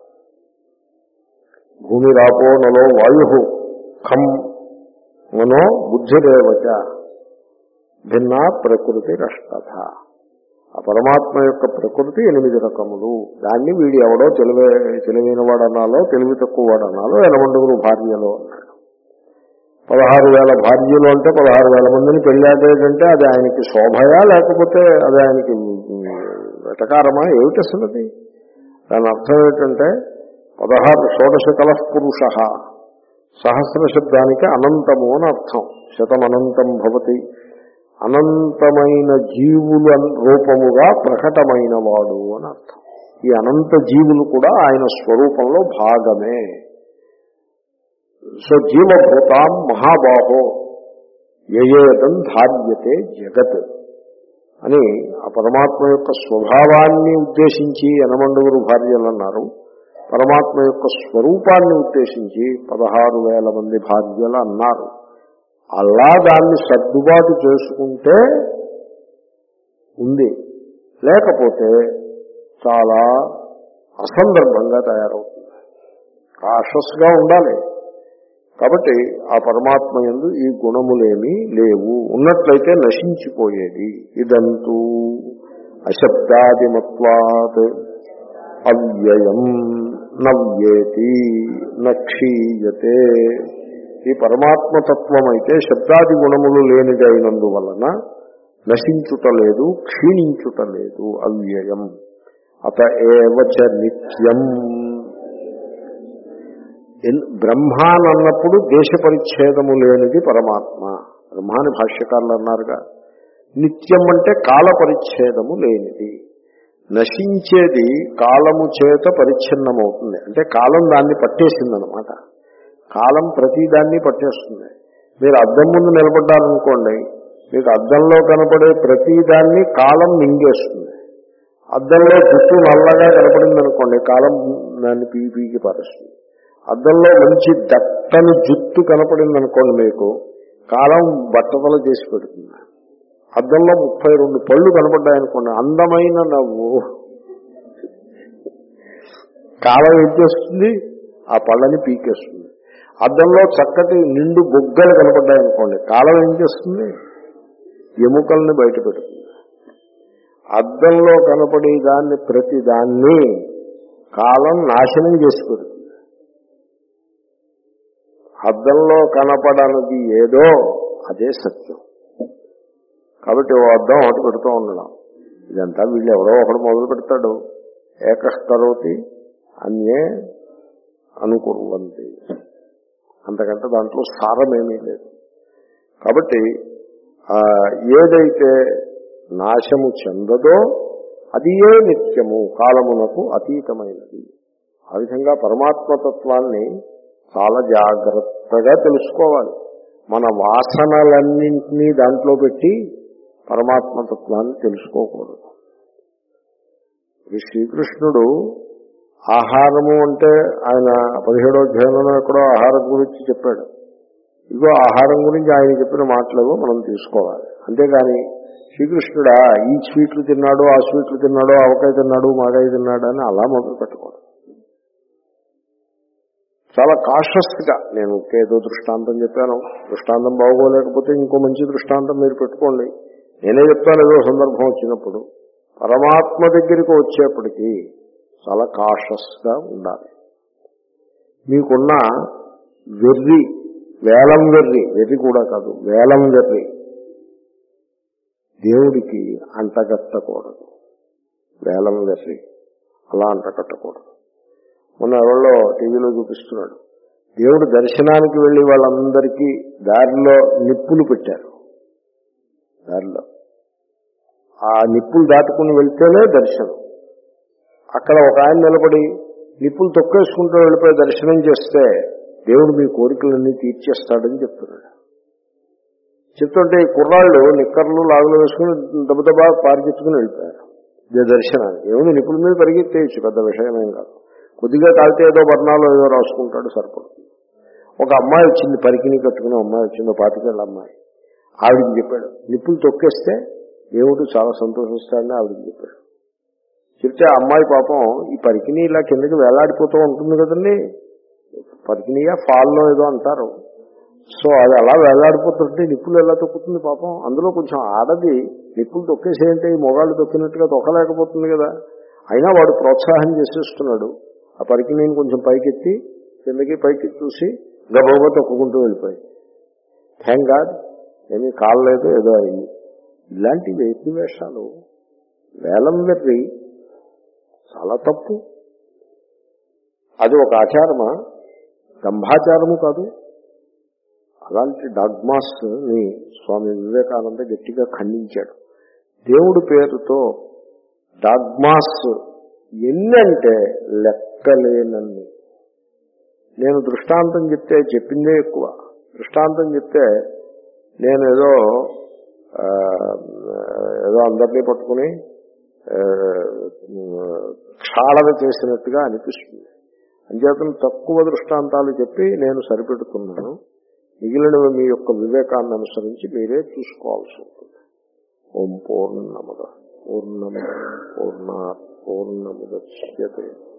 భూమి రాపో నలో వాయు ఖం మనో బుద్ధిరేవచ భిన్నా ప్రకృతి రష్టథ. ఆ పరమాత్మ యొక్క ప్రకృతి ఎనిమిది రకములు. దాన్ని వీడి ఎవడో తెలివే తెలివైన వాడనాలో, తెలివి తక్కువ వాడనాలో, ఎనమండుగురు భార్యలో అన్నాడు. పదహారు వేల భార్యలు అంటే పదహారు వేల మందిని పెళ్ళాడేటంటే అది ఆయనకి శోభయా లేకపోతే అది ఆయనకి వెటకారమా ఏమిటి అసలు? అది దాని అర్థం ఏంటంటే పదహారు షోడశ కలః పురుష, సహస్ర శబ్దానికి అనంతము అని అర్థం. శతం అనంతం భవతి, అనంతమైన జీవుల రూపముగా ప్రకటమైన వాడు అని అర్థం. ఈ అనంత జీవులు కూడా ఆయన స్వరూపంలో భాగమే. సో జీవభూతాం మహాబాహో యయేదం ధార్యతే జగత్ అని ఆ పరమాత్మ యొక్క స్వభావాన్ని ఉద్దేశించి ఎనమండుగురు భార్యలు అన్నారు. పరమాత్మ యొక్క స్వరూపాన్ని ఉద్దేశించి పదహారు వేల మంది భార్యలు అన్నారు. అలా దాన్ని సర్దుబాటు చేసుకుంటే ఉంది, లేకపోతే చాలా అసందర్భంగా తయారవుతుంది. కాషస్గా ఉండాలి. కాబట్టి ఆ పరమాత్మ యందు ఈ గుణములేమీ లేవు, ఉన్నట్లయితే నశించిపోయేది. ఇదంతూ అశబ్దాదిమత్వాత్ అవ్యయం నవ్యేతి నక్షీయతే. ఈ పరమాత్మతత్వం అయితే శబ్దాది గుణములు లేనిదైనందువలన నశించుటలేదు, క్షీణించుటలేదు. అవ్యయం అత ఏవచ నిత్యం. బ్రహ్మానన్నప్పుడు దేశ పరిచ్ఛేదము లేనిది పరమాత్మ. బ్రహ్మాని భాష్యకారులు అన్నారుగా. నిత్యం అంటే కాల పరిచ్ఛేదము లేనిది. నశించేది కాలము చేత పరిచ్ఛిన్నమవుతుంది, అంటే కాలం దాన్ని పట్టేసిందనమాట. కాలం ప్రతిదాన్ని పట్టేస్తుంది. మీరు అద్దం ముందు నిలబడ్డారనుకోండి, మీకు అద్దంలో కనపడే ప్రతిదాన్ని కాలం మింగేస్తుంది. అద్దంలో జుట్టు నల్లగా కనపడింది అనుకోండి, కాలం దాన్ని పీ పీకి పారేస్తుంది. అద్దంలో మంచి దట్టని జుట్టు కనపడింది అనుకోండి, మీకు కాలం బట్టతల చేసి పెడుతుంది. అద్దంలో ముప్పై రెండు పళ్ళు కనపడ్డాయనుకోండి, అందమైన నవ్వు, కాలం ఏం చేస్తుంది? ఆ పళ్ళని పీకేస్తుంది. అద్దంలో చక్కటి నిండు బొగ్గలు కనపడ్డాయనుకోండి, కాలం ఏం చేస్తుంది? ఎముకల్ని బయట పెడుతుంది. అద్దంలో కనపడే దాన్ని ప్రతి దాన్ని కాలం నాశనం చేసి పెడుతుంది. అద్దంలో కనపడనది ఏదో అదే సత్యం. కాబట్టి ఓ అద్దం ఒకటి పెడుతూ ఉండడం, ఇదంతా వీళ్ళు ఎవరో ఒకడు మొదలు పెడతాడు. ఏకస్తరోతి అన్యే అనుకుర్వంతి, అంతకంటే దాంట్లో సారమేమీ లేదు. కాబట్టి ఏదైతే నాశము చెందదో అది ఏ నిత్యము, కాలమునకు అతీతమైనది. ఆ విధంగా పరమాత్మతత్వాన్ని చాలా జాగ్రత్తగా తెలుసుకోవాలి. మన వాసనలన్నింటినీ దాంట్లో పెట్టి పరమాత్మతత్వాన్ని తెలుసుకోకూడదు. ఈ శ్రీకృష్ణుడు ఆహారము అంటే ఆయన పదిహేడో అధ్యాయంలో ఎక్కడో ఆహారం గురించి చెప్పాడు. ఇదిగో ఆహారం గురించి ఆయన చెప్పిన మాటలేవో మనం తీసుకోవాలి. అంతేగాని శ్రీకృష్ణుడా ఈ స్వీట్లు తిన్నాడు, ఆ స్వీట్లు తిన్నాడు, ఆవకాయ తిన్నాడు, మాగాయ తిన్నాడు అని అలా మొదలు పెట్టుకోవడం. చాలా కాషస్గా, నేను ఏదో దృష్టాంతం చెప్పాను, దృష్టాంతం బాగోలేకపోతే ఇంకో మంచి దృష్టాంతం మీరు పెట్టుకోండి. నేనే చెప్తాను ఏదో సందర్భం వచ్చినప్పుడు. పరమాత్మ దగ్గరికి వచ్చేప్పటికీ చాలా కాషస్గా ఉండాలి. మీకున్న వెర్రి, వేలం వెర్రి, వెర్రి కూడా కాదు, వేలం వెర్రి దేవుడికి అంటగట్టకూడదు. వేలం వెర్రి అలా అంటగట్టకూడదు. మొన్న ఎవరో టీవీలో చూపిస్తున్నాడు, దేవుడు దర్శనానికి వెళ్లి వాళ్ళందరికీ దారిలో నిప్పులు పెట్టారు. దారిలో ఆ నిప్పులు దాటుకుని వెళ్తేనే దర్శనం. అక్కడ ఒక ఆయన నిలబడి నిప్పులు తొక్కేసుకుంటూ వెళ్ళిపోయి దర్శనం చేస్తే దేవుడు మీ కోరికలన్నీ తీర్చేస్తాడని చెప్తున్నాడు. చెప్తుంటే ఈ కుర్రాళ్ళు నిక్కర్లు లాగులు వేసుకుని దెబ్బదబ్బా పారిచెత్తుకుని వెళ్ళిపోయారు ఇదే దర్శనానికి. ఏముంది, నిప్పుల మీద పరిగెత్తేయచ్చు, పెద్ద విషయమేం కాదు. కొద్దిగా కాలితే ఏదో వర్ణాలు ఏదో రాసుకుంటాడు, సరిపడుతుంది. ఒక అమ్మాయి వచ్చింది, పరికిని కట్టుకునే అమ్మాయి వచ్చింది, పాతికేళ్ళ అమ్మాయి. ఆవిడికి చెప్పాడు నిప్పులు తొక్కేస్తే దేవుడు చాలా సంతోషిస్తాడని ఆవిడికి చెప్పాడు. చెప్తే ఆ అమ్మాయి పాపం ఈ పరికిని ఇలా కిందకి వేలాడిపోతూ ఉంటుంది కదండి, పరికినియా ఫాల్లో ఏదో అంటారు. సో అది అలా వేలాడిపోతుంటే నిప్పులు ఎలా తొక్కుతుంది పాపం. అందులో కొంచెం ఆడది నిప్పులు తొక్కేసేయంటే ఈ మొగాళ్ళు తొక్కినట్టుగా తొక్కలేకపోతుంది కదా. అయినా వాడు ప్రోత్సాహం చేసేస్తున్నాడు. ఆ పరికిని కొంచెం పైకెత్తి కిందకి పైకి చూసి గబగబా తొక్కుకుంటూ వెళ్ళిపోయి, థ్యాంక్ గాడ్ ఏమీ కాలేదు, ఏదో అయింది. ఇలాంటి వేటి వేషాలు, వేలం వెర్రి చాలా తప్పు. అది ఒక ఆచారమా, దంభాచారము కాదు. అలాంటి డాగ్మాస్ ని స్వామి వివేకానంద గట్టిగా ఖండించాడు. దేవుడి పేరుతో డాగ్మాస్ ఎన్నంటే లెక్కలేనన్ని. నేను దృష్టాంతం చెప్తే చెప్పిందే ఎక్కువ. దృష్టాంతం చెప్తే నేను ఏదో ఏదో అందరినీ పట్టుకుని క్షాళన చేసినట్టుగా అనిపిస్తుంది. అంచేతను తక్కువ దృష్టాంతాలు చెప్పి నేను సరిపెడుతున్నాను. మిగిలినవి మీ యొక్క వివేకాన్ని అనుసరించి మీరే చూసుకోవాల్సి ఉంటుంది. ఓం పూర్ణమద పూర్ణమ పూర్ణాత్ పూర్ణముదచ్యతే